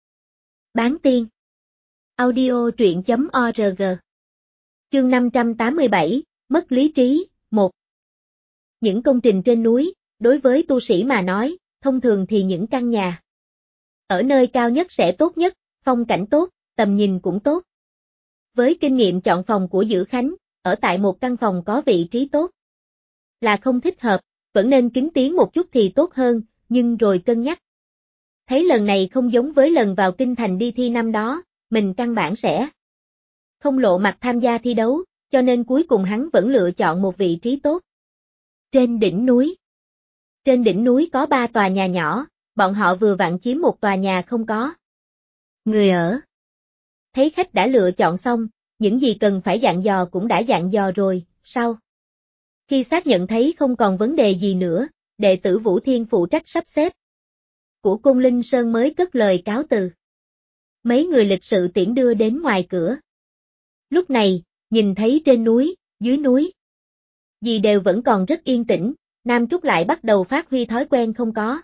Bán tiên. Audio truyện.org. Chương 587, mất lý trí, 1. Những công trình trên núi, đối với tu sĩ mà nói, thông thường thì những căn nhà ở nơi cao nhất sẽ tốt nhất, phong cảnh tốt, tầm nhìn cũng tốt. Với kinh nghiệm chọn phòng của Dữ Khánh, ở tại một căn phòng có vị trí tốt là không thích hợp, vẫn nên kín tiếng một chút thì tốt hơn, nhưng rồi cân nhắc. Thấy lần này không giống với lần vào kinh thành đi thi năm đó, mình căn bản sẽ không lộ mặt tham gia thi đấu, cho nên cuối cùng hắn vẫn lựa chọn một vị trí tốt. Trên đỉnh núi. Trên đỉnh núi có 3 tòa nhà nhỏ, bọn họ vừa vặn chiếm một tòa nhà không có người ở. Thấy khách đã lựa chọn xong, những gì cần phải dặn dò cũng đã dặn dò rồi, sau khi xác nhận thấy không còn vấn đề gì nữa, đệ tử Vũ Thiên phụ trách sắp xếp của Côn Linh Sơn mới cất lời cáo từ. Mấy người lịch sự tiễn đưa đến ngoài cửa. Lúc này, nhìn thấy trên núi, dưới núi, gì đều vẫn còn rất yên tĩnh, Nam Trúc lại bắt đầu phát huy thói quen không có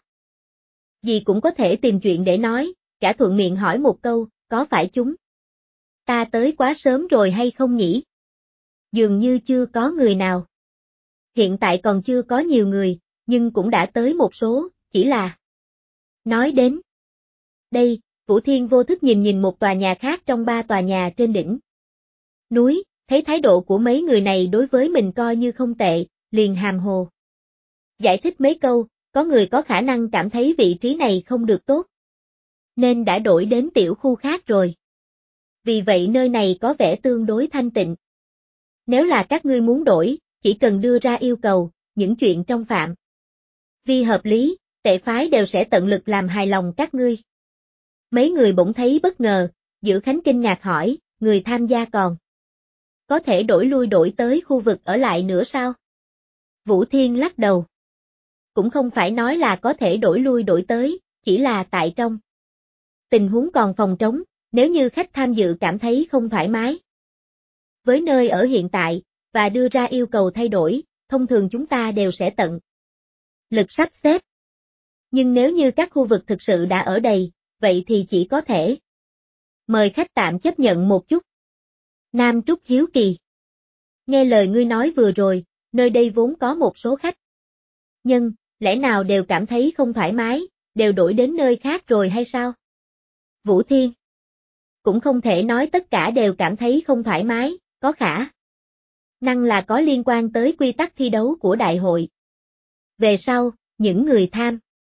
gì cũng có thể tìm chuyện để nói, cả thuận miệng hỏi một câu, có phải chúng ta tới quá sớm rồi hay không nhỉ? Dường như chưa có người nào. Hiện tại còn chưa có nhiều người, nhưng cũng đã tới một số, chỉ là nói đến đây, Vũ Thiên vô thức nhìn một tòa nhà khác trong 3 tòa nhà trên đỉnh núi, thấy thái độ của mấy người này đối với mình coi như không tệ, liền hàm hồ giải thích mấy câu, có người có khả năng cảm thấy vị trí này không được tốt, nên đã đổi đến tiểu khu khác rồi. Vì vậy nơi này có vẻ tương đối thanh tịnh. Nếu là các ngươi muốn đổi, chỉ cần đưa ra yêu cầu, những chuyện trong phạm vi hợp lý, tệ phái đều sẽ tận lực làm hài lòng các ngươi. Mấy người bỗng thấy bất ngờ, Dữ Khánh kinh ngạc hỏi, người tham gia còn có thể đổi lui đổi tới khu vực ở lại nữa sao? Vũ Thiên lắc đầu. Cũng không phải nói là có thể đổi lui đổi tới, chỉ là tại trong tình huống còn phòng trống, nếu như khách tham dự cảm thấy không thoải mái với nơi ở hiện tại, và đưa ra yêu cầu thay đổi, thông thường chúng ta đều sẽ tận lực sắp xếp. Nhưng nếu như các khu vực thực sự đã ở đầy, vậy thì chỉ có thể mời khách tạm chấp nhận một chút. Nam Trúc hiếu kỳ. Nghe lời ngươi nói vừa rồi, nơi đây vốn có một số khách. Nhưng, lẽ nào đều cảm thấy không thoải mái, đều đổi đến nơi khác rồi hay sao? Vũ Thiên. Cũng không thể nói tất cả đều cảm thấy không thoải mái, có khả năng là có liên quan tới quy tắc thi đấu của đại hội. Về sau, những người tham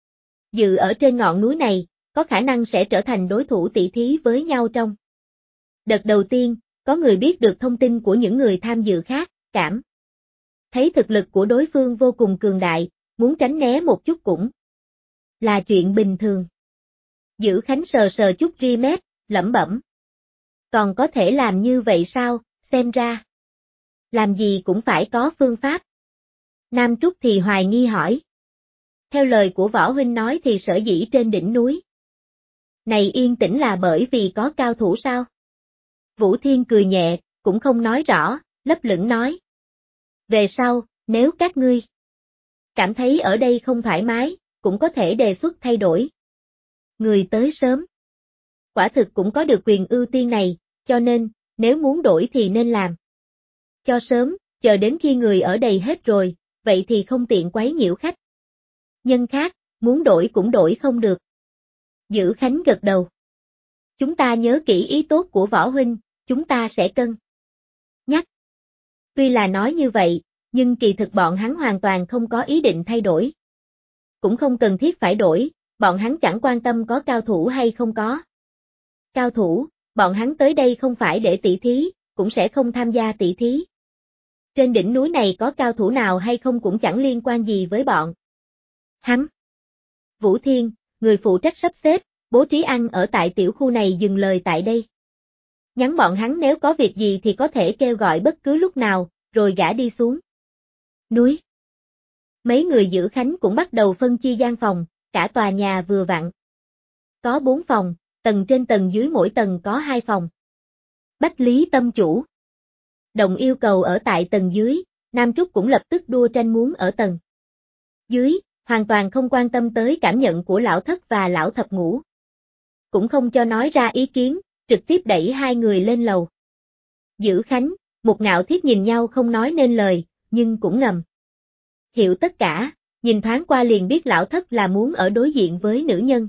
dự ở trên ngọn núi này, có khả năng sẽ trở thành đối thủ tỷ thí với nhau trong đợt đầu tiên, có người biết được thông tin của những người tham dự khác, cảm thấy thực lực của đối phương vô cùng cường đại, muốn tránh né một chút cũng là chuyện bình thường. Dữ Khánh sờ sờ chút ri mép, lẩm bẩm. Còn có thể làm như vậy sao, xem ra làm gì cũng phải có phương pháp. Nam Trúc thì hoài nghi hỏi. Theo lời của Võ Huynh nói thì sở dĩ trên đỉnh núi này yên tĩnh là bởi vì có cao thủ sao? Vũ Thiên cười nhẹ, cũng không nói rõ, lấp lửng nói. Về sau, nếu các ngươi cảm thấy ở đây không thoải mái, cũng có thể đề xuất thay đổi. Người tới sớm. Quả thực cũng có được quyền ưu tiên này, cho nên, nếu muốn đổi thì nên làm cho sớm, chờ đến khi người ở đây hết rồi, vậy thì không tiện quấy nhiễu khách. Nhân khác, muốn đổi cũng đổi không được. Dữ Khánh gật đầu. Chúng ta nhớ kỹ ý tốt của Võ Huynh, chúng ta sẽ cân nhắc. Tuy là nói như vậy, nhưng kỳ thực bọn hắn hoàn toàn không có ý định thay đổi cũng không cần thiết phải đổi, bọn hắn chẳng quan tâm có cao thủ hay không có. Cao thủ, bọn hắn tới đây không phải để tỉ thí, cũng sẽ không tham gia tỉ thí. Trên đỉnh núi này có cao thủ nào hay không cũng chẳng liên quan gì với bọn hắn. Vũ Thiên, người phụ trách sắp xếp, bố trí ăn ở tại tiểu khu này dừng lời tại đây. Nhắn bọn hắn nếu có việc gì thì có thể kêu gọi bất cứ lúc nào, rồi gã đi xuống núi. Mấy người giữ khánh cũng bắt đầu phân chia gian phòng, cả tòa nhà vừa vặn. Có 4 phòng, tầng trên tầng dưới mỗi tầng có 2 phòng. Bách Lý Tâm chủ Đồng yêu cầu ở tại tầng dưới, Nam Trúc cũng lập tức đua tranh muốn ở tầng dưới, hoàn toàn không quan tâm tới cảm nhận của lão thất và lão thập ngũ. Cũng không cho nói ra ý kiến, trực tiếp đẩy hai người lên lầu. Giữ khánh, Một Ngạo Thiết nhìn nhau không nói nên lời, nhưng cũng ngầm hiểu tất cả, nhìn thoáng qua liền biết lão thất là muốn ở đối diện với nữ nhân.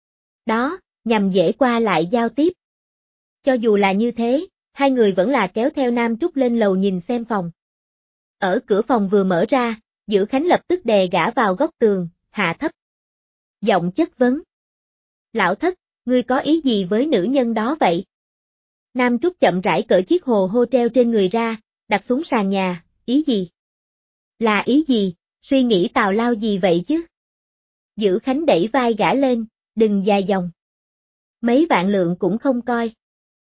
Đó, nhằm dễ qua lại giao tiếp. Cho dù là như thế, hai người vẫn là kéo theo Nam Trúc lên lầu nhìn xem phòng. Ở cửa phòng vừa mở ra, Giữ Khánh lập tức đè gã vào góc tường, hạ thấp giọng chất vấn. Lão thất, ngươi có ý gì với nữ nhân đó vậy? Nam Trúc chậm rãi cởi chiếc hồ hô treo trên người ra, đặt xuống sàn nhà, ý gì? Là ý gì, suy nghĩ tào lao gì vậy chứ? Giữ Khánh đẩy vai gã lên, đừng dài dòng. Mấy vạn lượng cũng không coi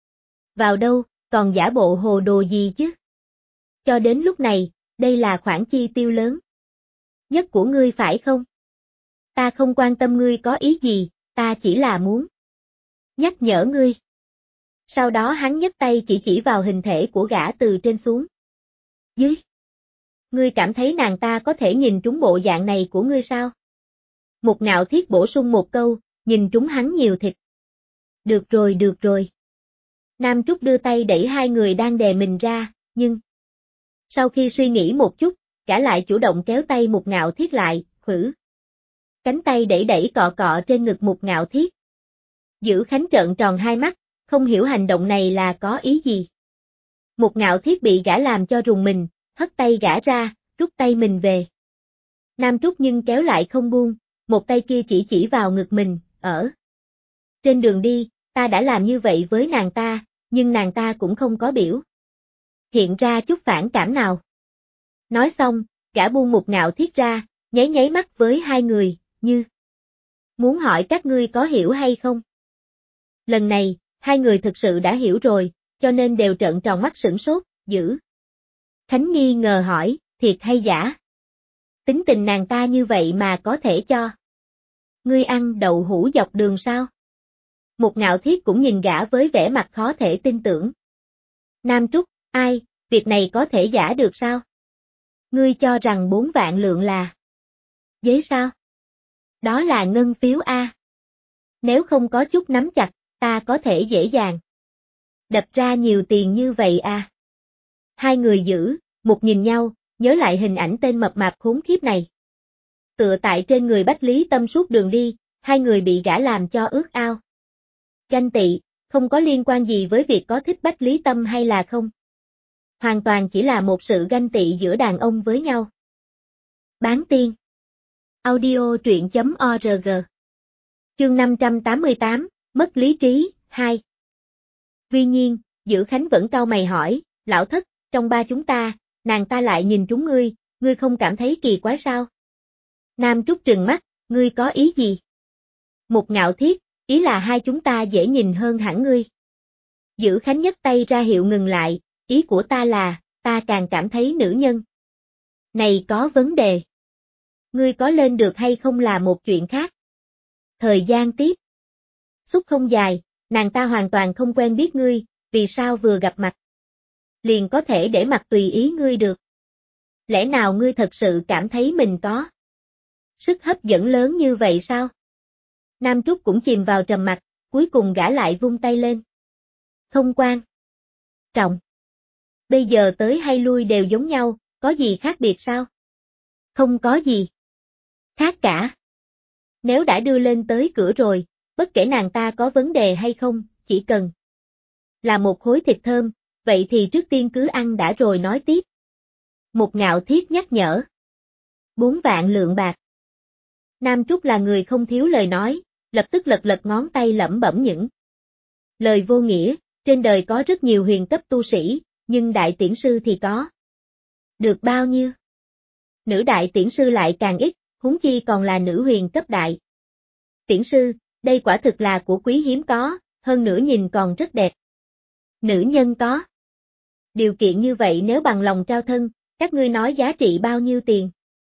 vào đâu, còn giả bộ hồ đồ gì chứ? Cho đến lúc này, đây là khoản chi tiêu lớn nhất của ngươi phải không? Ta không quan tâm ngươi có ý gì, ta chỉ là muốn nhắc nhở ngươi. Sau đó hắn nhấc tay chỉ vào hình thể của gã từ trên xuống dưới. Ngươi cảm thấy nàng ta có thể nhìn trúng bộ dạng này của ngươi sao? Một Ngạo Thiết bổ sung một câu, nhìn trúng hắn nhiều thịt. Được rồi. Nam Trúc đưa tay đẩy hai người đang đè mình ra, nhưng sau khi suy nghĩ một chút, gã lại chủ động kéo tay Một Ngạo Thiết lại, khử. Cánh tay đẩy cọ cọ trên ngực Một Ngạo Thiết. Giữ Khánh trợn tròn hai mắt, không hiểu hành động này là có ý gì. Một Ngạo Thiết bị gã làm cho rùng mình, hất tay gã ra, rút tay mình về. Nam Trúc nhưng kéo lại không buông, một tay kia chỉ vào ngực mình, ở trên đường đi, ta đã làm như vậy với nàng ta, nhưng nàng ta cũng không có biểu hiện ra chút phản cảm nào. Nói xong, gã buông Một Ngạo Thiết ra, nháy mắt với hai người, như muốn hỏi các ngươi có hiểu hay không. Lần này, hai người thực sự đã hiểu rồi, cho nên đều trợn tròn mắt sửng sốt, Giữ Khánh nghi ngờ hỏi, thiệt hay giả? Tính tình nàng ta như vậy mà có thể cho ngươi ăn đậu hũ dọc đường sao? Một Ngạo Thiết cũng nhìn gã với vẻ mặt khó thể tin tưởng. Nam Trúc, ai, việc này có thể giả được sao? Ngươi cho rằng 4 vạn lượng là giấy sao? Đó là ngân phiếu A. Nếu không có chút nắm chặt, ta có thể dễ dàng đập ra nhiều tiền như vậy à? Hai người Giữ, Một nhìn nhau, nhớ lại hình ảnh tên mập mạp khốn khiếp này. Tựa tại trên người Bách Lý Tâm suốt đường đi, hai người bị gã làm cho ước ao. Ganh tị, không có liên quan gì với việc có thích Bách Lý Tâm hay là không. Hoàn toàn chỉ là một sự ganh tị giữa đàn ông với nhau. Bán tiên. Audio truyện.org. Chương 588, mất lý trí, 2. Tuy nhiên, Giữ Khánh vẫn cau mày hỏi, lão thất, trong ba chúng ta, nàng ta lại nhìn trúng ngươi không cảm thấy kỳ quái sao? Nam Trúc trừng mắt, ngươi có ý gì? Một Ngạo Thiết, ý là hai chúng ta dễ nhìn hơn hẳn ngươi. Giữ Khánh nhấc tay ra hiệu ngừng lại, ý của ta là, ta càng cảm thấy nữ nhân này có vấn đề. Ngươi có lên được hay không là một chuyện khác. Thời gian tiếp xúc không dài, nàng ta hoàn toàn không quen biết ngươi, vì sao vừa gặp mặt liền có thể để mặc tùy ý ngươi được. Lẽ nào ngươi thật sự cảm thấy mình có sức hấp dẫn lớn như vậy sao? Nam Trúc cũng chìm vào trầm mặc, cuối cùng gã lại vung tay lên. Không quan trọng. Bây giờ tới hay lui đều giống nhau, có gì khác biệt sao? Không có gì khác cả. Nếu đã đưa lên tới cửa rồi, bất kể nàng ta có vấn đề hay không, chỉ cần là một khối thịt thơm, vậy thì trước tiên cứ ăn đã rồi nói tiếp. Một Ngạo Thiết nhắc nhở. 4 vạn lượng bạc. Nam Trúc là người không thiếu lời nói, lập tức lật lật ngón tay lẩm bẩm những lời vô nghĩa, trên đời có rất nhiều huyền cấp tu sĩ, nhưng đại tiễn sư thì có được bao nhiêu? Nữ đại tiễn sư lại càng ít, huống chi còn là nữ huyền cấp đại tiễn sư, đây quả thực là của quý hiếm có, hơn nữa nhìn còn rất đẹp. Nữ nhân có điều kiện như vậy nếu bằng lòng trao thân, các ngươi nói giá trị bao nhiêu tiền?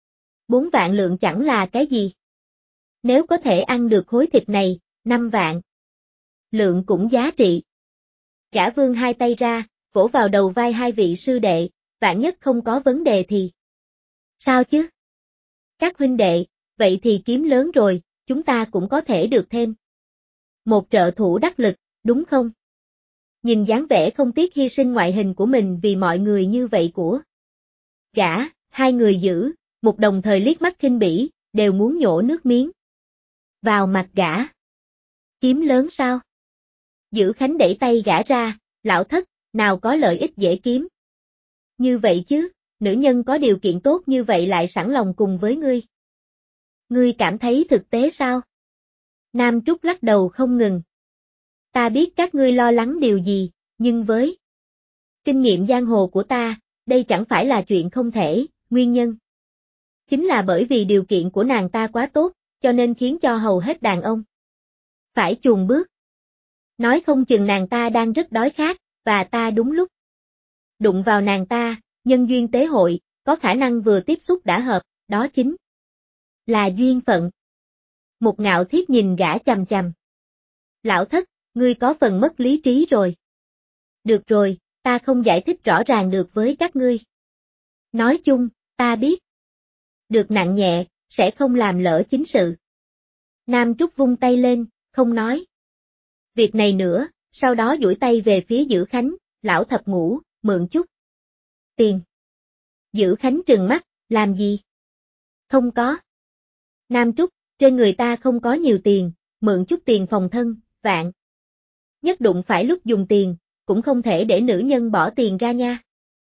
4 vạn lượng chẳng là cái gì. Nếu có thể ăn được khối thịt này, 5 vạn lượng cũng giá trị. Gã vương hai tay ra, vỗ vào đầu vai hai vị sư đệ, vạn nhất không có vấn đề thì sao chứ? Các huynh đệ, vậy thì kiếm lớn rồi, chúng ta cũng có thể được thêm một trợ thủ đắc lực, đúng không? Nhìn dáng vẻ không tiếc hy sinh ngoại hình của mình vì mọi người như vậy của gã, hai người giữ, một đồng thời liếc mắt khinh bỉ, đều muốn nhổ nước miếng vào mặt gã. Kiếm lớn sao? Giữ Khánh đẩy tay gã ra, lão thất, nào có lợi ích dễ kiếm. Như vậy chứ, nữ nhân có điều kiện tốt như vậy lại sẵn lòng cùng với ngươi. Ngươi cảm thấy thực tế sao? Nam Trúc lắc đầu không ngừng. Ta biết các ngươi lo lắng điều gì, nhưng với kinh nghiệm giang hồ của ta, đây chẳng phải là chuyện không thể, nguyên nhân chính là bởi vì điều kiện của nàng ta quá tốt, cho nên khiến cho hầu hết đàn ông phải chùn bước. Nói không chừng nàng ta đang rất đói khát, và ta đúng lúc đụng vào nàng ta, nhân duyên tế hội, có khả năng vừa tiếp xúc đã hợp, đó chính là duyên phận. Một Ngạo Thiết nhìn gã chằm chằm. Lão thất, ngươi có phần mất lý trí rồi. Được rồi, ta không giải thích rõ ràng được với các ngươi. Nói chung, ta biết. Được nặng nhẹ, sẽ không làm lỡ chính sự. Nam Trúc vung tay lên, không nói việc này nữa, sau đó duỗi tay về phía Dữ Khánh, lão thập ngũ, mượn chút tiền. Dữ Khánh trừng mắt, làm gì? Không có. Nam Trúc, trên người ta không có nhiều tiền, mượn chút tiền phòng thân, vạn nhất đụng phải lúc dùng tiền, cũng không thể để nữ nhân bỏ tiền ra nha.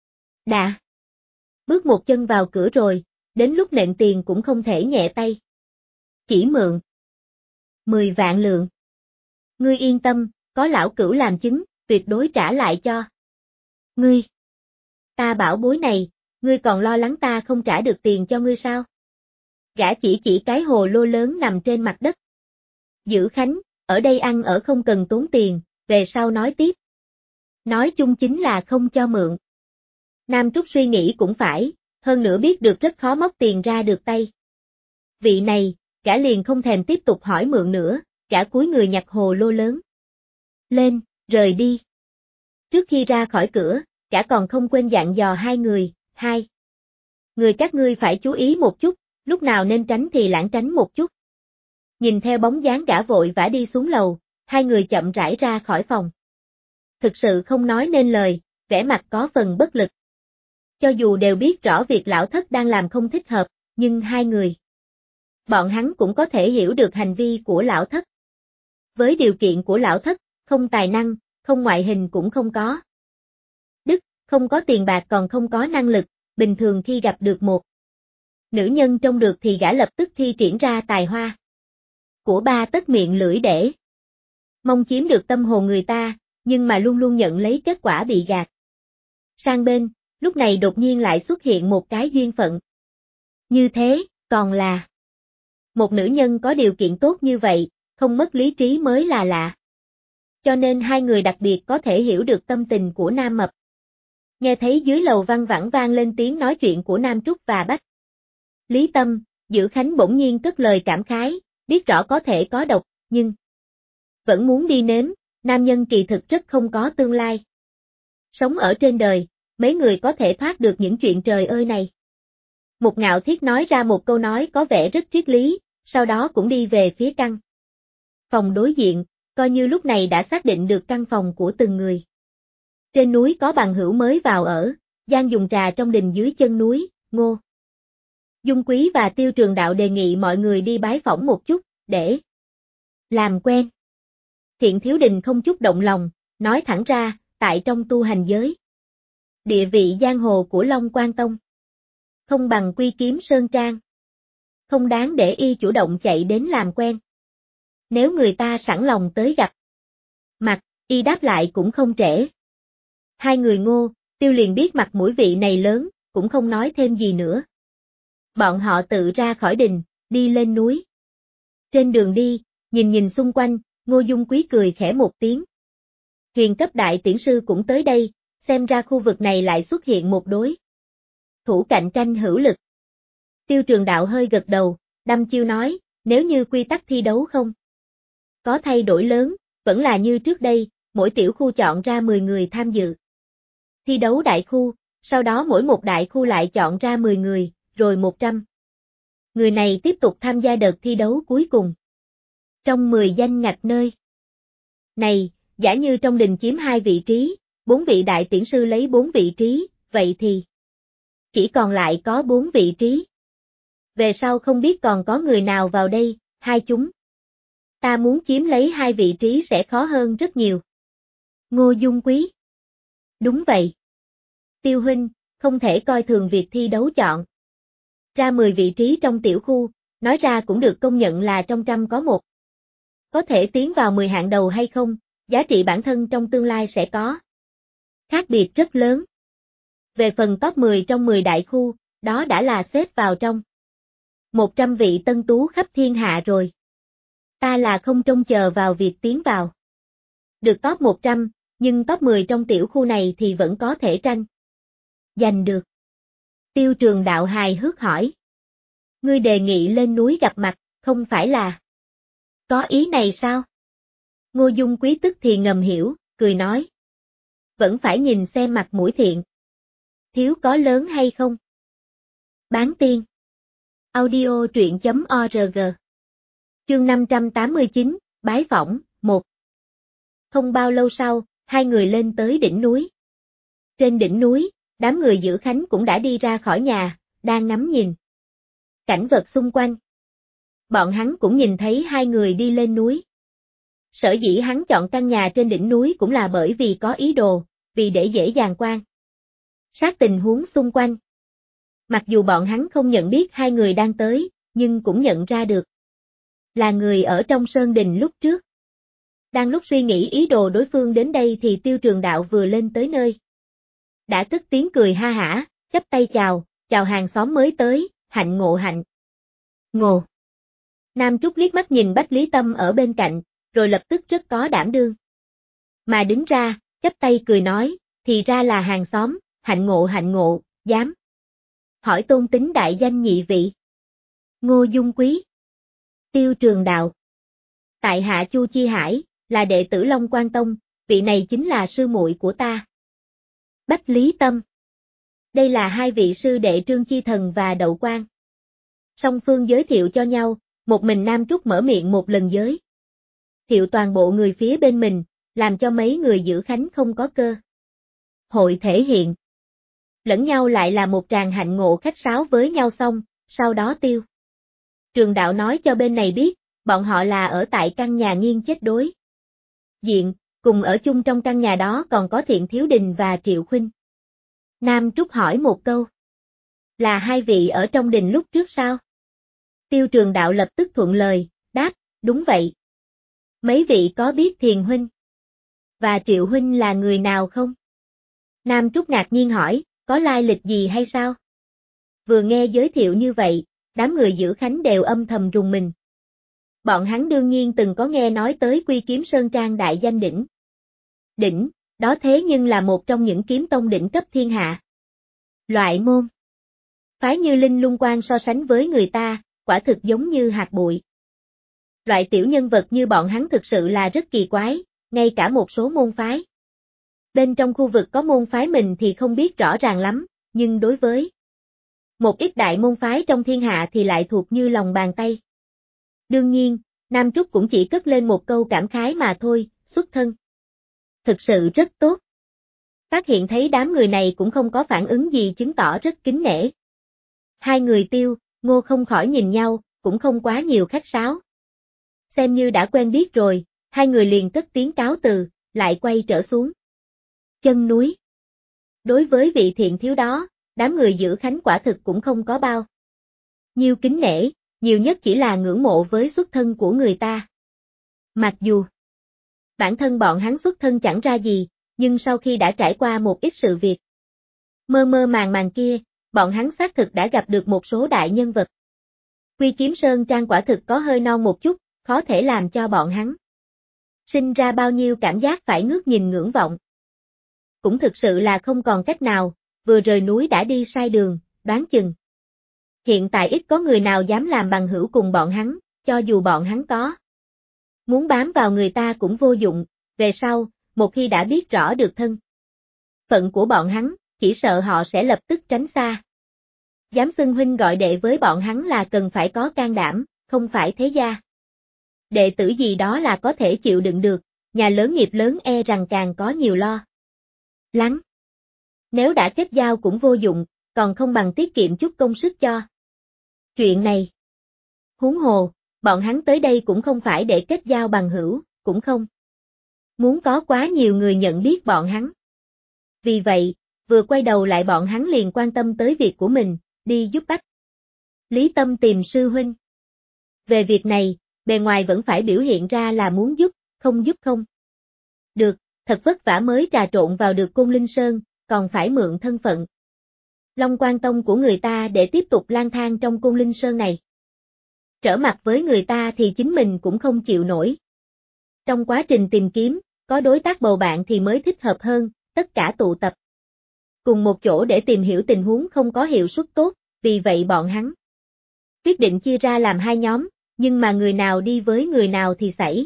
Đã bước một chân vào cửa rồi, đến lúc nện tiền cũng không thể nhẹ tay. Chỉ mượn 10 vạn lượng. Ngươi yên tâm, có lão cửu làm chứng, tuyệt đối trả lại cho ngươi. Ta bảo bối này, ngươi còn lo lắng ta không trả được tiền cho ngươi sao? Gã chỉ cái hồ lô lớn nằm trên mặt đất. Dữ Khánh, ở đây ăn ở không cần tốn tiền, về sau nói tiếp. Nói chung chính là không cho mượn. Nam Trúc suy nghĩ cũng phải, hơn nữa biết được rất khó móc tiền ra được tay. Vị này, gã liền không thèm tiếp tục hỏi mượn nữa, gã cúi người nhặt hồ lô lớn lên, rời đi. Trước khi ra khỏi cửa, gã còn không quên dặn dò hai người các ngươi phải chú ý một chút, lúc nào nên tránh thì lãng tránh một chút. Nhìn theo bóng dáng gã vội vã đi xuống lầu, hai người chậm rãi ra khỏi phòng. Thực sự không nói nên lời, vẻ mặt có phần bất lực. Cho dù đều biết rõ việc lão thất đang làm không thích hợp, nhưng hai người bọn hắn cũng có thể hiểu được hành vi của lão thất. Với điều kiện của lão thất, không tài năng, không ngoại hình cũng không có đức, không có tiền bạc còn không có năng lực, bình thường khi gặp được một nữ nhân trông được thì gã lập tức thi triển ra tài hoa của ba tấc miệng lưỡi để mong chiếm được tâm hồn người ta, nhưng mà luôn luôn nhận lấy kết quả bị gạt. Sang bên, lúc này đột nhiên lại xuất hiện một cái duyên phận. Như thế, còn là một nữ nhân có điều kiện tốt như vậy, không mất lý trí mới là lạ. Cho nên hai người đặc biệt có thể hiểu được tâm tình của Nam Mập. Nghe thấy dưới lầu văng vẳng vang lên tiếng nói chuyện của Nam Trúc và Bách Lý Tâm, Dữ Khánh bỗng nhiên cất lời cảm khái, biết rõ có thể có độc, nhưng vẫn muốn đi nếm, nam nhân kỳ thực rất không có tương lai. Sống ở trên đời, mấy người có thể thoát được những chuyện trời ơi này. Một Ngạo Thiết nói ra một câu nói có vẻ rất triết lý, sau đó cũng đi về phía căn phòng đối diện, coi như lúc này đã xác định được căn phòng của từng người. Trên núi có bằng hữu mới vào ở, Giang dùng trà trong đình dưới chân núi, Ngô Dung Quý và Tiêu Trường Đạo đề nghị mọi người đi bái phỏng một chút, để làm quen. Thiện Thiếu Đình không chút động lòng, nói thẳng ra, tại trong tu hành giới. Địa vị giang hồ của Long Quan Tông không bằng Quy Kiếm Sơn Trang. không đáng để y chủ động chạy đến làm quen. Nếu người ta sẵn lòng tới gặp mặt, y đáp lại cũng không trễ. Hai người Ngô, Tiêu liền biết mặt mũi vị này lớn, cũng không nói thêm gì nữa. Bọn họ tự ra khỏi đình, đi lên núi. Trên đường đi, nhìn xung quanh, Ngô Dung Quý cười khẽ một tiếng. Huyền cấp đại tiễn sư cũng tới đây, xem ra khu vực này lại xuất hiện một đối thủ cạnh tranh hữu lực. Tiêu Trường Đạo hơi gật đầu, đăm chiêu nói, nếu như quy tắc thi đấu không có thay đổi lớn, vẫn là như trước đây, mỗi tiểu khu chọn ra 10 người tham dự thi đấu đại khu, sau đó mỗi một đại khu lại chọn ra 10 người, rồi 100 người này tiếp tục tham gia đợt thi đấu cuối cùng. Trong 10 danh ngạch nơi này, giả như trong đình chiếm 2 vị trí, 4 vị đại tiễn sư lấy 4 vị trí, vậy thì chỉ còn lại có 4 vị trí. Về sau không biết còn có người nào vào đây, hai chúng ta muốn chiếm lấy 2 vị trí sẽ khó hơn rất nhiều. Ngô Dung Quý. Đúng vậy. Tiêu huynh, không thể coi thường việc thi đấu chọn ra 10 vị trí trong tiểu khu, nói ra cũng được công nhận là trong trăm có một. Có thể tiến vào 10 hạng đầu hay không, giá trị bản thân trong tương lai sẽ có khác biệt rất lớn. Về phần top 10 trong 10 đại khu, đó đã là xếp vào trong 100 vị tân tú khắp thiên hạ rồi. Ta là không trông chờ vào việc tiến vào được top 100, nhưng top 10 trong tiểu khu này thì vẫn có thể tranh giành được. Tiêu Trường Đạo hài hước hỏi. Ngươi đề nghị lên núi gặp mặt, không phải là có ý này sao? Ngô Dung Quý tức thì ngầm hiểu, cười nói. Vẫn phải nhìn xem mặt mũi thiện. Thiếu có lớn hay không? Bán tiên. Audio truyện.org. Chương 589, Bái phỏng, 1. Không bao lâu sau, hai người lên tới đỉnh núi. Trên đỉnh núi, đám người giữ khánh cũng đã đi ra khỏi nhà, đang ngắm nhìn cảnh vật xung quanh. Bọn hắn cũng nhìn thấy hai người đi lên núi. Sở dĩ hắn chọn căn nhà trên đỉnh núi cũng là bởi vì có ý đồ, vì để dễ dàng quan sát tình huống xung quanh. Mặc dù bọn hắn không nhận biết hai người đang tới, nhưng cũng nhận ra được là người ở trong sơn đình lúc trước. Đang lúc suy nghĩ ý đồ đối phương đến đây thì Tiêu Trường Đạo vừa lên tới nơi. Đã cất tiếng cười ha hả, chắp tay chào hàng xóm mới tới, hạnh ngộ hạnh. Ngộ. Nam Trúc liếc mắt nhìn Bách Lý Tâm ở bên cạnh, rồi lập tức rất có đảm đương. Mà đứng ra, chắp tay cười nói, thì ra là hàng xóm, hạnh ngộ, dám. Hỏi tôn tính đại danh nhị vị. Ngô Dung Quý. Tiêu Trường Đạo. Tại hạ Chu Chi Hải, là đệ tử Long Quan Tông, vị này chính là sư muội của ta. Bách Lý Tâm. Đây là hai vị sư đệ Trương Chi Thần và Đậu Quang. Song phương giới thiệu cho nhau, một mình Nam Trúc mở miệng một lần giới thiệu toàn bộ người phía bên mình, làm cho mấy người giữ khánh không có cơ hội thể hiện. Lẫn nhau lại là một tràng hạnh ngộ khách sáo với nhau xong, sau đó Tiêu Trường Đạo nói cho bên này biết, bọn họ là ở tại căn nhà nghiêng chết đối diện, cùng ở chung trong căn nhà đó còn có Thiện Thiếu Đình và Triệu Khuynh. Nam Trúc hỏi một câu. Là hai vị ở trong đình lúc trước sao? Tiêu Trường Đạo lập tức thuận lời, đáp, đúng vậy. Mấy vị có biết Thiền Huynh và Triệu Huynh là người nào không? Nam Trúc ngạc nhiên hỏi, có lai lịch gì hay sao? Vừa nghe giới thiệu như vậy, đám người giữ khánh đều âm thầm rùng mình. Bọn hắn đương nhiên từng có nghe nói tới Quy Kiếm Sơn Trang đại danh đỉnh. Đỉnh, đó thế nhưng là một trong những kiếm tông đỉnh cấp thiên hạ. Loại môn phái như Linh Lung Quan so sánh với người ta, quả thực giống như hạt bụi. Loại tiểu nhân vật như bọn hắn thực sự là rất kỳ quái, ngay cả một số môn phái. Bên trong khu vực có môn phái mình thì không biết rõ ràng lắm, nhưng đối với một ít đại môn phái trong thiên hạ thì lại thuộc như lòng bàn tay. Đương nhiên, Nam Trúc cũng chỉ cất lên một câu cảm khái mà thôi, xuất thân thực sự rất tốt. Phát hiện thấy đám người này cũng không có phản ứng gì chứng tỏ rất kính nể. Hai người Tiêu, Ngô không khỏi nhìn nhau, cũng không quá nhiều khách sáo. Xem như đã quen biết rồi, hai người liền cất tiếng cáo từ, lại quay trở xuống chân núi. Đối với vị Thiện thiếu đó, đám người giữ khánh quả thực cũng không có bao nhiêu kính nể, nhiều nhất chỉ là ngưỡng mộ với xuất thân của người ta. Mặc dù bản thân bọn hắn xuất thân chẳng ra gì, nhưng sau khi đã trải qua một ít sự việc mơ mơ màng màng kia, bọn hắn xác thực đã gặp được một số đại nhân vật. Quy Kiếm Sơn Trang quả thực có hơi non một chút, khó thể làm cho bọn hắn sinh ra bao nhiêu cảm giác phải ngước nhìn ngưỡng vọng. Cũng thực sự là không còn cách nào, vừa rời núi đã đi sai đường, đoán chừng hiện tại ít có người nào dám làm bằng hữu cùng bọn hắn, cho dù bọn hắn có muốn bám vào người ta cũng vô dụng, về sau, một khi đã biết rõ được thân phận của bọn hắn, chỉ sợ họ sẽ lập tức tránh xa. Dám xưng huynh gọi đệ với bọn hắn là cần phải có can đảm, không phải thế gia đệ tử gì đó là có thể chịu đựng được, nhà lớn nghiệp lớn e rằng càng có nhiều lo lắng. Nếu đã kết giao cũng vô dụng, còn không bằng tiết kiệm chút công sức cho chuyện này. Huống hồ, bọn hắn tới đây cũng không phải để kết giao bằng hữu, cũng không muốn có quá nhiều người nhận biết bọn hắn. Vì vậy, vừa quay đầu lại bọn hắn liền quan tâm tới việc của mình, đi giúp Bách Lý Tâm tìm sư huynh. Về việc này, bề ngoài vẫn phải biểu hiện ra là muốn giúp không được, thật vất vả mới trà trộn vào được Côn Linh Sơn, còn phải mượn thân phận Long Quan Tông của người ta để tiếp tục lang thang trong Côn Linh Sơn này. Trở mặt với người ta thì chính mình cũng không chịu nổi. Trong quá trình tìm kiếm, có đối tác bầu bạn thì mới thích hợp hơn, tất cả tụ tập cùng một chỗ để tìm hiểu tình huống không có hiệu suất tốt, vì vậy bọn hắn quyết định chia ra làm hai nhóm, nhưng mà người nào đi với người nào thì xảy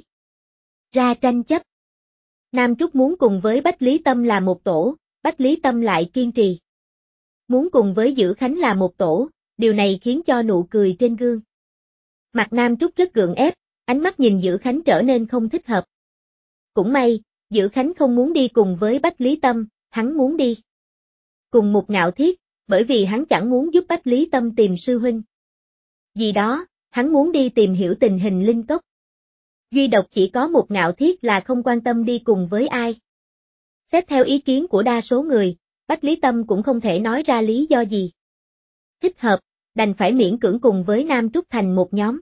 ra tranh chấp. Nam Trúc muốn cùng với Bách Lý Tâm là một tổ, Bách Lý Tâm lại kiên trì muốn cùng với Dữ Khánh là một tổ, điều này khiến cho nụ cười trên gương mặt Nam Trúc rất gượng ép, ánh mắt nhìn Dữ Khánh trở nên không thích hợp. Cũng may, Dữ Khánh không muốn đi cùng với Bách Lý Tâm, hắn muốn đi cùng Mục Ngạo Thiết, bởi vì hắn chẳng muốn giúp Bách Lý Tâm tìm sư huynh gì đó, hắn muốn đi tìm hiểu tình hình linh cốc. Duy độc chỉ có Mục Ngạo Thiết là không quan tâm đi cùng với ai. Xét theo ý kiến của đa số người, Bách Lý Tâm cũng không thể nói ra lý do gì thích hợp, đành phải miễn cưỡng cùng với Nam Trúc thành một nhóm.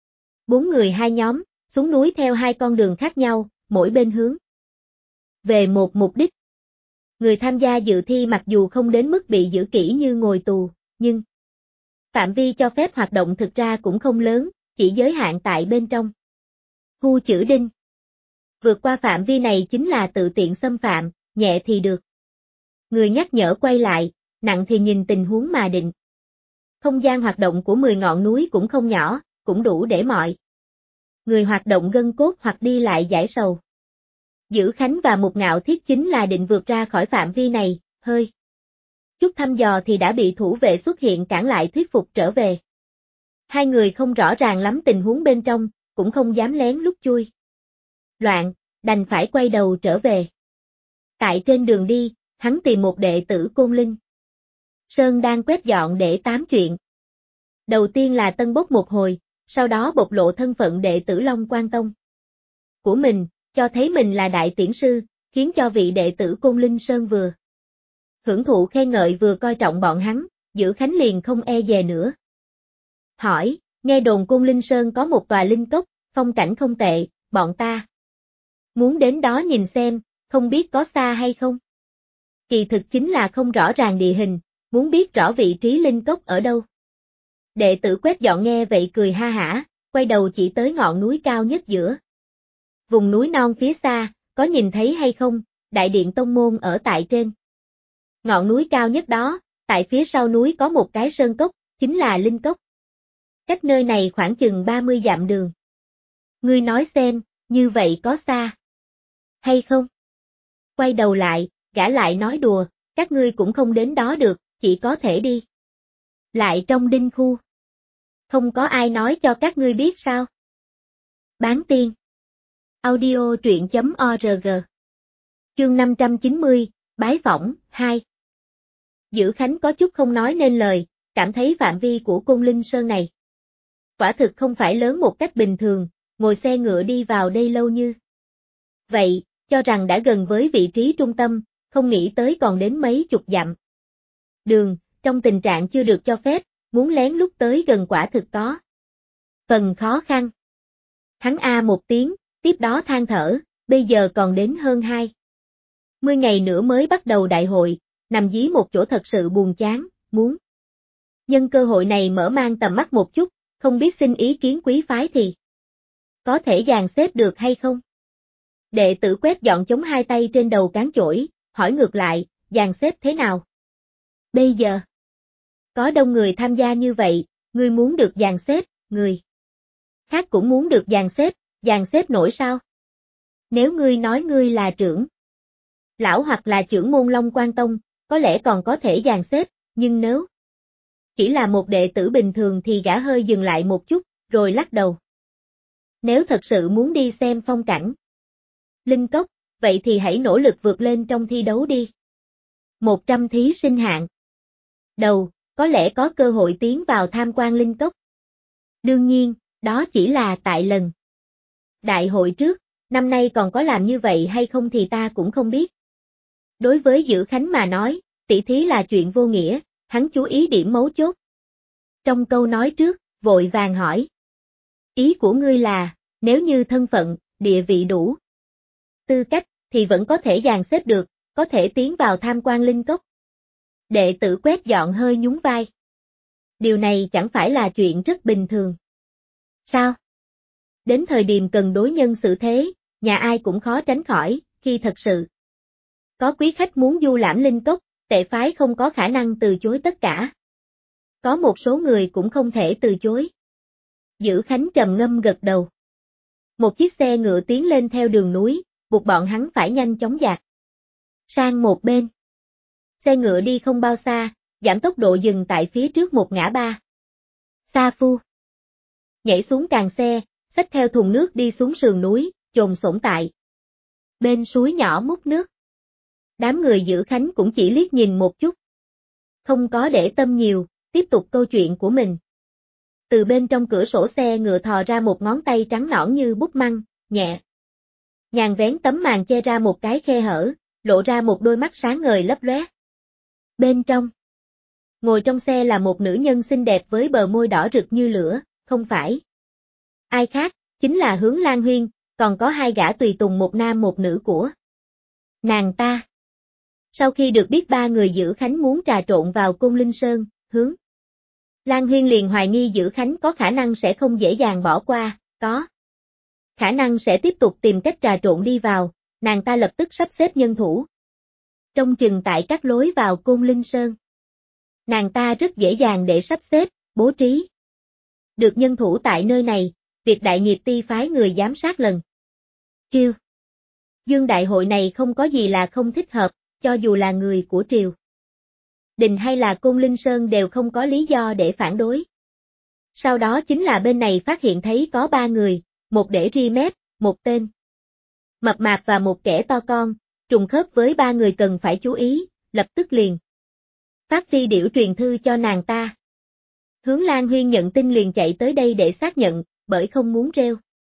4 người hai nhóm, xuống núi theo hai con đường khác nhau, mỗi bên hướng về một mục đích. Người tham gia dự thi mặc dù không đến mức bị giữ kỹ như ngồi tù, nhưng phạm vi cho phép hoạt động thực ra cũng không lớn, chỉ giới hạn tại bên trong khu chữ đinh. Vượt qua phạm vi này chính là tự tiện xâm phạm, nhẹ thì được người nhắc nhở quay lại, nặng thì nhìn tình huống mà định. Không gian hoạt động của 10 ngọn núi cũng không nhỏ, cũng đủ để mọi người hoạt động gân cốt hoặc đi lại giải sầu. Dữ Khánh và Mục Ngạo Thiết chính là định vượt ra khỏi phạm vi này, hơi chút thăm dò thì đã bị thủ vệ xuất hiện cản lại thuyết phục trở về. Hai người không rõ ràng lắm tình huống bên trong, cũng không dám lén lút chui loạn, đành phải quay đầu trở về. Tại trên đường đi, hắn tìm một đệ tử Côn Linh Sơn đang quét dọn để tám chuyện. Đầu tiên là tân bốc một hồi, sau đó bộc lộ thân phận đệ tử Long Quan Tông của mình, cho thấy mình là đại tiễn sư, khiến cho vị đệ tử Côn Linh Sơn vừa hưởng thụ khen ngợi vừa coi trọng bọn hắn, Dữ Khánh liền không e dè nữa. Hỏi, nghe đồn Côn Linh Sơn có một tòa linh cốc, phong cảnh không tệ, bọn ta muốn đến đó nhìn xem, không biết có xa hay không? Kỳ thực chính là không rõ ràng địa hình, muốn biết rõ vị trí linh cốc ở đâu. Đệ tử quét dọn nghe vậy cười ha hả, quay đầu chỉ tới ngọn núi cao nhất giữa vùng núi non phía xa, có nhìn thấy hay không, đại điện tông môn ở tại trên ngọn núi cao nhất đó, tại phía sau núi có một cái sơn cốc, chính là linh cốc. Cách nơi này khoảng chừng 30 dặm đường. Ngươi nói xem, như vậy có xa hay không? Quay đầu lại, gã lại nói đùa, các ngươi cũng không đến đó được, chỉ có thể đi lại trong đinh khu. Không có ai nói cho các ngươi biết sao? Bán tiên. Audio truyện.org. Chương 590, Bái phỏng, 2. Dữ Khánh có chút không nói nên lời, cảm thấy phạm vi của Côn Linh Sơn này quả thực không phải lớn một cách bình thường, ngồi xe ngựa đi vào đây lâu như vậy, cho rằng đã gần với vị trí trung tâm, không nghĩ tới còn đến mấy chục dặm đường, trong tình trạng chưa được cho phép, muốn lén lút tới gần quả thực có Phần khó khăn. Hắn a một tiếng, tiếp đó than thở, bây giờ còn đến hơn 20 ngày nữa mới bắt đầu đại hội, nằm dí một chỗ thật sự buồn chán, muốn nhân cơ hội này mở mang tầm mắt một chút, không biết xin ý kiến quý phái thì có thể dàn xếp được hay không? Đệ tử quét dọn chống hai tay trên đầu cán chổi, hỏi ngược lại, dàn xếp thế nào? Bây giờ, có đông người tham gia như vậy, ngươi muốn được dàn xếp, người khác cũng muốn được dàn xếp nổi sao? Nếu ngươi nói ngươi là trưởng lão hoặc là trưởng môn Long Quan Tông, có lẽ còn có thể dàn xếp, nhưng nếu chỉ là một đệ tử bình thường thì gã hơi dừng lại một chút, rồi lắc đầu. Nếu thật sự muốn đi xem phong cảnh Linh Cốc, vậy thì hãy nỗ lực vượt lên trong thi đấu đi. 100 thí sinh hạng đầu, có lẽ có cơ hội tiến vào tham quan Linh Cốc. Đương nhiên, đó chỉ là tại lần đại hội trước, năm nay còn có làm như vậy hay không thì ta cũng không biết. Đối với Dữ Khánh mà nói, tỷ thí là chuyện vô nghĩa, hắn chú ý điểm mấu chốt. Trong câu nói trước, vội vàng hỏi. Ý của ngươi là, nếu như thân phận, địa vị đủ tư cách, thì vẫn có thể dàn xếp được, có thể tiến vào tham quan Linh Cốc. Đệ tử quét dọn hơi nhún vai. Điều này chẳng phải là chuyện rất bình thường. Sao? Đến thời điểm cần đối nhân xử thế, nhà ai cũng khó tránh khỏi, khi thật sự có quý khách muốn du lãm Linh Cốc, tệ phái không có khả năng từ chối tất cả. Có một số người cũng không thể từ chối. Dữ Khánh trầm ngâm gật đầu. Một chiếc xe ngựa tiến lên theo đường núi, buộc bọn hắn phải nhanh chóng dạt sang một bên. Xe ngựa đi không bao xa, giảm tốc độ dừng tại phía trước một ngã ba. Sa Phu nhảy xuống càng xe, xách theo thùng nước đi xuống sườn núi, chồm xổm tại bên suối nhỏ múc nước. Đám người Dữ Khánh cũng chỉ liếc nhìn một chút. Không có để tâm nhiều, tiếp tục câu chuyện của mình. Từ bên trong cửa sổ xe ngựa thò ra một ngón tay trắng nõn như bút măng, nhẹ nhàng vén tấm màn che ra một cái khe hở, lộ ra một đôi mắt sáng ngời lấp lóe. Bên trong, ngồi trong xe là một nữ nhân xinh đẹp với bờ môi đỏ rực như lửa, không phải ai khác, chính là Hướng Lan Huyên, còn có hai gã tùy tùng một nam một nữ của nàng ta. Sau khi được biết ba người Dữ Khánh muốn trà trộn vào Côn Linh Sơn, Hướng Lan Huyên liền hoài nghi Dữ Khánh có khả năng sẽ không dễ dàng bỏ qua, có khả năng sẽ tiếp tục tìm cách trà trộn đi vào, nàng ta lập tức sắp xếp nhân thủ. Trông chừng tại các lối vào Côn Linh Sơn. Nàng ta rất dễ dàng để sắp xếp, bố trí. Được nhân thủ tại nơi này, việc đại nghiệp ti phái người giám sát lần Triều Dương đại hội này không có gì là không thích hợp, cho dù là người của Triều Đình hay là Côn Linh Sơn đều không có lý do để phản đối. Sau đó chính là bên này phát hiện thấy có ba người, một để ri mép, một tên mập mạp và một kẻ to con, trùng khớp với ba người cần phải chú ý, lập tức liền phát phi điểu truyền thư cho nàng ta. Hướng Lan Huyên nhận tin liền chạy tới đây để xác nhận, bởi không muốn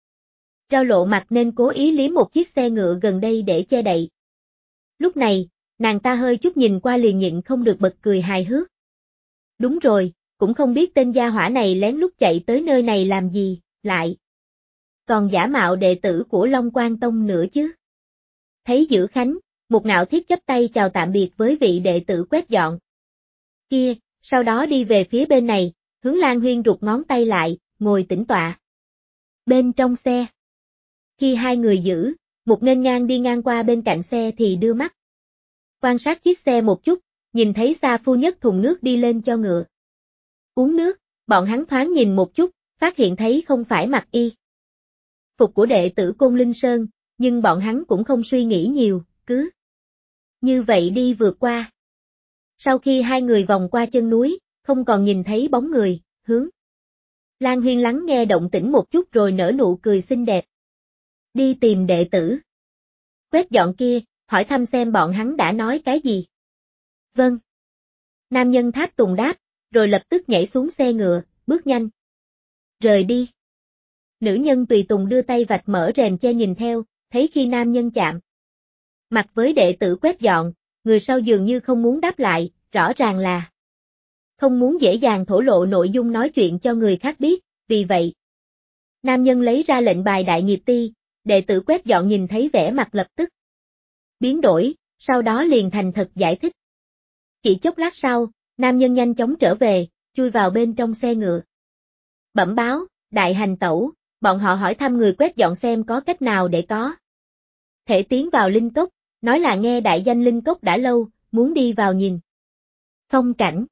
rao lộ mặt nên cố ý liếm một chiếc xe ngựa gần đây để che đậy. Lúc này, nàng ta hơi chút nhìn qua liền nhịn không được bật cười hài hước. Đúng rồi, cũng không biết tên gia hỏa này lén lút chạy tới nơi này làm gì, lại còn giả mạo đệ tử của Long Quan Tông nữa chứ. Thấy Dữ Khánh, một ngạo thiết chắp tay chào tạm biệt với vị đệ tử quét dọn kia, sau đó đi về phía bên này, Hướng Lan Huyên rụt ngón tay lại, ngồi tĩnh tọa. Bên trong xe, khi hai người Dữ, một nghênh ngang đi ngang qua bên cạnh xe thì đưa mắt quan sát chiếc xe một chút, nhìn thấy Sa Phu nhấc thùng nước đi lên cho ngựa uống nước, bọn hắn thoáng nhìn một chút, phát hiện thấy không phải mặc y phục của đệ tử Côn Linh Sơn, nhưng bọn hắn cũng không suy nghĩ nhiều, cứ như vậy đi vượt qua. Sau khi hai người vòng qua chân núi, không còn nhìn thấy bóng người, Hướng Lan Huyên lắng nghe động tĩnh một chút rồi nở nụ cười xinh đẹp. Đi tìm đệ tử quét dọn kia, hỏi thăm xem bọn hắn đã nói cái gì. Vâng. Nam nhân Tháp Tùng đáp, rồi lập tức nhảy xuống xe ngựa, bước nhanh rời đi. Nữ nhân tùy tùng đưa tay vạch mở rèm che nhìn theo, thấy khi nam nhân chạm mặt với đệ tử quét dọn, người sau dường như không muốn đáp lại, rõ ràng là không muốn dễ dàng thổ lộ nội dung nói chuyện cho người khác biết, vì vậy Nam nhân lấy ra lệnh bài đại nghiệp ti, đệ tử quét dọn nhìn thấy vẻ mặt lập tức biến đổi, sau đó liền thành thật giải thích. Chỉ chốc lát sau, nam nhân nhanh chóng trở về, chui vào bên trong xe ngựa. Bẩm báo, đại hành tẩu, bọn họ hỏi thăm người quét dọn xem có cách nào để có thể tiến vào linh cốc, nói là nghe đại danh linh cốc đã lâu, muốn đi vào nhìn phong cảnh.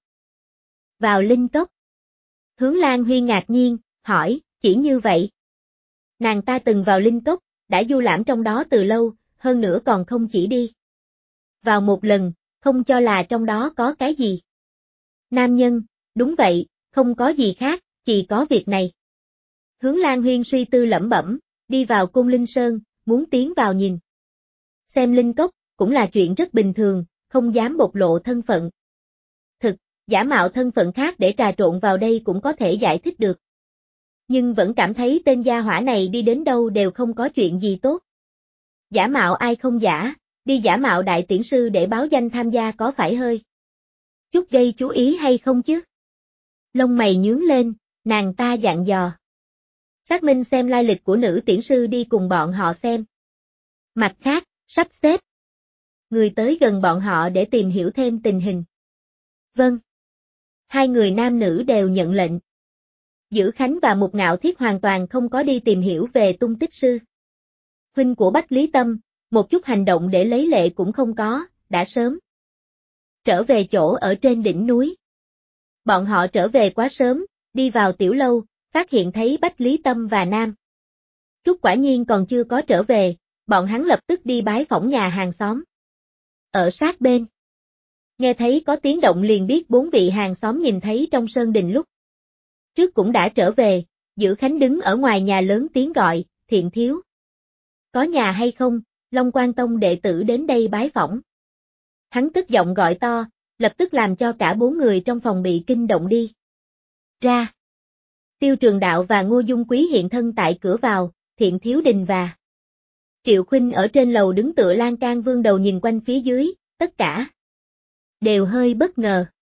Vào linh cốc. Hướng Lan Huy ngạc nhiên, hỏi, chỉ như vậy. Nàng ta từng vào linh cốc, đã du lãm trong đó từ lâu, hơn nữa còn không chỉ đi vào một lần, không cho là trong đó có cái gì. Nam nhân, đúng vậy, không có gì khác, chỉ có việc này. Hướng Lan Huyên suy tư lẩm bẩm, đi vào Côn Linh Sơn, muốn tiến vào nhìn xem linh cốc, cũng là chuyện rất bình thường, không dám bộc lộ thân phận. Thực, giả mạo thân phận khác để trà trộn vào đây cũng có thể giải thích được. Nhưng vẫn cảm thấy tên gia hỏa này đi đến đâu đều không có chuyện gì tốt. Giả mạo ai không giả, đi giả mạo đại tiễn sư để báo danh tham gia có phải hơi chút gây chú ý hay không chứ? Lông mày nhướng lên, nàng ta dặn dò. Xác minh xem lai lịch của nữ tiễn sư đi cùng bọn họ xem. Mặt khác, sắp xếp người tới gần bọn họ để tìm hiểu thêm tình hình. Vâng. Hai người nam nữ đều nhận lệnh. Dữ Khánh và Mục Ngạo Thiết hoàn toàn không có đi tìm hiểu về tung tích sư huynh của Bách Lý Tâm, một chút hành động để lấy lệ cũng không có, đã sớm trở về chỗ ở trên đỉnh núi. Bọn họ trở về quá sớm, đi vào tiểu lâu, phát hiện thấy Bách Lý Tâm và Nam Trúc quả nhiên còn chưa có trở về, bọn hắn lập tức đi bái phỏng nhà hàng xóm. Ở sát bên. Nghe thấy có tiếng động liền biết bốn vị hàng xóm nhìn thấy trong sơn đình lúc trước cũng đã trở về, Dữ Khánh đứng ở ngoài nhà lớn tiếng gọi, Thiện thiếu. Có nhà hay không, Long Quan Tông đệ tử đến đây bái phỏng. Hắn tức giọng gọi to, lập tức làm cho cả bốn người trong phòng bị kinh động đi ra. Tiêu Trường Đạo và Ngô Dung Quý hiện thân tại cửa vào, Thiện Thiếu Đình và Triệu Khuynh ở trên lầu đứng tựa lan can vương đầu nhìn quanh phía dưới, tất cả đều hơi bất ngờ.